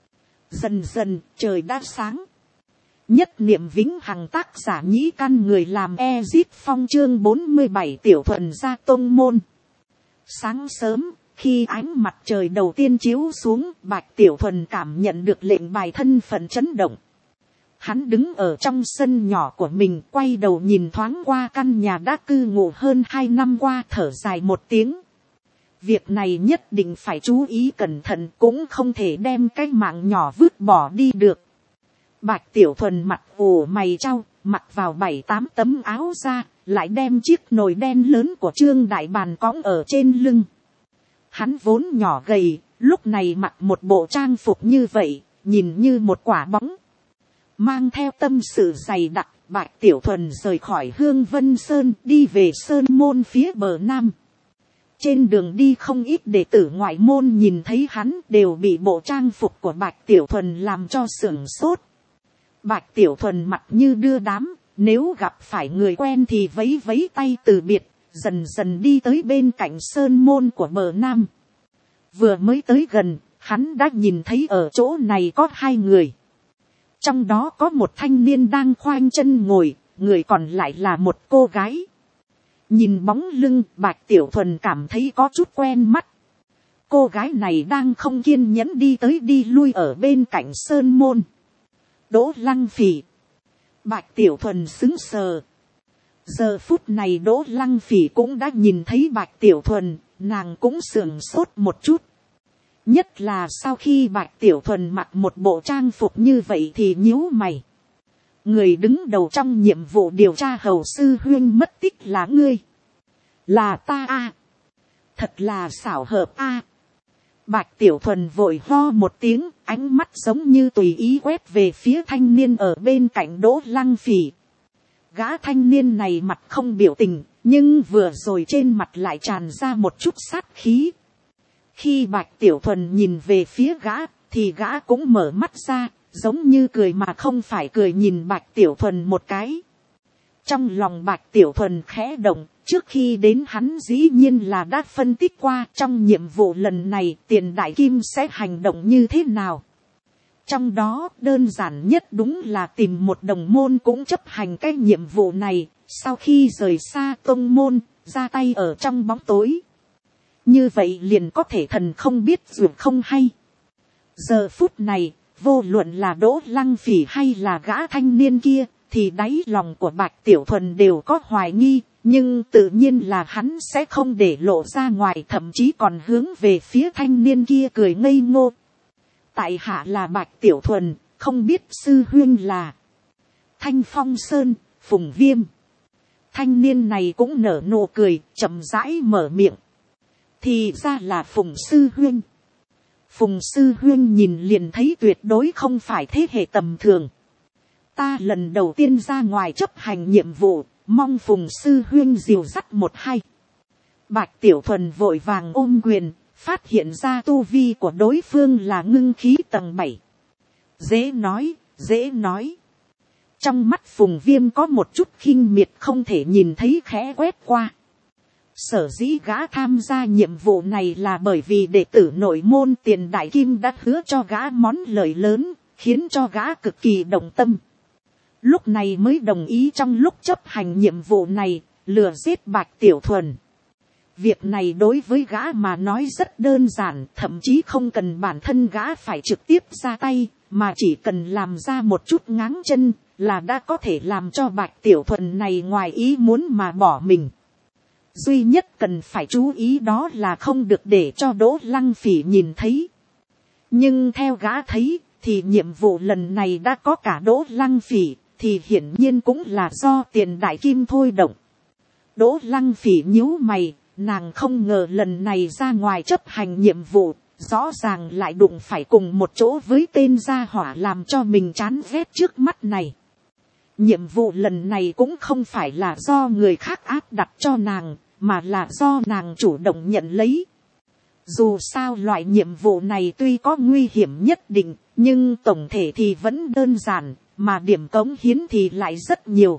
Dần dần trời đã sáng. Nhất niệm vĩnh hằng tác giả Nhĩ Căn, người làm Ezit Phong, chương 47 Tiểu Thuần ra tông môn. Sáng sớm, khi ánh mặt trời đầu tiên chiếu xuống, Bạch Tiểu Thuần cảm nhận được lệnh bài thân phận chấn động. Hắn đứng ở trong sân nhỏ của mình, quay đầu nhìn thoáng qua căn nhà đã cư ngụ hơn 2 năm qua, thở dài một tiếng. Việc này nhất định phải chú ý cẩn thận, cũng không thể đem cái mạng nhỏ vứt bỏ đi được. Bạch Tiểu Thuần mặt ủ mày trao, mặc vào 7-8 tấm áo ra, lại đem chiếc nồi đen lớn của Trương Đại Bàn cõng ở trên lưng. Hắn vốn nhỏ gầy, lúc này mặc một bộ trang phục như vậy, nhìn như một quả bóng. Mang theo tâm sự dày đặc, Bạch Tiểu Thuần rời khỏi Hương Vân Sơn, đi về Sơn Môn phía bờ Nam. Trên đường đi không ít đệ tử ngoại môn nhìn thấy hắn đều bị bộ trang phục của Bạch Tiểu Thuần làm cho sửng sốt. Bạch Tiểu Thuần mặt như đưa đám, nếu gặp phải người quen thì vẫy vẫy tay từ biệt, dần dần đi tới bên cạnh Sơn Môn của bờ Nam. Vừa mới tới gần, hắn đã nhìn thấy ở chỗ này có 2 người. Trong đó có một thanh niên đang khoanh chân ngồi, người còn lại là một cô gái. Nhìn bóng lưng, Bạch Tiểu Thuần cảm thấy có chút quen mắt. Cô gái này đang không kiên nhẫn đi tới đi lui ở bên cạnh Sơn Môn. Đỗ Lăng Phỉ. Bạch Tiểu Thuần sững sờ. Giờ phút này Đỗ Lăng Phỉ cũng đã nhìn thấy Bạch Tiểu Thuần, nàng cũng sửng sốt một chút. Nhất là sau khi Bạch Tiểu Thuần mặc một bộ trang phục như vậy thì nhíu mày. Người đứng đầu trong nhiệm vụ điều tra hầu sư huynh mất tích là ngươi. Là ta Thật là xảo hợp Bạch Tiểu Thuần vội ho một tiếng, ánh mắt giống như tùy ý quét về phía thanh niên ở bên cạnh Đỗ Lăng Phỉ. Gã thanh niên này mặt không biểu tình, nhưng vừa rồi trên mặt lại tràn ra một chút sát khí. Khi Bạch Tiểu Thuần nhìn về phía gã, thì gã cũng mở mắt ra, giống như cười mà không phải cười, nhìn Bạch Tiểu Thuần một cái. Trong lòng Bạch Tiểu Thuần khẽ động, trước khi đến hắn dĩ nhiên là đã phân tích qua trong nhiệm vụ lần này Tiền Đại Kim sẽ hành động như thế nào. Trong đó đơn giản nhất đúng là tìm một đồng môn cũng chấp hành cái nhiệm vụ này, sau khi rời xa tông môn, ra tay ở trong bóng tối. Như vậy liền có thể thần không biết dù không hay. Giờ phút này, vô luận là Đỗ Lăng Phỉ hay là gã thanh niên kia, thì đáy lòng của Bạch Tiểu Thuần đều có hoài nghi, nhưng tự nhiên là hắn sẽ không để lộ ra ngoài, thậm chí còn hướng về phía thanh niên kia cười ngây ngô. Tại hạ là Bạch Tiểu Thuần, không biết sư huynh là Thanh Phong Sơn, Phùng Viêm. Thanh niên này cũng nở nụ cười, chậm rãi mở miệng. Thì ra là Phùng sư huynh. Phùng sư huynh nhìn liền thấy tuyệt đối không phải thế hệ tầm thường. Ta lần đầu tiên ra ngoài chấp hành nhiệm vụ, mong Phùng sư huynh dìu dắt một hay. Bạch Tiểu Thuần vội vàng ôm quyền, phát hiện ra tu vi của đối phương là ngưng khí tầng 7. Dễ nói, dễ nói. Trong mắt Phùng Viêm có một chút khinh miệt không thể nhìn thấy khẽ quét qua. Sở dĩ gã tham gia nhiệm vụ này là bởi vì đệ tử nội môn Tiền Đại Kim đã hứa cho gã món lời lớn, khiến cho gã cực kỳ động tâm. Lúc này mới đồng ý trong lúc chấp hành nhiệm vụ này, lừa giết Bạch Tiểu Thuần. Việc này đối với gã mà nói rất đơn giản, thậm chí không cần bản thân gã phải trực tiếp ra tay, mà chỉ cần làm ra một chút ngáng chân, là đã có thể làm cho Bạch Tiểu Thuần này ngoài ý muốn mà bỏ mình. Duy nhất cần phải chú ý đó là không được để cho Đỗ Lăng Phỉ nhìn thấy. Nhưng theo gã thấy, thì nhiệm vụ lần này đã có cả Đỗ Lăng Phỉ, thì hiển nhiên cũng là do tiền đại kim thôi động. Đỗ Lăng Phỉ nhíu mày, nàng không ngờ lần này ra ngoài chấp hành nhiệm vụ, rõ ràng lại đụng phải cùng một chỗ với tên gia hỏa làm cho mình chán ghét trước mắt này. Nhiệm vụ lần này cũng không phải là do người khác áp đặt cho nàng, mà là do nàng chủ động nhận lấy. Dù sao loại nhiệm vụ này tuy có nguy hiểm nhất định, nhưng tổng thể thì vẫn đơn giản, mà điểm cống hiến thì lại rất nhiều.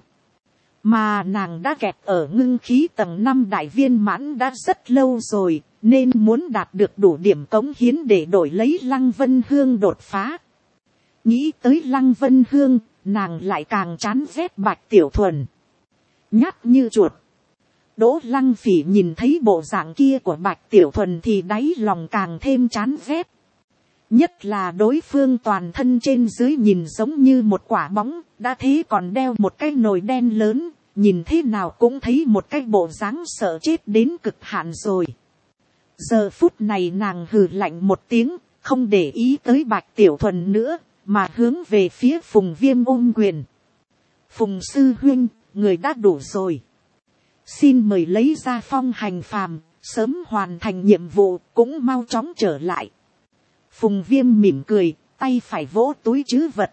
Mà nàng đã kẹt ở ngưng khí tầng 5 đại viên mãn đã rất lâu rồi, nên muốn đạt được đủ điểm cống hiến để đổi lấy Lăng Vân Hương đột phá. Nghĩ tới Lăng Vân Hương, nàng lại càng chán ghét Bạch Tiểu Thuần. Nhát như chuột. Đỗ Lăng Phỉ nhìn thấy bộ dạng kia của Bạch Tiểu Thuần thì đáy lòng càng thêm chán ghét. Nhất là đối phương toàn thân trên dưới nhìn giống như một quả bóng, đã thế còn đeo một cái nồi đen lớn, nhìn thế nào cũng thấy một cái bộ dáng sợ chết đến cực hạn rồi. Giờ phút này nàng hừ lạnh một tiếng, không để ý tới Bạch Tiểu Thuần nữa, mà hướng về phía Phùng Viêm ôm quyền. Phùng sư huynh, người đã đủ rồi. Xin mời lấy ra phong hành phàm, sớm hoàn thành nhiệm vụ, cũng mau chóng trở lại. Phùng Viêm mỉm cười, tay phải vỗ túi trữ vật.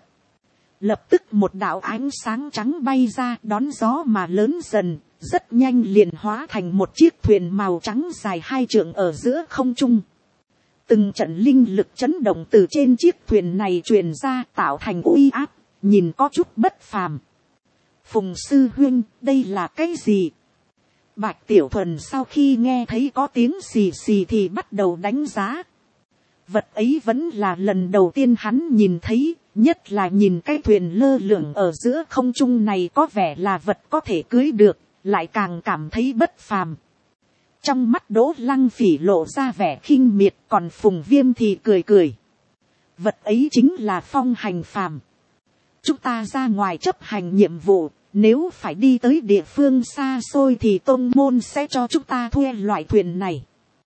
Lập tức một đạo ánh sáng trắng bay ra, đón gió mà lớn dần, rất nhanh liền hóa thành một chiếc thuyền màu trắng dài 2 trượng ở giữa không trung. Từng trận linh lực chấn động từ trên chiếc thuyền này truyền ra, tạo thành uy áp, nhìn có chút bất phàm. Phùng sư huynh, đây là cái gì? Bạch Tiểu Thuần sau khi nghe thấy có tiếng xì xì thì bắt đầu đánh giá. Vật ấy vẫn là lần đầu tiên hắn nhìn thấy, nhất là nhìn cái thuyền lơ lửng ở giữa không trung này có vẻ là vật có thể cưới được, lại càng cảm thấy bất phàm. Trong mắt Đỗ Lăng Phỉ lộ ra vẻ khinh miệt, còn Phùng Viêm thì cười cười. Vật ấy chính là phong hành phàm. Chúng ta ra ngoài chấp hành nhiệm vụ, nếu phải đi tới địa phương xa xôi thì tông môn sẽ cho chúng ta thuê loại thuyền này.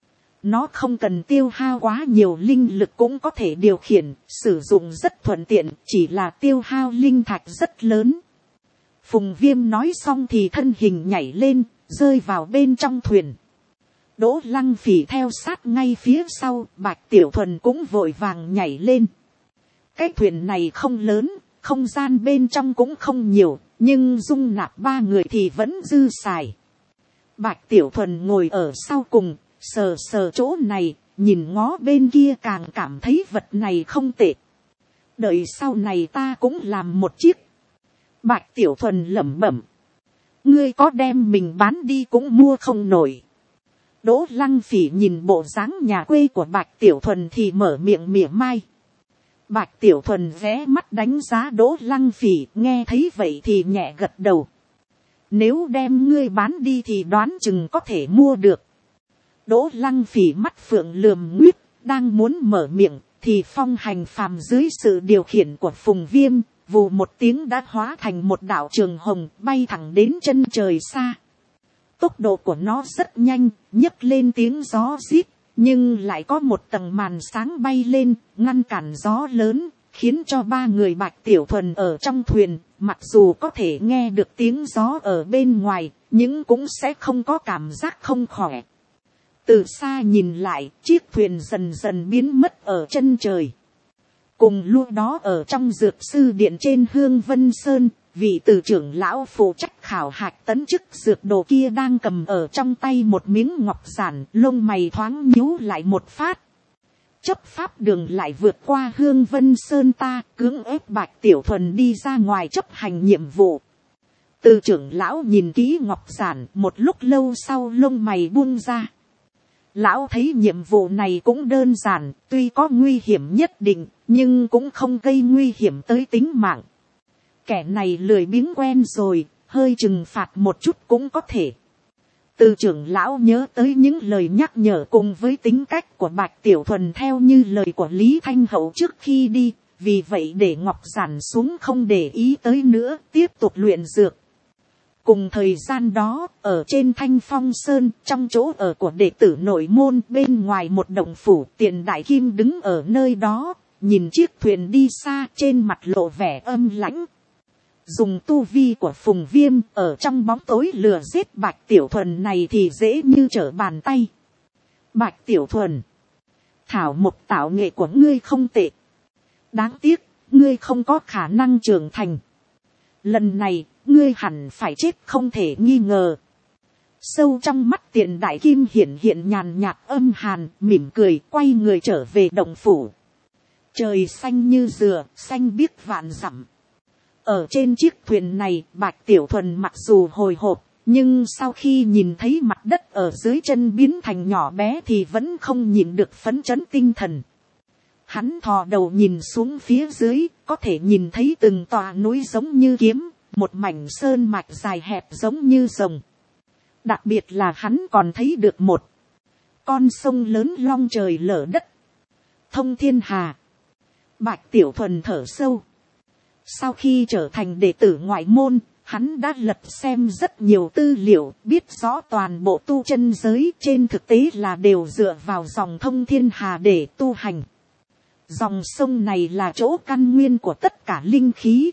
Nó không cần tiêu hao quá nhiều linh lực cũng có thể điều khiển, sử dụng rất thuận tiện, chỉ là tiêu hao linh thạch rất lớn. Phùng Viêm nói xong thì thân hình nhảy lên, rơi vào bên trong thuyền. Đỗ Lăng Phỉ theo sát ngay phía sau, Bạch Tiểu Thuần cũng vội vàng nhảy lên. Cái thuyền này không lớn, không gian bên trong cũng không nhiều, nhưng dung nạp 3 người thì vẫn dư xài. Bạch Tiểu Thuần ngồi ở sau cùng, sờ sờ chỗ này, nhìn ngó bên kia càng cảm thấy vật này không tệ. Đợi sau này ta cũng làm một chiếc. Bạch Tiểu Thuần lẩm bẩm. Ngươi có đem mình bán đi cũng mua không nổi. Đỗ Lăng Phỉ nhìn bộ dáng nhà quê của Bạch Tiểu Thuần thì mở miệng mỉa mai. Bạch Tiểu Thuần ghé mắt đánh giá Đỗ Lăng Phỉ, nghe thấy vậy thì nhẹ gật đầu. Nếu đem ngươi bán đi thì đoán chừng có thể mua được. Đỗ Lăng Phỉ mắt phượng lườm nguyết, đang muốn mở miệng, thì phong hành phàm dưới sự điều khiển của Phùng Viêm, vù một tiếng đã hóa thành một đạo trường hồng bay thẳng đến chân trời xa. Tốc độ của nó rất nhanh, nhấc lên tiếng gió rít, nhưng lại có một tầng màn sáng bay lên, ngăn cản gió lớn, khiến cho 3 người Bạch Tiểu Thuần ở trong thuyền, mặc dù có thể nghe được tiếng gió ở bên ngoài, nhưng cũng sẽ không có cảm giác không khỏe. Từ xa nhìn lại, chiếc thuyền dần dần biến mất ở chân trời. Cùng lúc đó ở trong dược sư điện trên Hương Vân Sơn, vị từ trưởng lão phụ trách khảo hạch tấn chức dược đồ kia đang cầm ở trong tay một miếng ngọc giản, lông mày thoáng nhíu lại một phát. Chấp pháp đường lại vượt qua Hương Vân Sơn ta, cưỡng ép Bạch Tiểu Thuần đi ra ngoài chấp hành nhiệm vụ. Từ trưởng lão nhìn kỹ ngọc giản, một lúc lâu sau lông mày buông ra. Lão thấy nhiệm vụ này cũng đơn giản, tuy có nguy hiểm nhất định, nhưng cũng không gây nguy hiểm tới tính mạng. Kẻ này lười biếng quen rồi, hơi trừng phạt một chút cũng có thể. Từ trưởng lão nhớ tới những lời nhắc nhở cùng với tính cách của Bạch Tiểu Thuần theo như lời của Lý Thanh Hậu trước khi đi, vì vậy để ngọc giản xuống không để ý tới nữa, tiếp tục luyện dược. Cùng thời gian đó, ở trên Thanh Phong Sơn, trong chỗ ở của đệ tử nội môn bên ngoài một động phủ, Tiền Đại Kim đứng ở nơi đó, nhìn chiếc thuyền đi xa, trên mặt lộ vẻ âm lãnh. Dùng tu vi của Phùng Viêm ở trong bóng tối lừa giết Bạch Tiểu Thuần này thì dễ như trở bàn tay. Bạch Tiểu Thuần, thảo một tạo nghệ của ngươi không tệ. Đáng tiếc, ngươi không có khả năng trưởng thành. Lần này, ngươi hẳn phải chết không thể nghi ngờ. Sâu trong mắt Tiện Đại Kim hiện nhàn nhạt âm hàn, mỉm cười, quay người trở về động phủ. Trời xanh như dừa, xanh biếc vạn dặm. Ở trên chiếc thuyền này, Bạch Tiểu Thuần mặc dù hồi hộp, nhưng sau khi nhìn thấy mặt đất ở dưới chân biến thành nhỏ bé thì vẫn không nhịn được phấn chấn tinh thần. Hắn thò đầu nhìn xuống phía dưới, có thể nhìn thấy từng tòa núi giống như kiếm, một mảnh sơn mạch dài hẹp giống như rồng. Đặc biệt là hắn còn thấy được một con sông lớn long trời lở đất, thông thiên hà. Bạch Tiểu Thuần thở sâu. Sau khi trở thành đệ tử ngoại môn, hắn đã lật xem rất nhiều tư liệu, biết rõ toàn bộ tu chân giới trên thực tế là đều dựa vào dòng thông thiên hà để tu hành. Dòng sông này là chỗ căn nguyên của tất cả linh khí.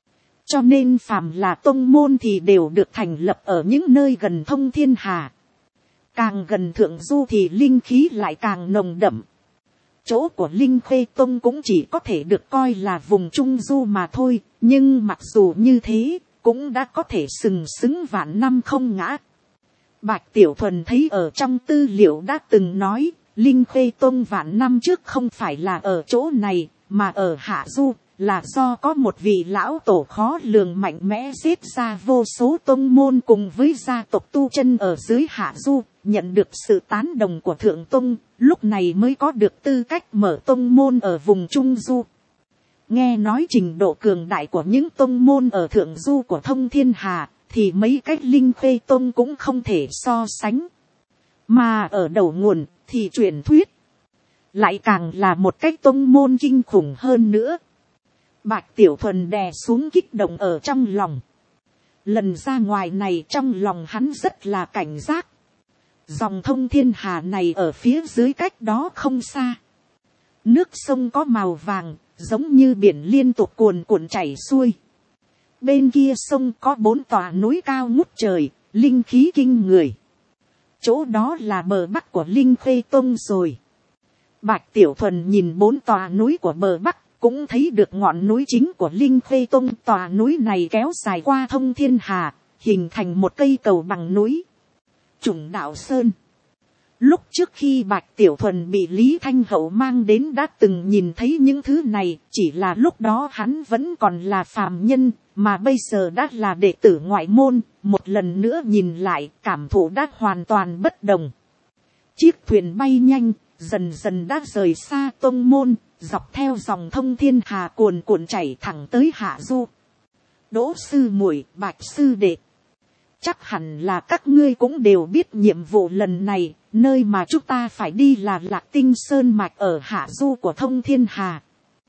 Cho nên phàm là tông môn thì đều được thành lập ở những nơi gần thông thiên hà. Càng gần thượng du thì linh khí lại càng nồng đậm. Chỗ của Linh Khê Tông cũng chỉ có thể được coi là vùng trung du mà thôi, nhưng mặc dù như thế, cũng đã có thể sừng sững vạn năm không ngã. Bạch Tiểu Thuần thấy ở trong tư liệu đã từng nói, Linh Khê Tông vạn năm trước không phải là ở chỗ này, mà ở Hạ Du, là do có một vị lão tổ khó lường mạnh mẽ giết ra vô số tông môn cùng với gia tộc tu chân ở dưới Hạ Du, nhận được sự tán đồng của Thượng Tông, lúc này mới có được tư cách mở tông môn ở vùng Trung Du. Nghe nói trình độ cường đại của những tông môn ở Thượng Du của Thông Thiên Hà, thì mấy cách Linh Khê Tông cũng không thể so sánh. Mà ở đầu nguồn, thì truyền thuyết lại càng là một cách tông môn kinh khủng hơn nữa. Bạch Tiểu Thuần đè xuống kích động ở trong lòng. Lần ra ngoài này trong lòng hắn rất là cảnh giác. Dòng thông thiên hà này ở phía dưới cách đó không xa. Nước sông có màu vàng, giống như biển liên tục cuồn cuộn chảy xuôi. Bên kia sông có 4 tòa núi cao ngút trời, linh khí kinh người. Chỗ đó là bờ bắc của Linh Khê Tông rồi. Bạch Tiểu Thuần nhìn 4 tòa núi của bờ bắc, cũng thấy được ngọn núi chính của Linh Khê Tông. Tòa núi này kéo dài qua thông thiên hà, hình thành một cây cầu bằng núi. Chủng Đạo Sơn. Lúc trước khi Bạch Tiểu Thuần bị Lý Thanh Hậu mang đến đã từng nhìn thấy những thứ này, chỉ là lúc đó hắn vẫn còn là phàm nhân, mà bây giờ đã là đệ tử ngoại môn, một lần nữa nhìn lại, cảm thụ đã hoàn toàn bất đồng. Chiếc thuyền bay nhanh, dần dần đã rời xa tông môn, dọc theo dòng thông thiên hà cuồn cuộn chảy thẳng tới Hạ Du. Đỗ sư muội, Bạch sư đệ, chắc hẳn là các ngươi cũng đều biết nhiệm vụ lần này, nơi mà chúng ta phải đi là Lạc Tinh Sơn Mạch ở Hạ Du của Thông Thiên Hà.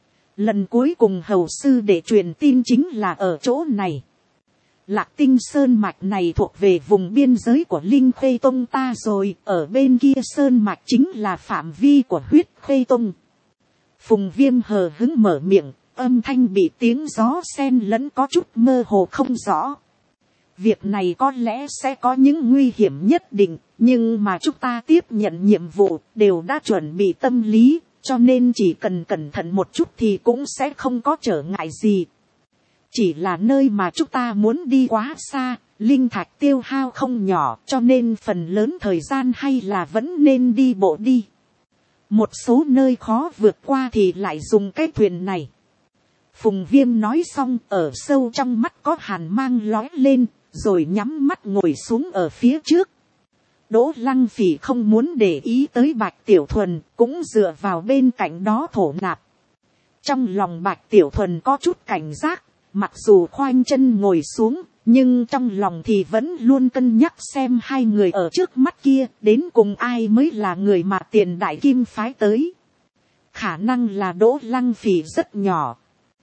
Lần cuối cùng hầu sư để truyền tin chính là ở chỗ này. Lạc Tinh Sơn Mạch này thuộc về vùng biên giới của Linh Khê Tông ta rồi, ở bên kia Sơn Mạch chính là phạm vi của Huyết Khê Tông. Phùng Viêm hờ hững mở miệng, âm thanh bị tiếng gió xen lẫn có chút mơ hồ không rõ. Việc này có lẽ sẽ có những nguy hiểm nhất định, nhưng mà chúng ta tiếp nhận nhiệm vụ đều đã chuẩn bị tâm lý, cho nên chỉ cần cẩn thận một chút thì cũng sẽ không có trở ngại gì. Chỉ là nơi mà chúng ta muốn đi quá xa, linh thạch tiêu hao không nhỏ, cho nên phần lớn thời gian hay là vẫn nên đi bộ đi. Một số nơi khó vượt qua thì lại dùng cái thuyền này. Phùng Viêm nói xong, ở sâu trong mắt có hàn mang lóe lên, rồi nhắm mắt ngồi xuống ở phía trước. Đỗ Lăng Phỉ không muốn để ý tới Bạch Tiểu Thuần, cũng dựa vào bên cạnh đó thổ nạp. Trong lòng Bạch Tiểu Thuần có chút cảnh giác, mặc dù khoanh chân ngồi xuống, nhưng trong lòng thì vẫn luôn cân nhắc xem hai người ở trước mắt kia đến cùng ai mới là người mà Tiền Đại Kim phái tới. Khả năng là Đỗ Lăng Phỉ rất nhỏ.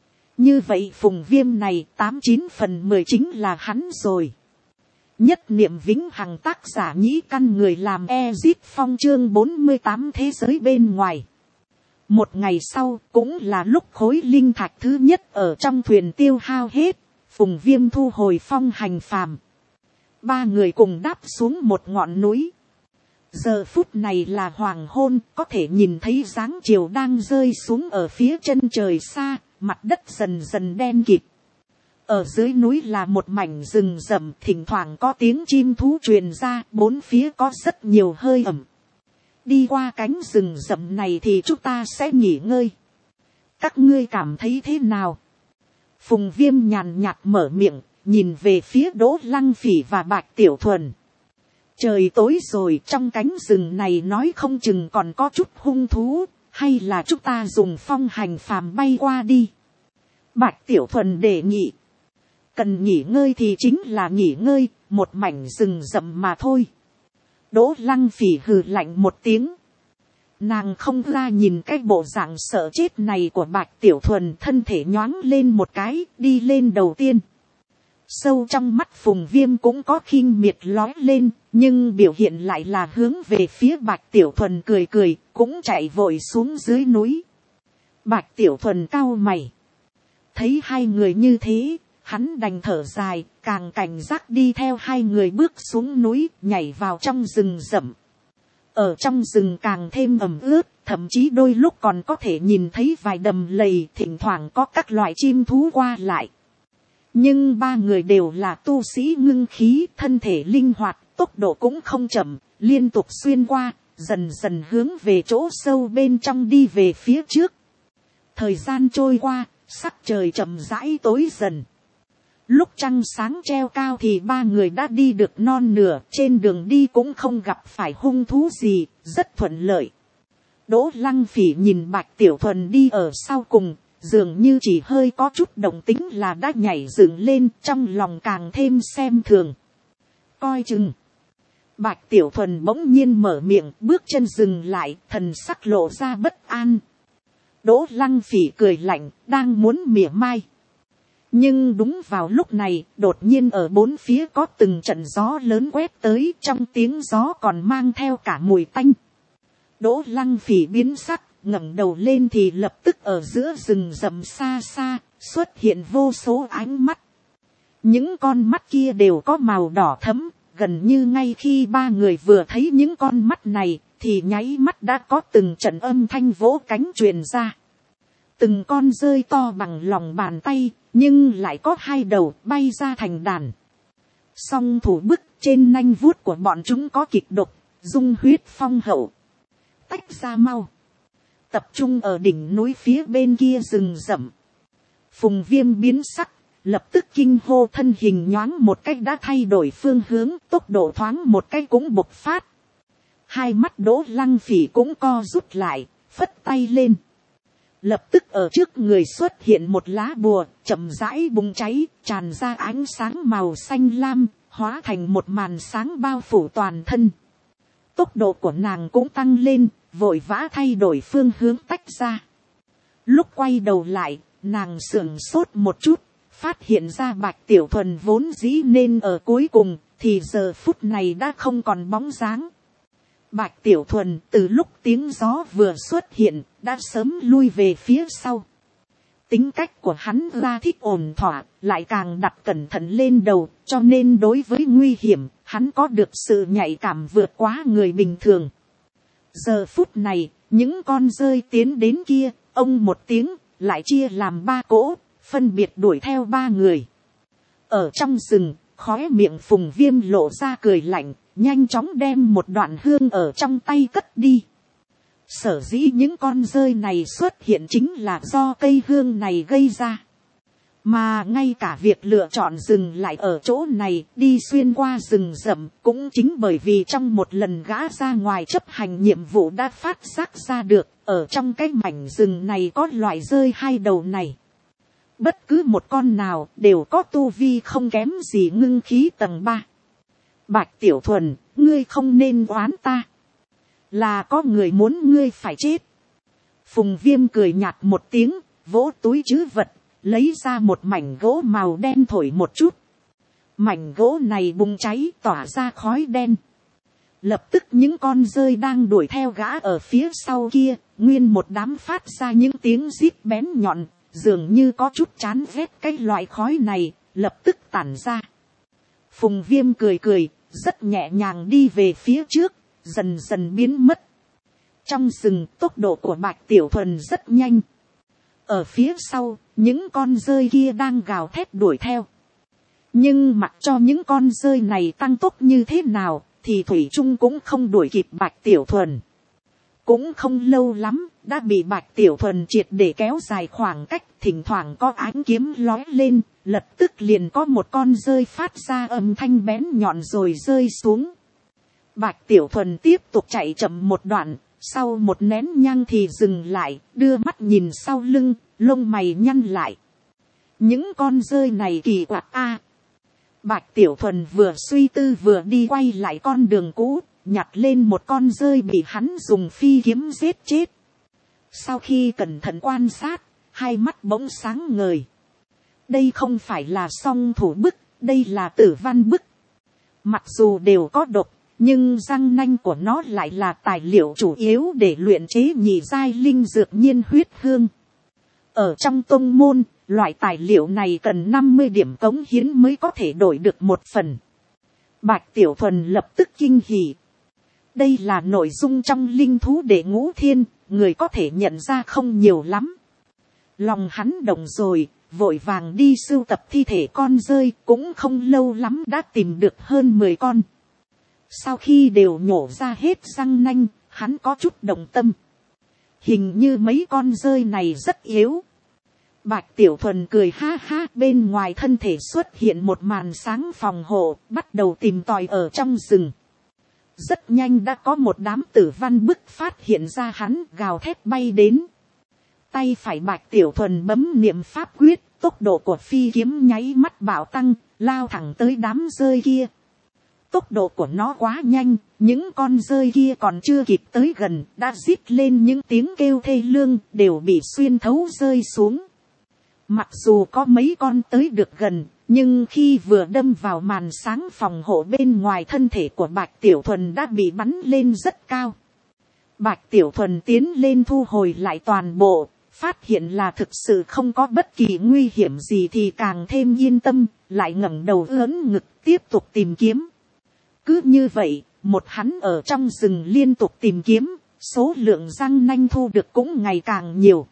Như vậy Phùng Viêm này 89 phần 10 chính là hắn rồi. Nhất niệm vĩnh hằng, tác giả Nhĩ Căn, người làm Ezit Phong, chương 48 thế giới bên ngoài. Một ngày sau cũng là lúc khối linh thạch thứ nhất ở trong thuyền tiêu hao hết, Phùng Viêm thu hồi phong hành phàm. Ba người cùng đáp xuống một ngọn núi. Giờ phút này là hoàng hôn, có thể nhìn thấy dáng chiều đang rơi xuống ở phía chân trời xa, mặt đất dần dần đen kịt. Ở dưới núi là một mảnh rừng rậm, thỉnh thoảng có tiếng chim thú truyền ra, bốn phía có rất nhiều hơi ẩm. Đi qua cánh rừng rậm này thì chúng ta sẽ nghỉ ngơi. Các ngươi cảm thấy thế nào? Phùng Viêm nhàn nhạt mở miệng, nhìn về phía Đỗ Lăng Phỉ và Bạch Tiểu Thuần. Trời tối rồi, trong cánh rừng này nói không chừng còn có chút hung thú, hay là chúng ta dùng phong hành phàm bay qua đi. Bạch Tiểu Thuần đề nghị. Cần nghỉ ngơi thì chính là nghỉ ngơi, một mảnh rừng rậm mà thôi. Đỗ Lăng Phỉ hừ lạnh một tiếng. Nàng không ra nhìn cái bộ dạng sợ chết này của Bạch Tiểu Thuần, thân thể nhoáng lên một cái, đi lên đầu tiên. Sâu trong mắt Phùng Viêm cũng có khinh miệt lói lên, nhưng biểu hiện lại là hướng về phía Bạch Tiểu Thuần cười cười, cũng chạy vội xuống dưới núi. Bạch Tiểu Thuần cau mày. Thấy hai người như thế, hắn đành thở dài, càng cảnh giác đi theo hai người bước xuống núi, nhảy vào trong rừng rậm. Ở trong rừng càng thêm ẩm ướt, thậm chí đôi lúc còn có thể nhìn thấy vài đầm lầy, thỉnh thoảng có các loại chim thú qua lại. Nhưng ba người đều là tu sĩ ngưng khí, thân thể linh hoạt, tốc độ cũng không chậm, liên tục xuyên qua, dần dần hướng về chỗ sâu bên trong đi về phía trước. Thời gian trôi qua, sắc trời chậm rãi tối dần. Lúc trăng sáng treo cao thì ba người đã đi được non nửa, trên đường đi cũng không gặp phải hung thú gì, rất thuận lợi. Đỗ Lăng Phỉ nhìn Bạch Tiểu Thuần đi ở sau cùng, dường như chỉ hơi có chút động tính là đã nhảy dựng lên, trong lòng càng thêm xem thường. Coi chừng. Bạch Tiểu Thuần bỗng nhiên mở miệng, bước chân dừng lại, thần sắc lộ ra bất an. Đỗ Lăng Phỉ cười lạnh, đang muốn mỉa mai. Nhưng đúng vào lúc này, đột nhiên ở bốn phía có từng trận gió lớn quét tới, trong tiếng gió còn mang theo cả mùi tanh. Đỗ Lăng Phỉ biến sắc, ngẩng đầu lên thì lập tức ở giữa rừng rậm xa xa, xuất hiện vô số ánh mắt. Những con mắt kia đều có màu đỏ thẫm, gần như ngay khi ba người vừa thấy những con mắt này, thì nháy mắt đã có từng trận âm thanh vỗ cánh truyền ra. Từng con rơi to bằng lòng bàn tay, nhưng lại có hai đầu bay ra thành đàn. Song thủ bức trên nanh vuốt của bọn chúng có kịch độc, dung huyết phong hậu. Tách ra mau. Tập trung ở đỉnh núi phía bên kia rừng rậm. Phùng Viêm biến sắc, lập tức kinh hô, thân hình nhoáng một cách đã thay đổi phương hướng, tốc độ thoáng một cách cũng bộc phát. Hai mắt Đỗ Lăng Phỉ cũng co rút lại, phất tay lên. Lập tức ở trước người xuất hiện một lá bùa, chậm rãi bùng cháy, tràn ra ánh sáng màu xanh lam, hóa thành một màn sáng bao phủ toàn thân. Tốc độ của nàng cũng tăng lên, vội vã thay đổi phương hướng tách ra. Lúc quay đầu lại, nàng sửng sốt một chút, phát hiện ra Bạch Tiểu Thuần vốn dĩ nên ở cuối cùng, thì giờ phút này đã không còn bóng dáng. Bạch Tiểu Thuần từ lúc tiếng gió vừa xuất hiện, đã sớm lui về phía sau. Tính cách của hắn ra thích ổn thỏa, lại càng đặt cẩn thận lên đầu, cho nên đối với nguy hiểm, hắn có được sự nhạy cảm vượt quá người bình thường. Giờ phút này, những con rơi tiến đến kia, ông một tiếng, lại chia làm ba cỗ, phân biệt đuổi theo ba người. Ở trong rừng, khóe miệng Phùng Viêm lộ ra cười lạnh, nhanh chóng đem một đoạn hương ở trong tay cất đi. Sở dĩ những con rơi này xuất hiện chính là do cây hương này gây ra. Mà ngay cả việc lựa chọn dừng lại ở chỗ này, đi xuyên qua rừng rậm, cũng chính bởi vì trong một lần gã ra ngoài chấp hành nhiệm vụ đã phát giác ra được, ở trong cái mảnh rừng này có loại rơi hai đầu này. Bất cứ một con nào đều có tu vi không kém gì ngưng khí tầng 3. Bạch Tiểu Thuần, ngươi không nên oán ta. Là có người muốn ngươi phải chết. Phùng Viêm cười nhạt một tiếng, vỗ túi trữ vật, lấy ra một mảnh gỗ màu đen thổi một chút. Mảnh gỗ này bùng cháy tỏa ra khói đen. Lập tức những con dơi đang đuổi theo gã ở phía sau kia, nguyên một đám phát ra những tiếng rít bén nhọn, dường như có chút chán ghét cái loại khói này, lập tức tản ra. Phùng Viêm cười cười, rất nhẹ nhàng đi về phía trước, dần dần biến mất. Trong rừng, tốc độ của Bạch Tiểu Thuần rất nhanh. Ở phía sau, những con dơi kia đang gào thét đuổi theo. Nhưng mặc cho những con dơi này tăng tốc như thế nào, thì thủy chung cũng không đuổi kịp Bạch Tiểu Thuần. Cũng không lâu lắm, đã bị Bạch Tiểu Thuần triệt để kéo dài khoảng cách, thỉnh thoảng có ánh kiếm lói lên, lập tức liền có một con dơi phát ra âm thanh bén nhọn rồi rơi xuống. Bạch Tiểu Thuần tiếp tục chạy chậm một đoạn, sau một nén nhang thì dừng lại, đưa mắt nhìn sau lưng, lông mày nhăn lại. Những con dơi này kỳ quặc a. Bạch Tiểu Thuần vừa suy tư vừa đi quay lại con đường cũ, nhặt lên một con dơi bị hắn dùng phi kiếm giết chết. Sau khi cẩn thận quan sát, hai mắt bỗng sáng ngời. Đây không phải là song thủ bức, đây là tử văn bức. Mặc dù đều có độc, nhưng răng nanh của nó lại là tài liệu chủ yếu để luyện chế nhị giai linh dược nhiên huyết hương. Ở trong tông môn, loại tài liệu này cần 50 điểm cống hiến mới có thể đổi được một phần. Bạch Tiểu Thuần lập tức kinh hỉ. Đây là nội dung trong linh thú đệ ngũ thiên, người có thể nhận ra không nhiều lắm. Lòng hắn động rồi, vội vàng đi sưu tập thi thể con dơi, cũng không lâu lắm đã tìm được hơn 10 con. Sau khi đều nhổ ra hết răng nanh, hắn có chút động tâm. Hình như mấy con dơi này rất yếu. Bạch Tiểu Thuần cười ha ha, bên ngoài thân thể xuất hiện một màn sáng phòng hộ, bắt đầu tìm tòi ở trong rừng. Rất nhanh đã có một đám tử văn bức phát hiện ra hắn, gào thét bay đến. Tay phải Bạch Tiểu Thuần bấm niệm pháp quyết, tốc độ của phi kiếm nháy mắt bạo tăng, lao thẳng tới đám dơi kia. Tốc độ của nó quá nhanh, những con dơi kia còn chưa kịp tới gần, đã rít lên những tiếng kêu thê lương, đều bị xuyên thấu rơi xuống. Mặc dù có mấy con tới được gần, nhưng khi vừa đâm vào màn sáng phòng hộ bên ngoài, thân thể của Bạch Tiểu Thuần đã bị bắn lên rất cao. Bạch Tiểu Thuần tiến lên thu hồi lại toàn bộ, phát hiện là thực sự không có bất kỳ nguy hiểm gì thì càng thêm yên tâm, lại ngẩng đầu ưỡn ngực tiếp tục tìm kiếm. Cứ như vậy, một hắn ở trong rừng liên tục tìm kiếm, số lượng răng nanh thu được cũng ngày càng nhiều.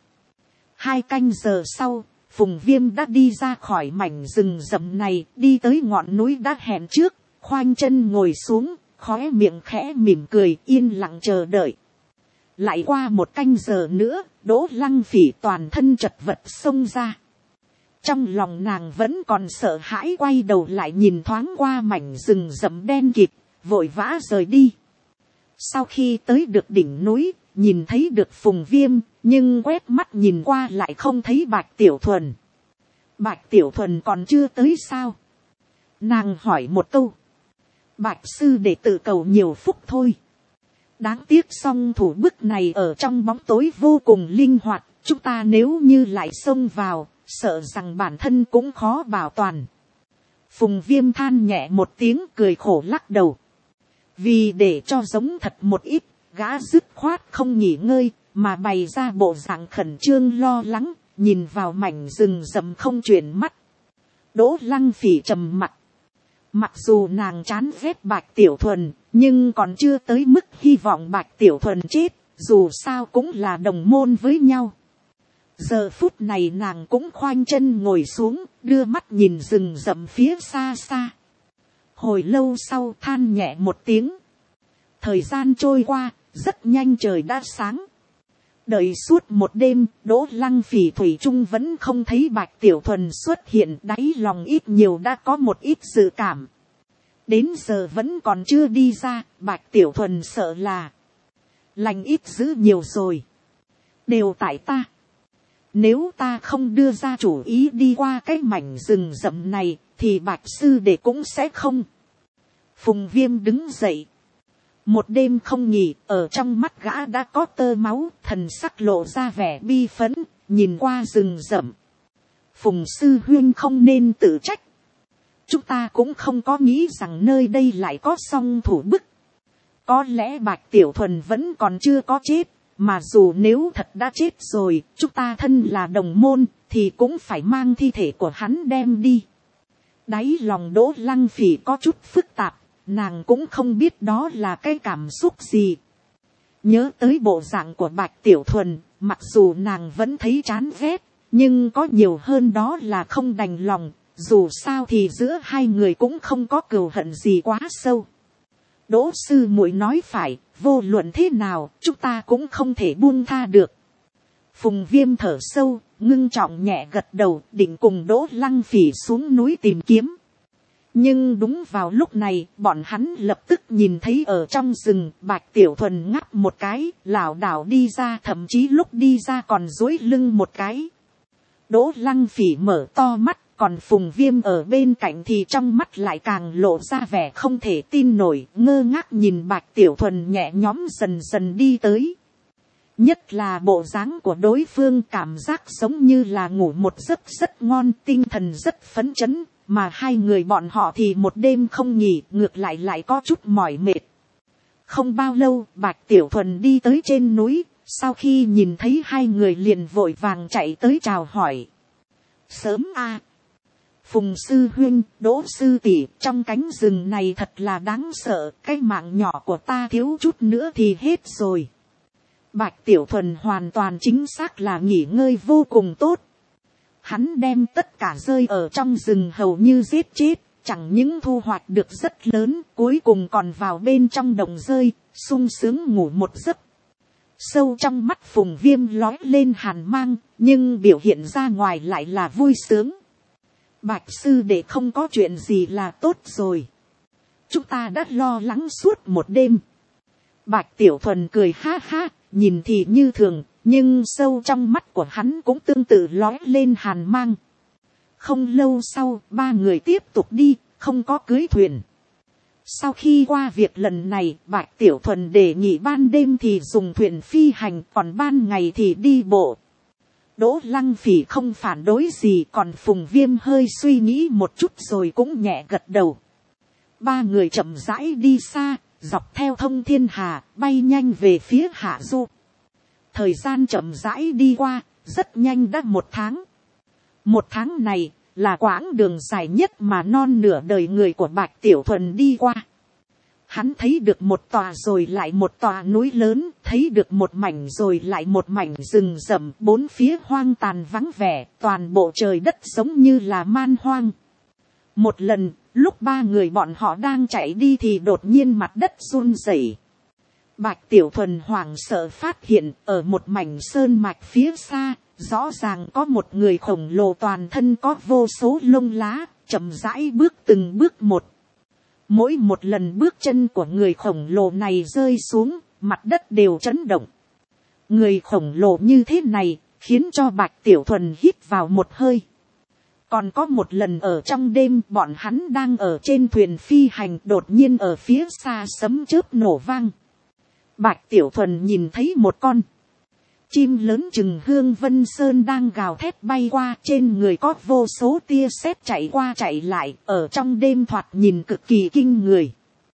2 canh giờ sau, Phùng Viêm đã đi ra khỏi mảnh rừng rậm này, đi tới ngọn núi đã hẹn trước, khoanh chân ngồi xuống, khóe miệng khẽ mỉm cười, yên lặng chờ đợi. Lại qua 1 canh giờ nữa, Đỗ Lăng Phỉ toàn thân chật vật xông ra. Trong lòng nàng vẫn còn sợ hãi, quay đầu lại nhìn thoáng qua mảnh rừng rậm đen kịt, vội vã rời đi. Sau khi tới được đỉnh núi, nhìn thấy được Phùng Viêm, nhưng quét mắt nhìn qua lại không thấy Bạch Tiểu Thuần. Bạch Tiểu Thuần còn chưa tới sao? Nàng hỏi một câu. Bạch sư để tự cầu nhiều phúc thôi. Đáng tiếc song thủ bức này ở trong bóng tối vô cùng linh hoạt, chúng ta nếu như lại xông vào, sợ rằng bản thân cũng khó bảo toàn. Phùng Viêm than nhẹ một tiếng, cười khổ lắc đầu. Vì để cho giống thật một ít, gã dứt khoát không nghỉ ngơi, mà bày ra bộ dạng khẩn trương lo lắng, nhìn vào mảnh rừng rậm không chuyển mắt. Đỗ Lăng Phỉ trầm mặt. Mặc dù nàng chán ghét Bạch Tiểu Thuần, nhưng còn chưa tới mức hy vọng Bạch Tiểu Thuần chết, dù sao cũng là đồng môn với nhau. Giờ phút này nàng cũng khoanh chân ngồi xuống, đưa mắt nhìn rừng rậm phía xa xa. Hồi lâu sau than nhẹ một tiếng. Thời gian trôi qua, rất nhanh trời đã sáng. Đợi suốt một đêm, Đỗ Lăng Phỉ thủy chung vẫn không thấy Bạch Tiểu Thuần xuất hiện, đáy lòng ít nhiều đã có một ít dự cảm. Đến giờ vẫn còn chưa đi ra, Bạch Tiểu Thuần sợ là lành ít dữ nhiều rồi. Đều tại ta. Nếu ta không đưa ra chủ ý đi qua cái mảnh rừng rậm này, thì Bạch sư đệ cũng sẽ không. Phùng Viêm đứng dậy. Một đêm không nghỉ, ở trong mắt gã đã có tơ máu, thần sắc lộ ra vẻ bi phẫn, nhìn qua rừng rậm. Phùng sư huynh không nên tự trách. Chúng ta cũng không có nghĩ rằng nơi đây lại có song thủ bức. có lẽ Bạch Tiểu Thuần vẫn còn chưa có chết, mà dù nếu thật đã chết rồi, chúng ta thân là đồng môn, thì cũng phải mang thi thể của hắn đem đi. Đáy lòng Đỗ Lăng Phỉ có chút phức tạp, nàng cũng không biết đó là cái cảm xúc gì. Nhớ tới bộ dạng của Bạch Tiểu Thuần, mặc dù nàng vẫn thấy chán ghét, nhưng có nhiều hơn đó là không đành lòng, dù sao thì giữa hai người cũng không có cừu hận gì quá sâu. Đỗ sư muội nói phải, vô luận thế nào, chúng ta cũng không thể buông tha được. Phùng Viêm thở sâu, ngưng trọng nhẹ gật đầu, định cùng Đỗ Lăng Phỉ xuống núi tìm kiếm. Nhưng đúng vào lúc này, bọn hắn lập tức nhìn thấy ở trong rừng, Bạch Tiểu Thuần ngáp một cái, lảo đảo đi ra, thậm chí lúc đi ra còn duỗi lưng một cái. Đỗ Lăng Phỉ mở to mắt, còn Phùng Viêm ở bên cạnh thì trong mắt lại càng lộ ra vẻ không thể tin nổi, ngơ ngác nhìn Bạch Tiểu Thuần nhẹ nhõm dần dần đi tới. Nhất là bộ dáng của đối phương, cảm giác giống như là ngủ một giấc rất ngon, tinh thần rất phấn chấn, mà hai người bọn họ thì một đêm không nghỉ, ngược lại có chút mỏi mệt. Không bao lâu, Bạch Tiểu Thuần đi tới trên núi, sau khi nhìn thấy hai người liền vội vàng chạy tới chào hỏi. Sớm a, Phùng sư huynh, Đỗ sư tỷ, trong cánh rừng này thật là đáng sợ, cái mạng nhỏ của ta thiếu chút nữa thì hết rồi. Bạch Tiểu Thuần hoàn toàn chính xác là nghỉ ngơi vô cùng tốt. Hắn đem tất cả rơi ở trong rừng hầu như giết chết, chẳng những thu hoạch được rất lớn, cuối cùng còn vào bên trong đồng rơi, sung sướng ngủ một giấc. Sâu trong mắt Phùng Viêm lói lên hàn mang, nhưng biểu hiện ra ngoài lại là vui sướng. Bạch sư đệ không có chuyện gì là tốt rồi. Chúng ta đã lo lắng suốt một đêm. Bạch Tiểu Thuần cười ha ha, nhìn thì như thường, nhưng sâu trong mắt của hắn cũng tương tự lói lên hàn mang. Không lâu sau, ba người tiếp tục đi, không có cưới thuyền. Sau khi qua việc lần này, Bạch Tiểu Thuần đề nghị ban đêm thì dùng thuyền phi hành, còn ban ngày thì đi bộ. Đỗ Lăng Phỉ không phản đối gì, còn Phùng Viêm hơi suy nghĩ một chút rồi cũng nhẹ gật đầu. Ba người chậm rãi đi xa, dọc theo thông thiên hà, bay nhanh về phía hạ du. Thời gian chậm rãi đi qua, rất nhanh đã một tháng. Một tháng này, là quãng đường dài nhất mà non nửa đời người của Bạch Tiểu Thuần đi qua. Hắn thấy được một tòa rồi lại một tòa núi lớn, thấy được một mảnh rồi lại một mảnh rừng rậm, bốn phía hoang tàn vắng vẻ, toàn bộ trời đất giống như là man hoang. Một lần, lúc ba người bọn họ đang chạy đi thì đột nhiên mặt đất run rẩy. Bạch Tiểu Thuần hoảng sợ phát hiện ở một mảnh sơn mạch phía xa, rõ ràng có một người khổng lồ toàn thân có vô số lông lá, chậm rãi bước từng bước một. Mỗi một lần bước chân của người khổng lồ này rơi xuống, mặt đất đều chấn động. Người khổng lồ như thế này, khiến cho Bạch Tiểu Thuần hít vào một hơi. Còn có một lần ở trong đêm, bọn hắn đang ở trên thuyền phi hành, đột nhiên ở phía xa sấm chớp nổ vang. Bạch Tiểu Thuần nhìn thấy một con chim lớn chừng hương vân sơn đang gào thét bay qua, trên người có vô số tia sét chạy qua chạy lại, ở trong đêm thoạt nhìn cực kỳ kinh người.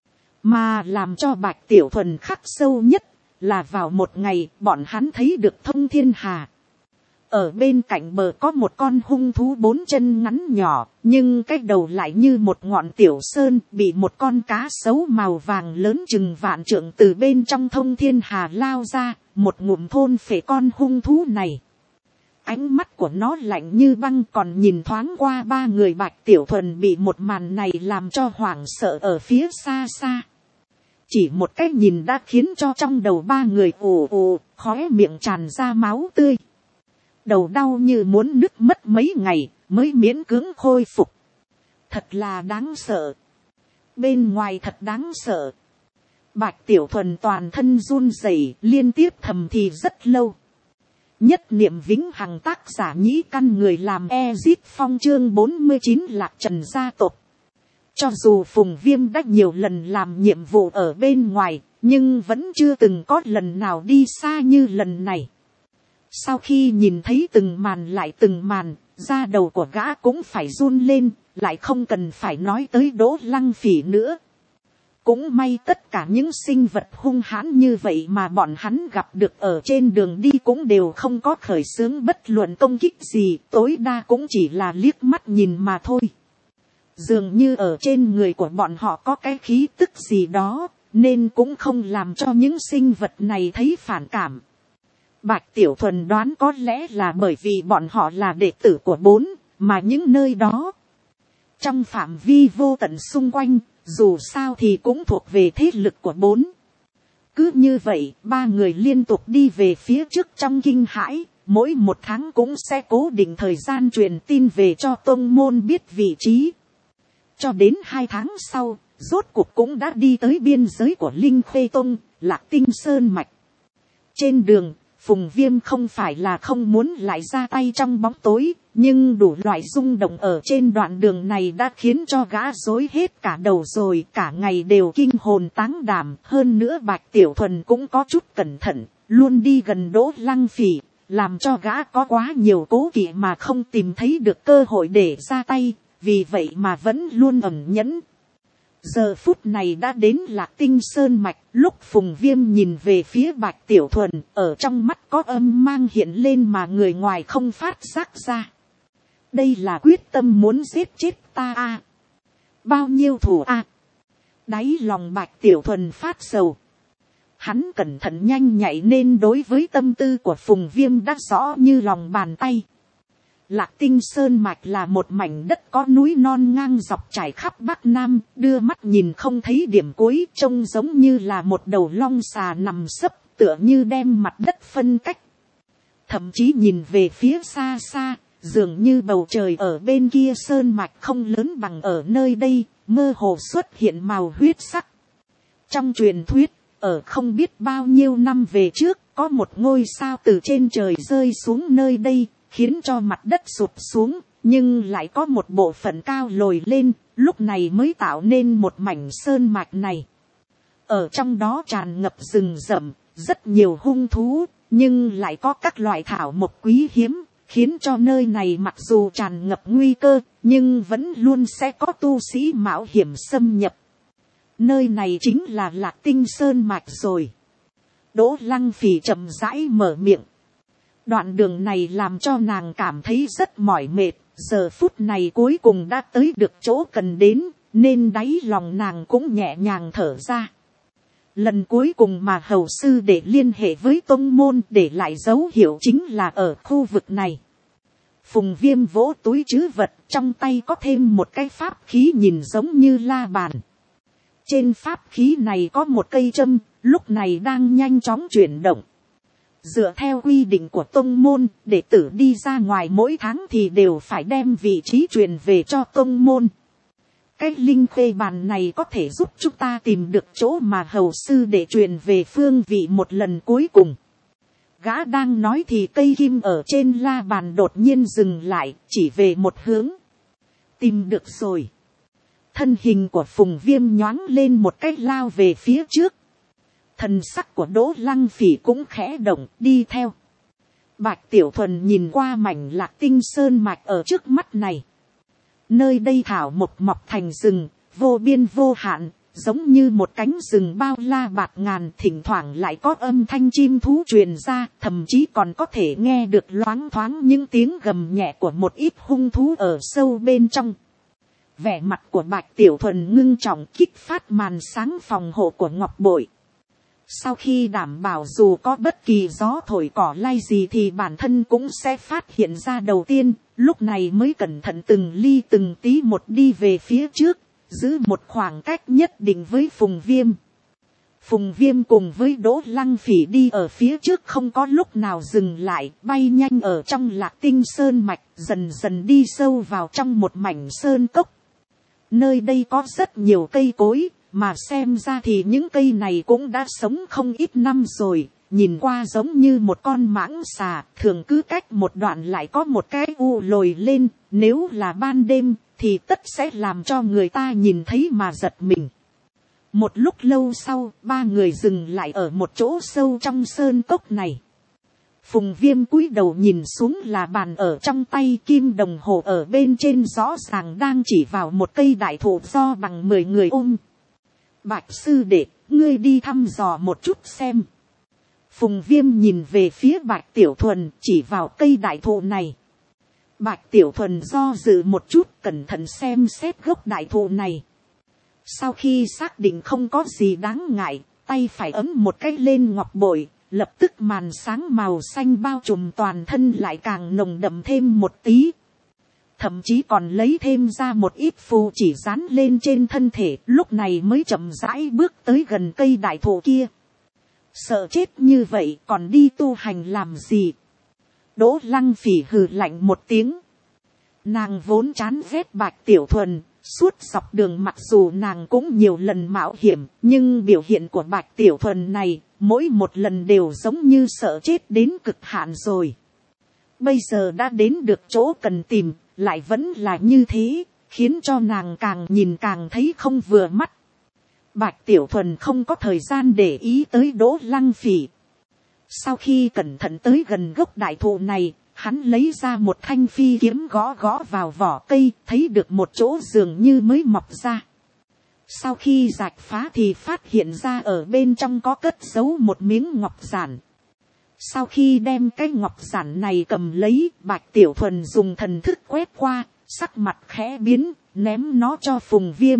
Mà làm cho Bạch Tiểu Thuần khắc sâu nhất là vào một ngày bọn hắn thấy được thông thiên hà. Ở bên cạnh bờ có một con hung thú bốn chân ngắn nhỏ, nhưng cái đầu lại như một ngọn tiểu sơn, bị một con cá sấu màu vàng lớn chừng vạn trượng từ bên trong thông thiên hà lao ra, một ngụm thôn phệ con hung thú này. Ánh mắt của nó lạnh như băng, còn nhìn thoáng qua ba người Bạch Tiểu Thuần bị một màn này làm cho hoảng sợ ở phía xa xa. Chỉ một cái nhìn đã khiến cho trong đầu ba người ù ù, khóe miệng tràn ra máu tươi. Đầu đau như muốn nứt mất mấy ngày, mới miễn cưỡng khôi phục. Thật là đáng sợ. Bên ngoài thật đáng sợ. Bạch Tiểu Thuần toàn thân run rẩy, liên tiếp thầm thì rất lâu. Nhất niệm vĩnh hằng, tác giả Nhĩ Căn, người làm Ezit Phong, chương 49 Lạc Trần gia tộc. Cho dù Phùng Viêm đã nhiều lần làm nhiệm vụ ở bên ngoài, nhưng vẫn chưa từng có lần nào đi xa như lần này. Sau khi nhìn thấy từng màn lại từng màn, da đầu của gã cũng phải run lên, lại không cần phải nói tới Đỗ Lăng Phỉ nữa. Cũng may tất cả những sinh vật hung hãn như vậy mà bọn hắn gặp được ở trên đường đi cũng đều không có khởi xướng bất luận công kích gì, tối đa cũng chỉ là liếc mắt nhìn mà thôi. Dường như ở trên người của bọn họ có cái khí tức gì đó, nên cũng không làm cho những sinh vật này thấy phản cảm. Bạch Tiểu Thuần đoán có lẽ là bởi vì bọn họ là đệ tử của 4, mà những nơi đó, trong phạm vi vô tận xung quanh, dù sao thì cũng thuộc về thế lực của 4. Cứ như vậy, 3 người liên tục đi về phía trước trong kinh hãi, mỗi một tháng cũng sẽ cố định thời gian truyền tin về cho tông môn biết vị trí. Cho đến 2 tháng sau, rốt cuộc cũng đã đi tới biên giới của Linh Khê Tông, Lạc Tinh Sơn Mạch. Trên đường, Phùng Viêm không phải là không muốn lại ra tay trong bóng tối, nhưng đủ loại rung động ở trên đoạn đường này đã khiến cho gã rối hết cả đầu rồi, cả ngày đều kinh hồn táng đảm. Hơn nữa Bạch Tiểu Thuần cũng có chút cẩn thận, luôn đi gần Đỗ Lăng Phỉ, làm cho gã có quá nhiều cố kỵ mà không tìm thấy được cơ hội để ra tay, vì vậy mà vẫn luôn ẩn nhẫn. Giờ phút này đã đến Lạc Tinh Sơn Mạch, lúc Phùng Viêm nhìn về phía Bạch Tiểu Thuần, ở trong mắt có âm mang hiện lên mà người ngoài không phát giác ra. Đây là quyết tâm muốn giết chết ta à? Bao nhiêu thù à? Đáy lòng Bạch Tiểu Thuần phát sầu. Hắn cẩn thận nhanh nhạy nên đối với tâm tư của Phùng Viêm đã rõ như lòng bàn tay. Lạc Tinh Sơn Mạch là một mảnh đất có núi non ngang dọc trải khắp Bắc Nam, đưa mắt nhìn không thấy điểm cuối, trông giống như là một đầu long xà nằm sấp, tựa như đem mặt đất phân cách. Thậm chí nhìn về phía xa xa, dường như bầu trời ở bên kia Sơn Mạch không lớn bằng ở nơi đây, mơ hồ xuất hiện màu huyết sắc. Trong truyền thuyết, ở không biết bao nhiêu năm về trước, có một ngôi sao từ trên trời rơi xuống nơi đây, khiến cho mặt đất sụp xuống, nhưng lại có một bộ phận cao lồi lên, lúc này mới tạo nên một mảnh sơn mạch này. Ở trong đó tràn ngập rừng rậm, rất nhiều hung thú, nhưng lại có các loại thảo mộc quý hiếm, khiến cho nơi này mặc dù tràn ngập nguy cơ, nhưng vẫn luôn sẽ có tu sĩ mạo hiểm xâm nhập. Nơi này chính là Lạc Tinh Sơn Mạch rồi. Đỗ Lăng Phỉ chậm rãi mở miệng. Đoạn đường này làm cho nàng cảm thấy rất mỏi mệt, giờ phút này cuối cùng đã tới được chỗ cần đến, nên đáy lòng nàng cũng nhẹ nhàng thở ra. Lần cuối cùng mà hầu sư để liên hệ với tông môn để lại dấu hiệu chính là ở khu vực này. Phùng Viêm vỗ túi trữ vật, trong tay có thêm một cái pháp khí nhìn giống như la bàn. Trên pháp khí này có một cây châm, lúc này đang nhanh chóng chuyển động. Dựa theo quy định của tông môn, đệ tử đi ra ngoài mỗi tháng thì đều phải đem vị trí truyền về cho tông môn. Cái linh khê bàn này có thể giúp chúng ta tìm được chỗ mà hầu sư để truyền về phương vị một lần cuối cùng. Gã đang nói thì cây kim ở trên la bàn đột nhiên dừng lại, chỉ về một hướng. Tìm được rồi. Thân hình của Phùng Viêm nhoáng lên một cái lao về phía trước. Thần sắc của Đỗ Lăng Phỉ cũng khẽ động, đi theo. Bạch Tiểu Thuần nhìn qua mảnh Lạc Tinh Sơn Mạch ở trước mắt này. Nơi đây thảo mộc mọc thành rừng, vô biên vô hạn, giống như một cánh rừng bao la bạt ngàn, thỉnh thoảng lại có âm thanh chim thú truyền ra, thậm chí còn có thể nghe được loáng thoáng những tiếng gầm nhẹ của một ít hung thú ở sâu bên trong. Vẻ mặt của Bạch Tiểu Thuần ngưng trọng, kích phát màn sáng phòng hộ của ngọc bội. Sau khi đảm bảo dù có bất kỳ gió thổi cỏ lay gì thì bản thân cũng sẽ phát hiện ra đầu tiên, lúc này mới cẩn thận từng ly từng tí một đi về phía trước, giữ một khoảng cách nhất định với Phùng Viêm. Phùng Viêm cùng với Đỗ Lăng Phỉ đi ở phía trước không có lúc nào dừng lại, bay nhanh ở trong Lạc Tinh Sơn Mạch, dần dần đi sâu vào trong một mảnh sơn cốc. Nơi đây có rất nhiều cây cối, mà xem ra thì những cây này cũng đã sống không ít năm rồi, nhìn qua giống như một con mãng xà, thường cứ cách một đoạn lại có một cái u lồi lên, nếu là ban đêm thì tất sẽ làm cho người ta nhìn thấy mà giật mình. Một lúc lâu sau, ba người dừng lại ở một chỗ sâu trong sơn cốc này. Phùng Viêm cúi đầu nhìn xuống là bàn ở trong tay, kim đồng hồ ở bên trên rõ ràng đang chỉ vào một cây đại thụ do bằng 10 người ôm. Bạch sư đệ, ngươi đi thăm dò một chút xem. Phùng Viêm nhìn về phía Bạch Tiểu Thuần, chỉ vào cây đại thụ này. Bạch Tiểu Thuần do dự một chút, cẩn thận xem xét gốc đại thụ này. Sau khi xác định không có gì đáng ngại, tay phải ấm một cái lên ngọc bội, lập tức màn sáng màu xanh bao trùm toàn thân lại càng nồng đậm thêm một tí. Thậm chí còn lấy thêm ra một ít phù chỉ dán lên trên thân thể, lúc này mới chậm rãi bước tới gần cây đại thụ kia. Sợ chết như vậy còn đi tu hành làm gì? Đỗ Lăng Phỉ hừ lạnh một tiếng. Nàng vốn chán ghét Bạch Tiểu Thuần, suốt dọc đường mặc dù nàng cũng nhiều lần mạo hiểm, nhưng biểu hiện của Bạch Tiểu Thuần này, mỗi một lần đều giống như sợ chết đến cực hạn rồi. Bây giờ đã đến được chỗ cần tìm, lại vẫn là như thế, khiến cho nàng càng nhìn càng thấy không vừa mắt. Bạch Tiểu Thuần không có thời gian để ý tới Đỗ Lăng Phỉ. Sau khi cẩn thận tới gần gốc đại thụ này, hắn lấy ra một thanh phi kiếm gõ gõ vào vỏ cây, thấy được một chỗ dường như mới mọc ra. Sau khi rạch phá thì phát hiện ra ở bên trong có cất giấu một miếng ngọc giản. Sau khi đem cái ngọc giản này cầm lấy, Bạch Tiểu Thuần dùng thần thức quét qua, sắc mặt khẽ biến, ném nó cho Phùng Viêm.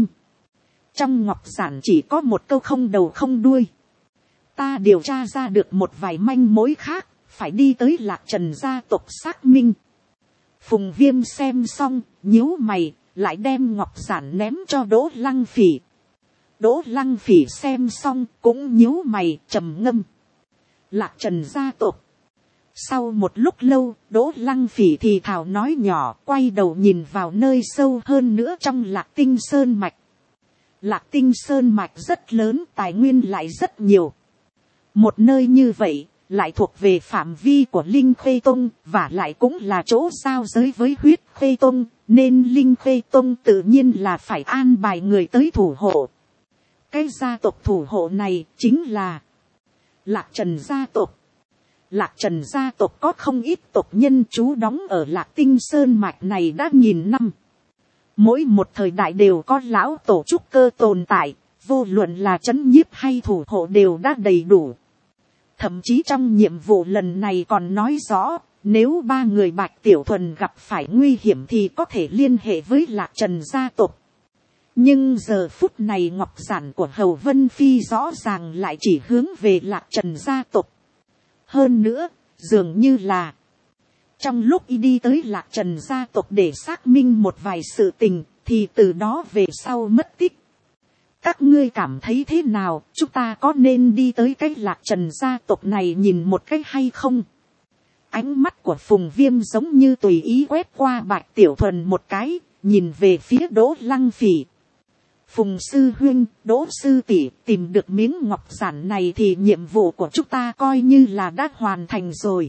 Trong ngọc giản chỉ có một câu không đầu không đuôi. Ta điều tra ra được một vài manh mối khác, phải đi tới Lạc Trần gia tộc xác minh. Phùng Viêm xem xong, nhíu mày, lại đem ngọc giản ném cho Đỗ Lăng Phỉ. Đỗ Lăng Phỉ xem xong, cũng nhíu mày, trầm ngâm. Lạc Trần gia tộc. Sau một lúc lâu, Đỗ Lăng Phỉ thì thào nói nhỏ, quay đầu nhìn vào nơi sâu hơn nữa trong Lạc Tinh Sơn Mạch. Lạc Tinh Sơn Mạch rất lớn, tài nguyên lại rất nhiều. Một nơi như vậy, lại thuộc về phạm vi của Linh Khê Tông, và lại cũng là chỗ giao giới với Huyết Khê Tông, nên Linh Khê Tông tự nhiên là phải an bài người tới thủ hộ. Cái gia tộc thủ hộ này chính là Lạc Trần gia tộc. Lạc Trần gia tộc có không ít tộc nhân trú đóng ở Lạc Tinh Sơn Mạch này đã nghìn năm. Mỗi một thời đại đều có lão tổ trúc cơ tồn tại, vô luận là trấn nhiếp hay thủ hộ đều đã đầy đủ. Thậm chí trong nhiệm vụ lần này còn nói rõ, nếu ba người Bạch Tiểu Thuần gặp phải nguy hiểm thì có thể liên hệ với Lạc Trần gia tộc. Nhưng giờ phút này ngọc giản của Hầu Vân Phi rõ ràng lại chỉ hướng về Lạc Trần gia tộc. Hơn nữa, dường như là trong lúc y đi tới Lạc Trần gia tộc để xác minh một vài sự tình, thì từ đó về sau mất tích. Các ngươi cảm thấy thế nào, chúng ta có nên đi tới cái Lạc Trần gia tộc này nhìn một cách hay không? Ánh mắt của Phùng Viêm giống như tùy ý quét qua Bạch Tiểu Thuần một cái, nhìn về phía Đỗ Lăng Phỉ. Phùng sư huynh, Đỗ sư tỷ, tìm được miếng ngọc giản này thì nhiệm vụ của chúng ta coi như là đã hoàn thành rồi.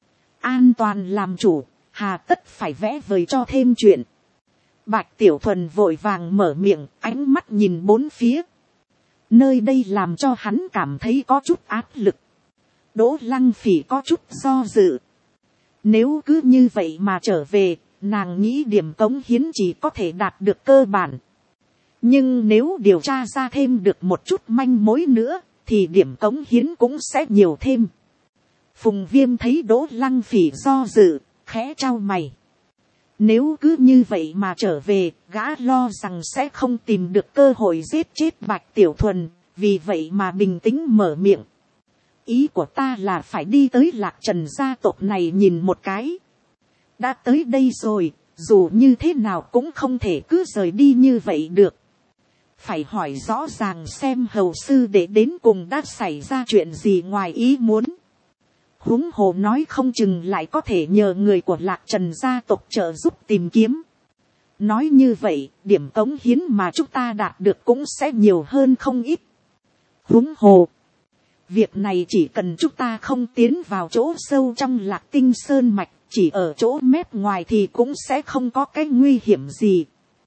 An toàn làm chủ, hà tất phải vẽ vời cho thêm chuyện. Bạch Tiểu Thuần vội vàng mở miệng, ánh mắt nhìn bốn phía. Nơi đây làm cho hắn cảm thấy có chút áp lực. Đỗ Lăng Phỉ có chút do dự. Nếu cứ như vậy mà trở về, nàng nghĩ điểm cống hiến chỉ có thể đạt được cơ bản. Nhưng nếu điều tra ra thêm được một chút manh mối nữa, thì điểm cống hiến cũng sẽ nhiều thêm. Phùng Viêm thấy Đỗ Lăng Phỉ do dự, khẽ trao mày. Nếu cứ như vậy mà trở về, gã lo rằng sẽ không tìm được cơ hội giết chết Bạch Tiểu Thuần, vì vậy mà bình tĩnh mở miệng. Ý của ta là phải đi tới Lạc Trần gia tộc này nhìn một cái. Đã tới đây rồi, dù như thế nào cũng không thể cứ rời đi như vậy được. Phải hỏi rõ ràng xem Hầu sư để đến cùng đã xảy ra chuyện gì ngoài ý muốn. Huống hồ nói không chừng lại có thể nhờ người của Lạc Trần gia tộc trợ giúp tìm kiếm. Nói như vậy, điểm cống hiến mà chúng ta đạt được cũng sẽ nhiều hơn không ít. Huống hồ, việc này chỉ cần chúng ta không tiến vào chỗ sâu trong Lạc Tinh Sơn Mạch, chỉ ở chỗ mép ngoài thì cũng sẽ không có cái nguy hiểm gì.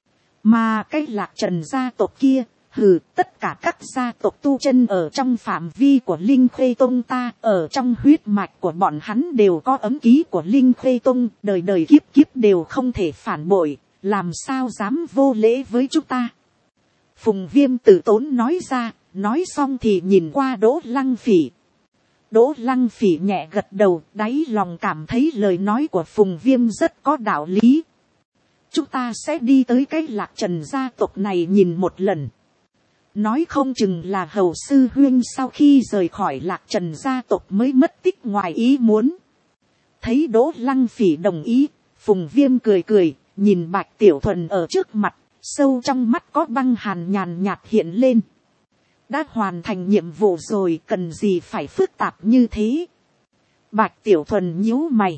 Mà cái Lạc Trần gia tộc kia, tất cả các gia tộc tu chân ở trong phạm vi của Linh Khê Tông ta, ở trong huyết mạch của bọn hắn đều có ấm ký của Linh Khê Tông, đời đời kiếp kiếp đều không thể phản bội, làm sao dám vô lễ với chúng ta. Phùng Viêm tự tốn nói ra, nói xong thì nhìn qua Đỗ Lăng Phỉ. Đỗ Lăng Phỉ nhẹ gật đầu, đáy lòng cảm thấy lời nói của Phùng Viêm rất có đạo lý. Chúng ta sẽ đi tới cái Lạc Trần gia tộc này nhìn một lần. Nói không chừng là Hầu sư huynh sau khi rời khỏi Lạc Trần gia tộc mới mất tích ngoài ý muốn. Thấy Đỗ Lăng Phỉ đồng ý, Phùng Viêm cười cười, nhìn Bạch Tiểu Thuần ở trước mặt, sâu trong mắt có băng hàn nhàn nhạt hiện lên. Đã hoàn thành nhiệm vụ rồi, cần gì phải phức tạp như thế. Bạch Tiểu Thuần nhíu mày.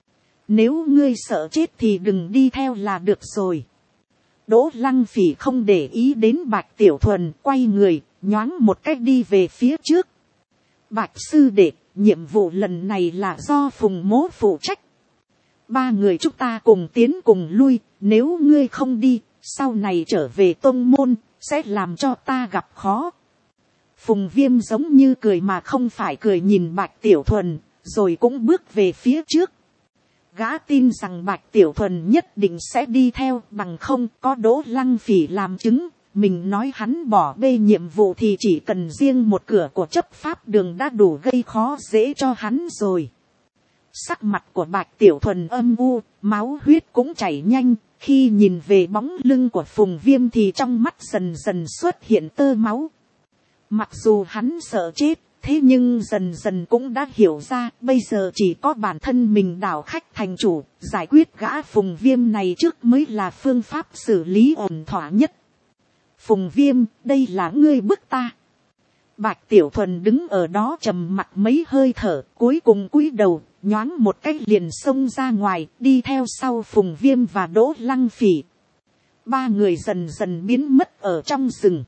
Nếu ngươi sợ chết thì đừng đi theo là được rồi. Đỗ Lăng Phỉ không để ý đến Bạch Tiểu Thuần, quay người, nhoáng một cách đi về phía trước. Bạch sư đệ, nhiệm vụ lần này là do Phùng mỗ phụ trách. 3 người chúng ta cùng tiến cùng lui, nếu ngươi không đi, sau này trở về tông môn, sẽ làm cho ta gặp khó. Phùng Viêm giống như cười mà không phải cười nhìn Bạch Tiểu Thuần, rồi cũng bước về phía trước. Gã tin rằng Bạch Tiểu Thuần nhất định sẽ đi theo, bằng không có Đỗ Lăng Phỉ làm chứng. Mình nói hắn bỏ bê nhiệm vụ thì chỉ cần riêng một cửa của chấp pháp đường đã đủ gây khó dễ cho hắn rồi. Sắc mặt của Bạch Tiểu Thuần âm u, máu huyết cũng chảy nhanh. Khi nhìn về bóng lưng của Phùng Viêm thì trong mắt dần dần xuất hiện tơ máu. Mặc dù hắn sợ chết, thế nhưng dần dần cũng đã hiểu ra, bây giờ chỉ có bản thân mình đảo khách thành chủ, giải quyết gã Phùng Viêm này trước mới là phương pháp xử lý ổn thỏa nhất. Phùng Viêm, đây là ngươi bức ta. Bạch Tiểu Thuần đứng ở đó trầm mặt mấy hơi thở, cuối cùng cúi đầu, nhoáng một cách liền xông ra ngoài, đi theo sau Phùng Viêm và Đỗ Lăng Phỉ. 3 người dần dần biến mất ở trong rừng.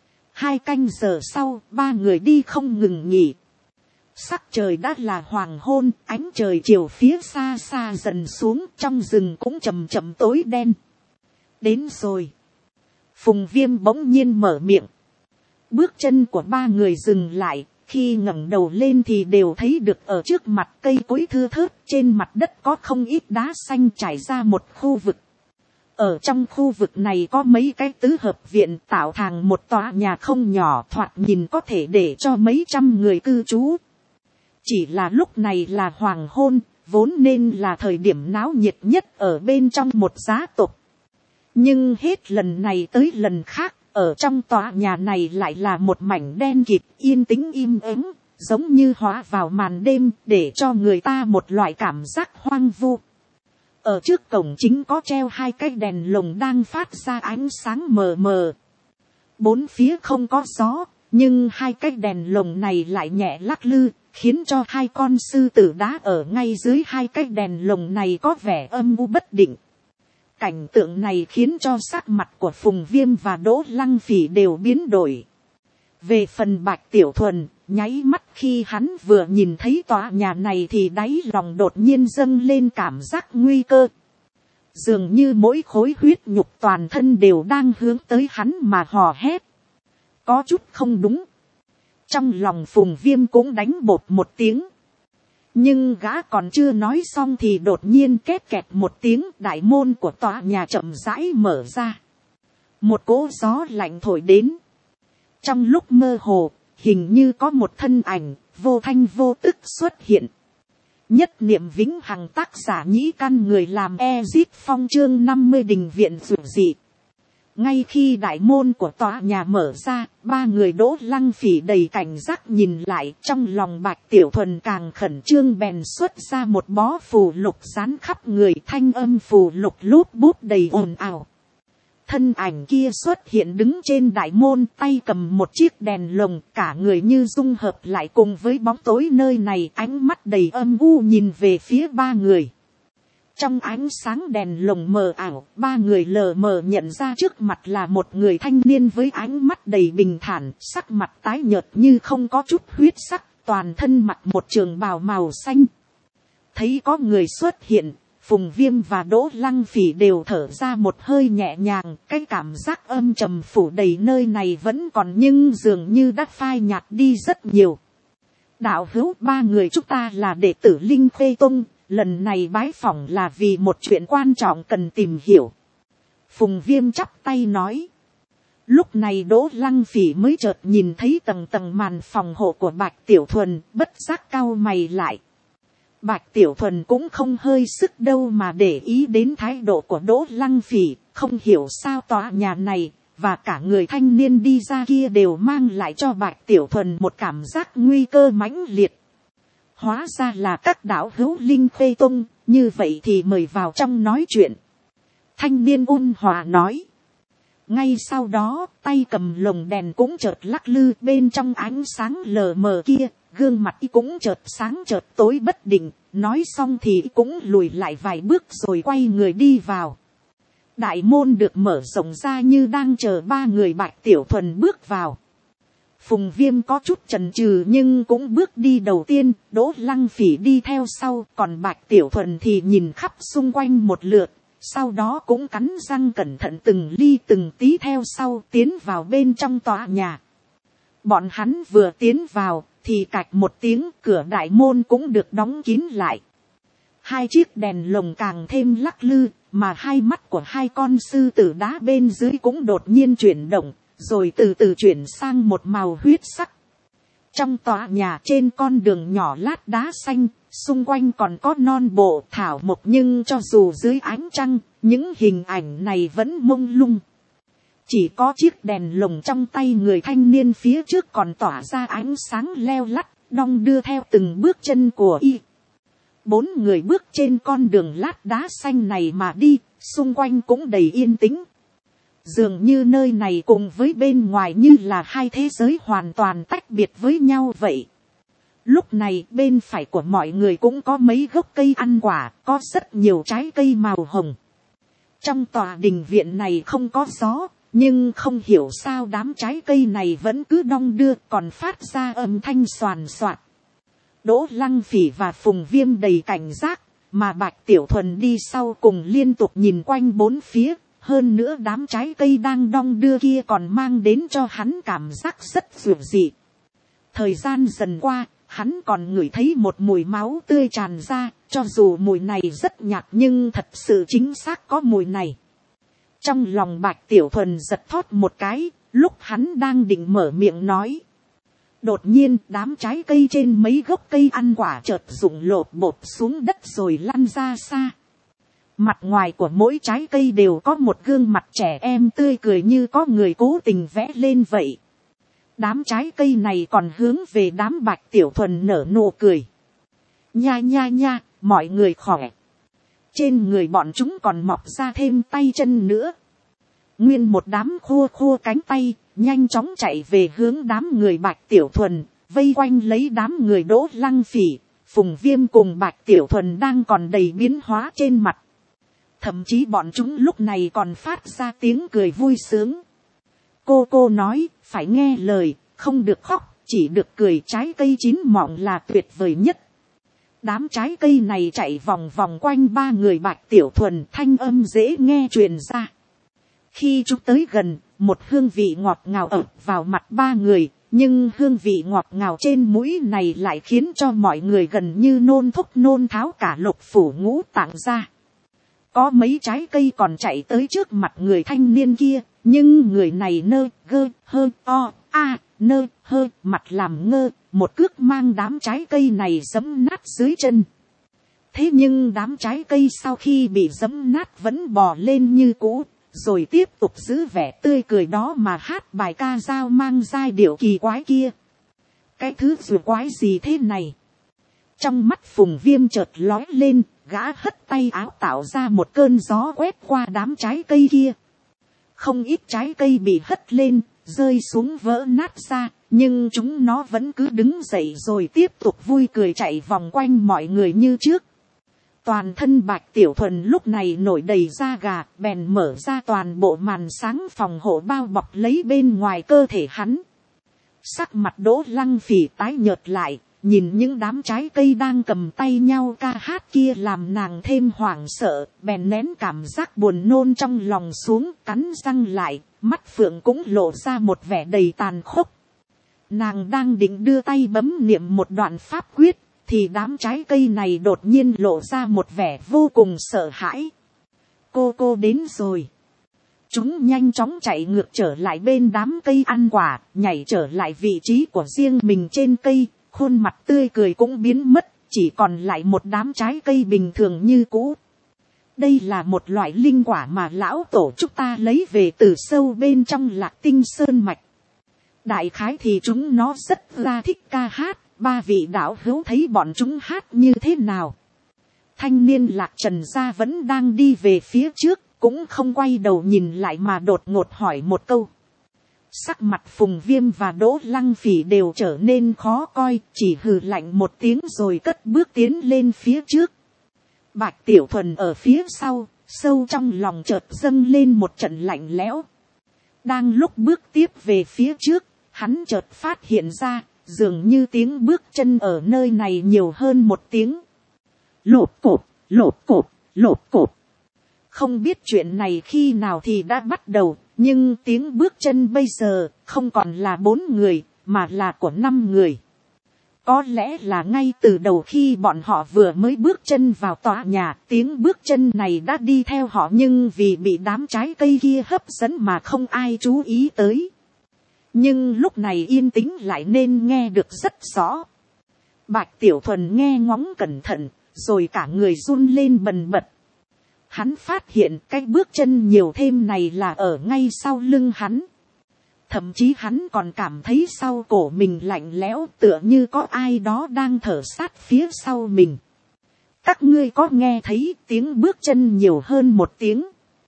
2 canh giờ sau, 3 người đi không ngừng nghỉ. Sắc trời đã là hoàng hôn, ánh trời chiều phía xa xa dần xuống, trong rừng cũng chậm chậm tối đen. Đến rồi. Phùng Viêm bỗng nhiên mở miệng. Bước chân của 3 người dừng lại, khi ngẩng đầu lên thì đều thấy được ở trước mặt cây cối thưa thớt, trên mặt đất có không ít đá xanh trải ra một khu vực. Ở trong khu vực này có mấy cái tứ hợp viện tạo thành một tòa nhà không nhỏ, thoạt nhìn có thể để cho mấy trăm người cư trú. Chỉ là lúc này là hoàng hôn, vốn nên là thời điểm náo nhiệt nhất ở bên trong một gia tộc. Nhưng hết lần này tới lần khác, ở trong tòa nhà này lại là một mảnh đen kịt, yên tĩnh im ắng, giống như hóa vào màn đêm, để cho người ta một loại cảm giác hoang vu. Ở trước cổng chính có treo 2 cái đèn lồng đang phát ra ánh sáng mờ mờ. 4 phía không có gió, nhưng 2 cái đèn lồng này lại nhẹ lắc lư, khiến cho 2 con sư tử đá ở ngay dưới 2 cái đèn lồng này có vẻ âm u bất định. Cảnh tượng này khiến cho sắc mặt của Phùng Viêm và Đỗ Lăng Phỉ đều biến đổi. Về phần Bạch Tiểu Thuần, nháy mắt khi hắn vừa nhìn thấy tòa nhà này thì đáy lòng đột nhiên dâng lên cảm giác nguy cơ. Dường như mỗi khối huyết nhục toàn thân đều đang hướng tới hắn mà hò hét. Có chút không đúng. Trong lòng Phùng Viêm cũng đánh bột một tiếng. Nhưng gã còn chưa nói xong thì đột nhiên két kẹt một tiếng, đại môn của tòa nhà chậm rãi mở ra. Một cỗ gió lạnh thổi đến. Trong lúc mơ hồ, hình như có một thân ảnh, vô thanh vô tức xuất hiện. Nhất niệm vĩnh hằng, tác giả Nhĩ Căn, người làm Ezip Phong, chương 50 đình viện dụ dị. Ngay khi đại môn của tòa nhà mở ra, 3 người Đỗ Lăng Phỉ đầy cảnh giác nhìn lại, trong lòng Bạch Tiểu Thuần càng khẩn trương bèn xuất ra một bó phù lục dán khắp người, thanh âm phù lục lút bút đầy ồn ào. Thân ảnh kia xuất hiện đứng trên đại môn, tay cầm một chiếc đèn lồng, cả người như dung hợp lại cùng với bóng tối nơi này, ánh mắt đầy âm u nhìn về phía 3 người. Trong ánh sáng đèn lồng mờ ảo, 3 người lờ mờ nhận ra trước mặt là một người thanh niên với ánh mắt đầy bình thản, sắc mặt tái nhợt như không có chút huyết sắc, toàn thân mặc một trường bào màu xanh. Thấy có người xuất hiện, Phùng Viêm và Đỗ Lăng Phỉ đều thở ra một hơi nhẹ nhàng, cái cảm giác âm trầm phủ đầy nơi này vẫn còn nhưng dường như đã phai nhạt đi rất nhiều. Đạo hữu, 3 người chúng ta là đệ tử Linh Khê Tông, lần này bái phỏng là vì một chuyện quan trọng cần tìm hiểu. Phùng Viêm chắp tay nói. Lúc này Đỗ Lăng Phỉ mới chợt nhìn thấy tầng tầng màn phòng hộ của Bạch Tiểu Thuần, bất giác cau mày lại. Bạch Tiểu Thuần cũng không hơi sức đâu mà để ý đến thái độ của Đỗ Lăng Phỉ, không hiểu sao tòa nhà này và cả người thanh niên đi ra kia đều mang lại cho Bạch Tiểu Thuần một cảm giác nguy cơ mãnh liệt. Hóa ra là các đạo hữu Linh Khê Tông, như vậy thì mời vào trong nói chuyện. Thanh niên ôn hòa nói. Ngay sau đó, tay cầm lồng đèn cũng chợt lắc lư, bên trong ánh sáng lờ mờ kia, gương mặt y cũng chợt sáng chợt tối bất định, nói xong thì cũng lùi lại vài bước rồi quay người đi vào. Đại môn được mở rộng ra như đang chờ ba người Bạch Tiểu Thuần bước vào. Phùng Viêm có chút chần chừ nhưng cũng bước đi đầu tiên, Đỗ Lăng Phỉ đi theo sau, còn Bạch Tiểu Thuần thì nhìn khắp xung quanh một lượt, sau đó cũng cắn răng cẩn thận từng ly từng tí theo sau tiến vào bên trong tòa nhà. Bọn hắn vừa tiến vào thì cạch một tiếng, cửa đại môn cũng được đóng kín lại. Hai chiếc đèn lồng càng thêm lắc lư, mà hai mắt của hai con sư tử đá bên dưới cũng đột nhiên chuyển động, rồi từ từ chuyển sang một màu huyết sắc. Trong tòa nhà trên con đường nhỏ lát đá xanh, xung quanh còn có non bộ thảo mộc, nhưng cho dù dưới ánh trăng, những hình ảnh này vẫn mông lung. Chỉ có chiếc đèn lồng trong tay người thanh niên phía trước còn tỏa ra ánh sáng leo lắt, đong đưa theo từng bước chân của y. Bốn người bước trên con đường lát đá xanh này mà đi, xung quanh cũng đầy yên tĩnh. Dường như nơi này cùng với bên ngoài như là hai thế giới hoàn toàn tách biệt với nhau vậy. Lúc này bên phải của mọi người cũng có mấy gốc cây ăn quả, có rất nhiều trái cây màu hồng. Trong tòa đình viện này không có gió, nhưng không hiểu sao đám trái cây này vẫn cứ đong đưa, còn phát ra âm thanh xoàn xoạt. Đỗ Lăng Phỉ và Phùng Viêm đầy cảnh giác, mà Bạch Tiểu Thuần đi sau cùng liên tục nhìn quanh bốn phía. Hơn nữa đám trái cây đang đong đưa kia còn mang đến cho hắn cảm giác rất dịu dị. Thời gian dần qua, hắn còn ngửi thấy một mùi máu tươi tràn ra, cho dù mùi này rất nhạt nhưng thật sự chính xác có mùi này. Trong lòng Bạch Tiểu Thuần giật thót một cái, lúc hắn đang định mở miệng nói. Đột nhiên đám trái cây trên mấy gốc cây ăn quả chợt rụng lột bột xuống đất rồi lăn ra xa. Mặt ngoài của mỗi trái cây đều có một gương mặt trẻ em tươi cười như có người cố tình vẽ lên vậy. Đám trái cây này còn hướng về đám Bạch Tiểu Thuần nở nụ cười. Nha nha nha, mọi người khỏe. Trên người bọn chúng còn mọc ra thêm tay chân nữa. Nguyên một đám khua khua cánh tay, nhanh chóng chạy về hướng đám người Bạch Tiểu Thuần, vây quanh lấy đám người Đỗ Lăng Phỉ. Phùng Viêm cùng Bạch Tiểu Thuần đang còn đầy biến hóa trên mặt. Thậm chí bọn chúng lúc này còn phát ra tiếng cười vui sướng. Cô nói, phải nghe lời, không được khóc, chỉ được cười, trái cây chín mọng là tuyệt vời nhất. Đám trái cây này chạy vòng vòng quanh ba người Bạch Tiểu Thuần, thanh âm dễ nghe truyền ra. Khi chúng tới gần, một hương vị ngọt ngào ập vào mặt ba người, nhưng hương vị ngọt ngào trên mũi này lại khiến cho mọi người gần như nôn thốc nôn tháo cả lục phủ ngũ tạng ra. Có mấy trái cây còn chạy tới trước mặt người thanh niên kia, nhưng người này nơ gơ hơ o a nơ hơ mặt làm ngơ, một cước mang đám trái cây này giẫm nát dưới chân. Thế nhưng đám trái cây sau khi bị giẫm nát vẫn bò lên như cũ, rồi tiếp tục giữ vẻ tươi cười đó mà hát bài ca dao mang giai điệu kỳ quái kia. Cái thứ dù quái gì thế này? Trong mắt Phùng Viêm chợt lóe lên, gã hất tay áo tạo ra một cơn gió quét qua đám trái cây kia. Không ít trái cây bị hất lên, rơi xuống vỡ nát ra, nhưng chúng nó vẫn cứ đứng dậy rồi tiếp tục vui cười chạy vòng quanh mọi người như trước. Toàn thân Bạch Tiểu Thuần lúc này nổi đầy da gà, bèn mở ra toàn bộ màn sáng phòng hộ bao bọc lấy bên ngoài cơ thể hắn. Sắc mặt Đỗ Lăng Phỉ tái nhợt lại, nhìn những đám trái cây đang cầm tay nhau ca hát kia làm nàng thêm hoảng sợ, bèn nén cảm giác buồn nôn trong lòng xuống, cắn răng lại, mắt phượng cũng lộ ra một vẻ đầy tàn khốc. Nàng đang định đưa tay bấm niệm một đoạn pháp quyết, thì đám trái cây này đột nhiên lộ ra một vẻ vô cùng sợ hãi. Cô đến rồi. Chúng nhanh chóng chạy ngược trở lại bên đám cây ăn quả, nhảy trở lại vị trí của riêng mình trên cây, khuôn mặt tươi cười cũng biến mất, chỉ còn lại một đám trái cây bình thường như cũ. Đây là một loại linh quả mà lão tổ chúng ta lấy về từ sâu bên trong Lạc Tinh Sơn Mạch. Đại khái thì chúng nó rất là thích ca hát, ba vị đạo hữu thấy bọn chúng hát như thế nào? Thanh niên Lạc Trần gia vẫn đang đi về phía trước, cũng không quay đầu nhìn lại mà đột ngột hỏi một câu. Sắc mặt Phùng Viêm và Đỗ Lăng Phỉ đều trở nên khó coi, chỉ hừ lạnh một tiếng rồi cất bước tiến lên phía trước. Bạch Tiểu Thuần ở phía sau, sâu trong lòng chợt dâng lên một trận lạnh lẽo. Đang lúc bước tiếp về phía trước, hắn chợt phát hiện ra, dường như tiếng bước chân ở nơi này nhiều hơn một tiếng. Lộp cộp, lộp cộp, lộp cộp. Không biết chuyện này khi nào thì đã bắt đầu, nhưng tiếng bước chân bây giờ không còn là 4 người, mà là của 5 người. Có lẽ là ngay từ đầu khi bọn họ vừa mới bước chân vào tòa nhà, tiếng bước chân này đã đi theo họ, nhưng vì bị đám trái cây kia hấp dẫn mà không ai chú ý tới. Nhưng lúc này yên tĩnh lại nên nghe được rất rõ. Bạch Tiểu Thuần nghe ngóng cẩn thận, rồi cả người run lên bần bật. Hắn phát hiện cái bước chân nhiều thêm này là ở ngay sau lưng hắn. Thậm chí hắn còn cảm thấy sau cổ mình lạnh lẽo, tựa như có ai đó đang thở sát phía sau mình. Các ngươi có nghe thấy tiếng bước chân nhiều hơn một tiếng?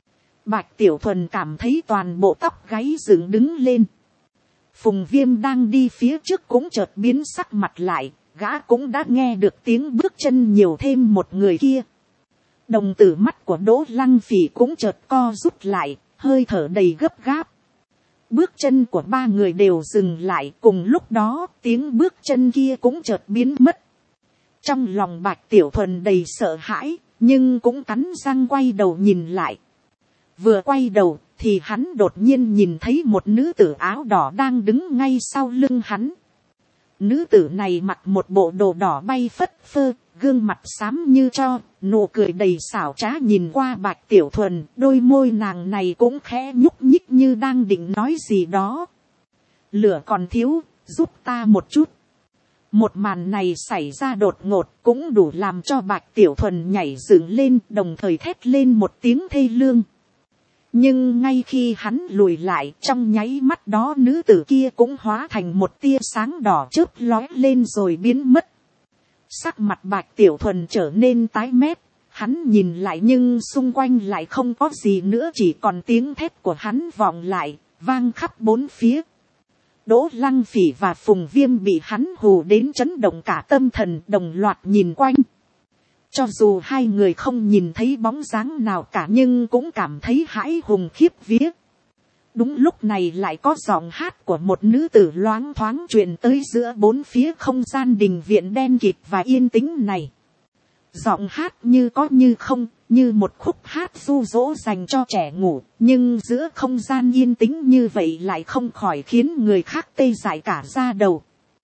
Bạch Tiểu Thuần cảm thấy toàn bộ tóc gáy dựng đứng lên. Phùng Viêm đang đi phía trước cũng chợt biến sắc mặt lại, gã cũng đã nghe được tiếng bước chân nhiều thêm một người kia. Đồng tử mắt của Đỗ Lăng Phỉ cũng chợt co rút lại, hơi thở đầy gấp gáp. Bước chân của 3 người đều dừng lại, cùng lúc đó tiếng bước chân kia cũng chợt biến mất. Trong lòng Bạch Tiểu Thuần đầy sợ hãi, nhưng cũng cắn răng quay đầu nhìn lại. Vừa quay đầu thì hắn đột nhiên nhìn thấy một nữ tử áo đỏ đang đứng ngay sau lưng hắn. Nữ tử này mặc một bộ đồ đỏ bay phất phơ, gương mặt xám như tro, nụ cười đầy xảo trá nhìn qua Bạch Tiểu Thuần, đôi môi nàng này cũng khẽ nhúc nhích như đang định nói gì đó. Lửa còn thiếu, giúp ta một chút. Một màn này xảy ra đột ngột cũng đủ làm cho Bạch Tiểu Thuần nhảy dựng lên, đồng thời thét lên một tiếng thê lương. Nhưng ngay khi hắn lùi lại, trong nháy mắt đó nữ tử kia cũng hóa thành một tia sáng đỏ chớp lóe lên rồi biến mất. Sắc mặt Bạch Tiểu Thuần trở nên tái mét, hắn nhìn lại nhưng xung quanh lại không có gì nữa, chỉ còn tiếng thét của hắn vọng lại, vang khắp bốn phía. Đỗ Lăng Phỉ và Phùng Viêm bị hắn hù đến chấn động cả tâm thần, đồng loạt nhìn quanh. Cho dù hai người không nhìn thấy bóng dáng nào cả nhưng cũng cảm thấy hãi hùng khiếp vía. Đúng lúc này lại có giọng hát của một nữ tử loáng thoáng truyền tới giữa bốn phía không gian đình viện đen kịt và yên tĩnh này. Giọng hát như có như không, như một khúc hát ru dỗ dành cho trẻ ngủ, nhưng giữa không gian yên tĩnh như vậy lại không khỏi khiến người khác tê dại cả da đầu.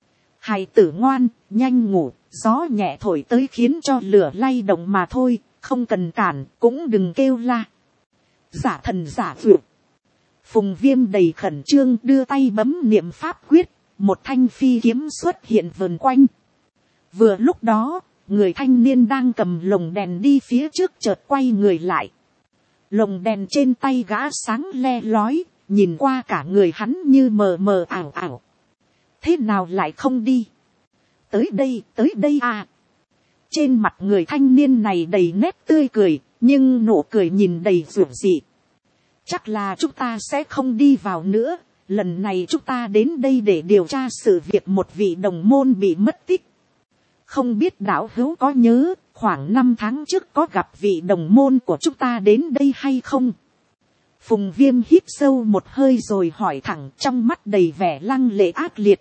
Hài tử ngoan, nhanh ngủ, gió nhẹ thổi tới khiến cho lửa lay động mà thôi, không cần cản, cũng đừng kêu la. Giả thần giả vượt. Phùng Viêm đầy khẩn trương đưa tay bấm niệm pháp quyết, một thanh phi kiếm xuất hiện vần quanh. Vừa lúc đó, người thanh niên đang cầm lồng đèn đi phía trước chợt quay người lại. Lồng đèn trên tay gã sáng le lói, nhìn qua cả người hắn như mờ mờ ảo ảo. Thế nào lại không đi? Tới đây à! Trên mặt người thanh niên này đầy nét tươi cười, nhưng nụ cười nhìn đầy rủi dị. Chắc là chúng ta sẽ không đi vào nữa, lần này chúng ta đến đây để điều tra sự việc một vị đồng môn bị mất tích. Không biết đạo hữu có nhớ, khoảng 5 tháng trước có gặp vị đồng môn của chúng ta đến đây hay không? Phùng Viêm hít sâu một hơi rồi hỏi thẳng, trong mắt đầy vẻ lăng lệ ác liệt.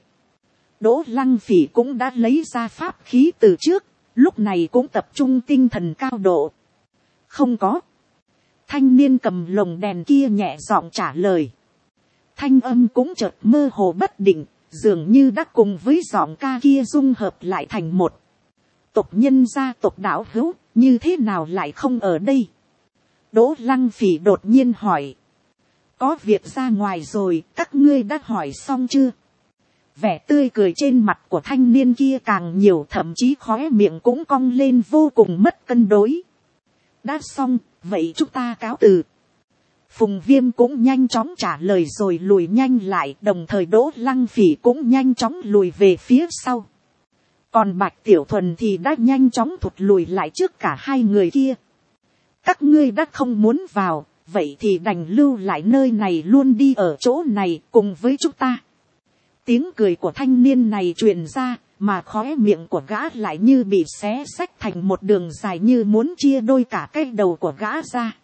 Đỗ Lăng Phỉ cũng đã lấy ra pháp khí từ trước, lúc này cũng tập trung tinh thần cao độ. Không có. Thanh niên cầm lồng đèn kia nhẹ giọng trả lời. Thanh âm cũng chợt mơ hồ bất định, dường như đã cùng với giọng ca kia dung hợp lại thành một. Tộc nhân gia tộc đạo hữu, như thế nào lại không ở đây? Đỗ Lăng Phỉ đột nhiên hỏi. có việc ra ngoài rồi, các ngươi đã hỏi xong chưa? Vẻ tươi cười trên mặt của thanh niên kia càng nhiều, thậm chí khóe miệng cũng cong lên vô cùng mất cân đối. Đã xong, vậy chúng ta cáo từ. Phùng Viêm cũng nhanh chóng trả lời rồi lùi nhanh lại, đồng thời Đỗ Lăng Phỉ cũng nhanh chóng lùi về phía sau. Còn Bạch Tiểu Thuần thì đã nhanh chóng thụt lùi lại trước cả hai người kia. Các ngươi đã không muốn vào, vậy thì đành lưu lại nơi này luôn, đi ở chỗ này cùng với chúng ta. Tiếng cười của thanh niên này truyền ra, mà khóe miệng của gã lại như bị xé xách thành một đường dài, như muốn chia đôi cả cái đầu của gã ra.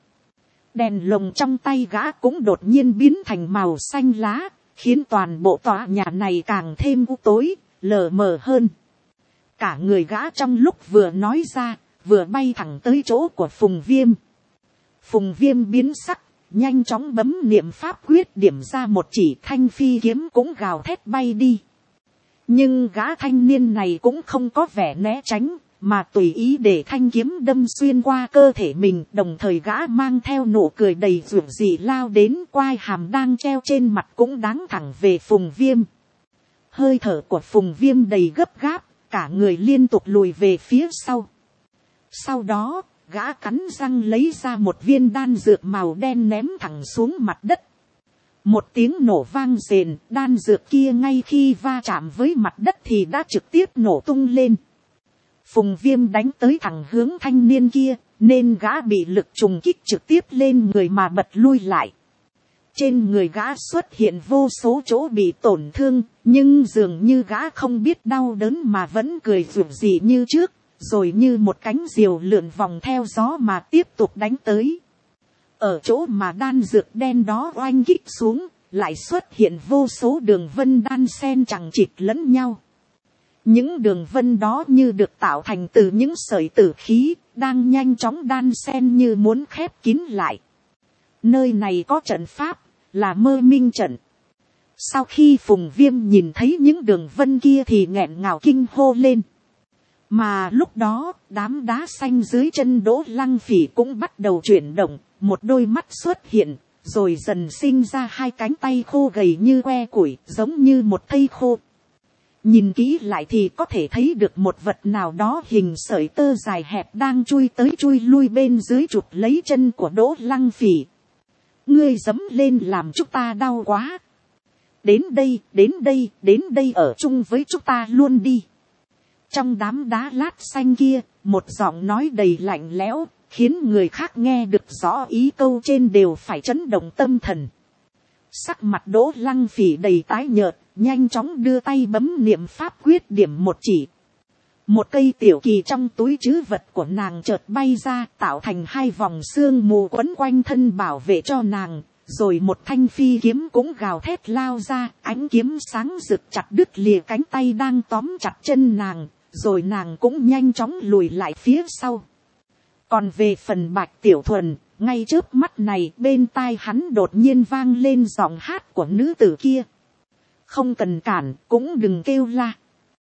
Đèn lồng trong tay gã cũng đột nhiên biến thành màu xanh lá, khiến toàn bộ tòa nhà này càng thêm u tối, lờ mờ hơn. Cả người gã trong lúc vừa nói ra, vừa bay thẳng tới chỗ của Phùng Viêm. Phùng Viêm biến sắc, nhanh chóng bấm niệm pháp quyết điểm ra một chỉ, thanh phi kiếm cũng gào thét bay đi. Nhưng gã thanh niên này cũng không có vẻ né tránh, mà tùy ý để thanh kiếm đâm xuyên qua cơ thể mình, đồng thời gã mang theo nụ cười đầy rủi dị lao đến, quai hàm đang treo trên mặt cũng đáng thẳng về Phùng Viêm. Hơi thở của Phùng Viêm đầy gấp gáp, cả người liên tục lùi về phía sau. Sau đó, gã cắn răng lấy ra một viên đan dược màu đen ném thẳng xuống mặt đất. Một tiếng nổ vang rền, đan dược kia ngay khi va chạm với mặt đất thì đã trực tiếp nổ tung lên. Phùng Viêm đánh tới thẳng hướng thanh niên kia, nên gã bị lực trùng kích trực tiếp lên người mà bật lui lại. Trên người gã xuất hiện vô số chỗ bị tổn thương, nhưng dường như gã không biết đau đớn mà vẫn cười rủ rỉ như trước, rồi như một cánh diều lượn vòng theo gió mà tiếp tục đánh tới. Ở chỗ mà đan dược đen đó oanh kích xuống, lại xuất hiện vô số đường vân đan xen chằng chịt lẫn nhau. Những đường vân đó như được tạo thành từ những sợi tử khí, đang nhanh chóng đan xen như muốn khép kín lại. Nơi này có trận pháp, là Mơ Minh trận. Sau khi Phùng Viêm nhìn thấy những đường vân kia thì nghẹn ngào kinh hô lên. Mà lúc đó, đám đá xanh dưới chân Đỗ Lăng Phỉ cũng bắt đầu chuyển động, một đôi mắt xuất hiện, rồi dần sinh ra hai cánh tay khô gầy như que củi, giống như một thây khô. Nhìn kỹ lại thì có thể thấy được một vật nào đó hình sợi tơ dài hẹp đang chui tới chui lui bên dưới chụp lấy chân của Đỗ Lăng Phỉ. Ngươi giẫm lên làm chúng ta đau quá. Đến đây, đến đây, đến đây ở chung với chúng ta luôn đi. Trong đám đá lát xanh kia, một giọng nói đầy lạnh lẽo, khiến người khác nghe được rõ ý câu trên đều phải chấn động tâm thần. Sắc mặt Đỗ Lăng Phỉ đầy tái nhợt, nhanh chóng đưa tay bấm niệm pháp quyết điểm một chỉ. Một cây tiểu kỳ trong túi trữ vật của nàng chợt bay ra, tạo thành hai vòng sương mù quấn quanh thân bảo vệ cho nàng. Rồi một thanh phi kiếm cũng gào thét lao ra, ánh kiếm sáng rực chặt đứt lìa cánh tay đang tóm chặt chân nàng, rồi nàng cũng nhanh chóng lùi lại phía sau. Còn về phần Bạch Tiểu Thuần, ngay trước mắt này bên tai hắn đột nhiên vang lên giọng hát của nữ tử kia. Không cần cản, cũng đừng kêu la.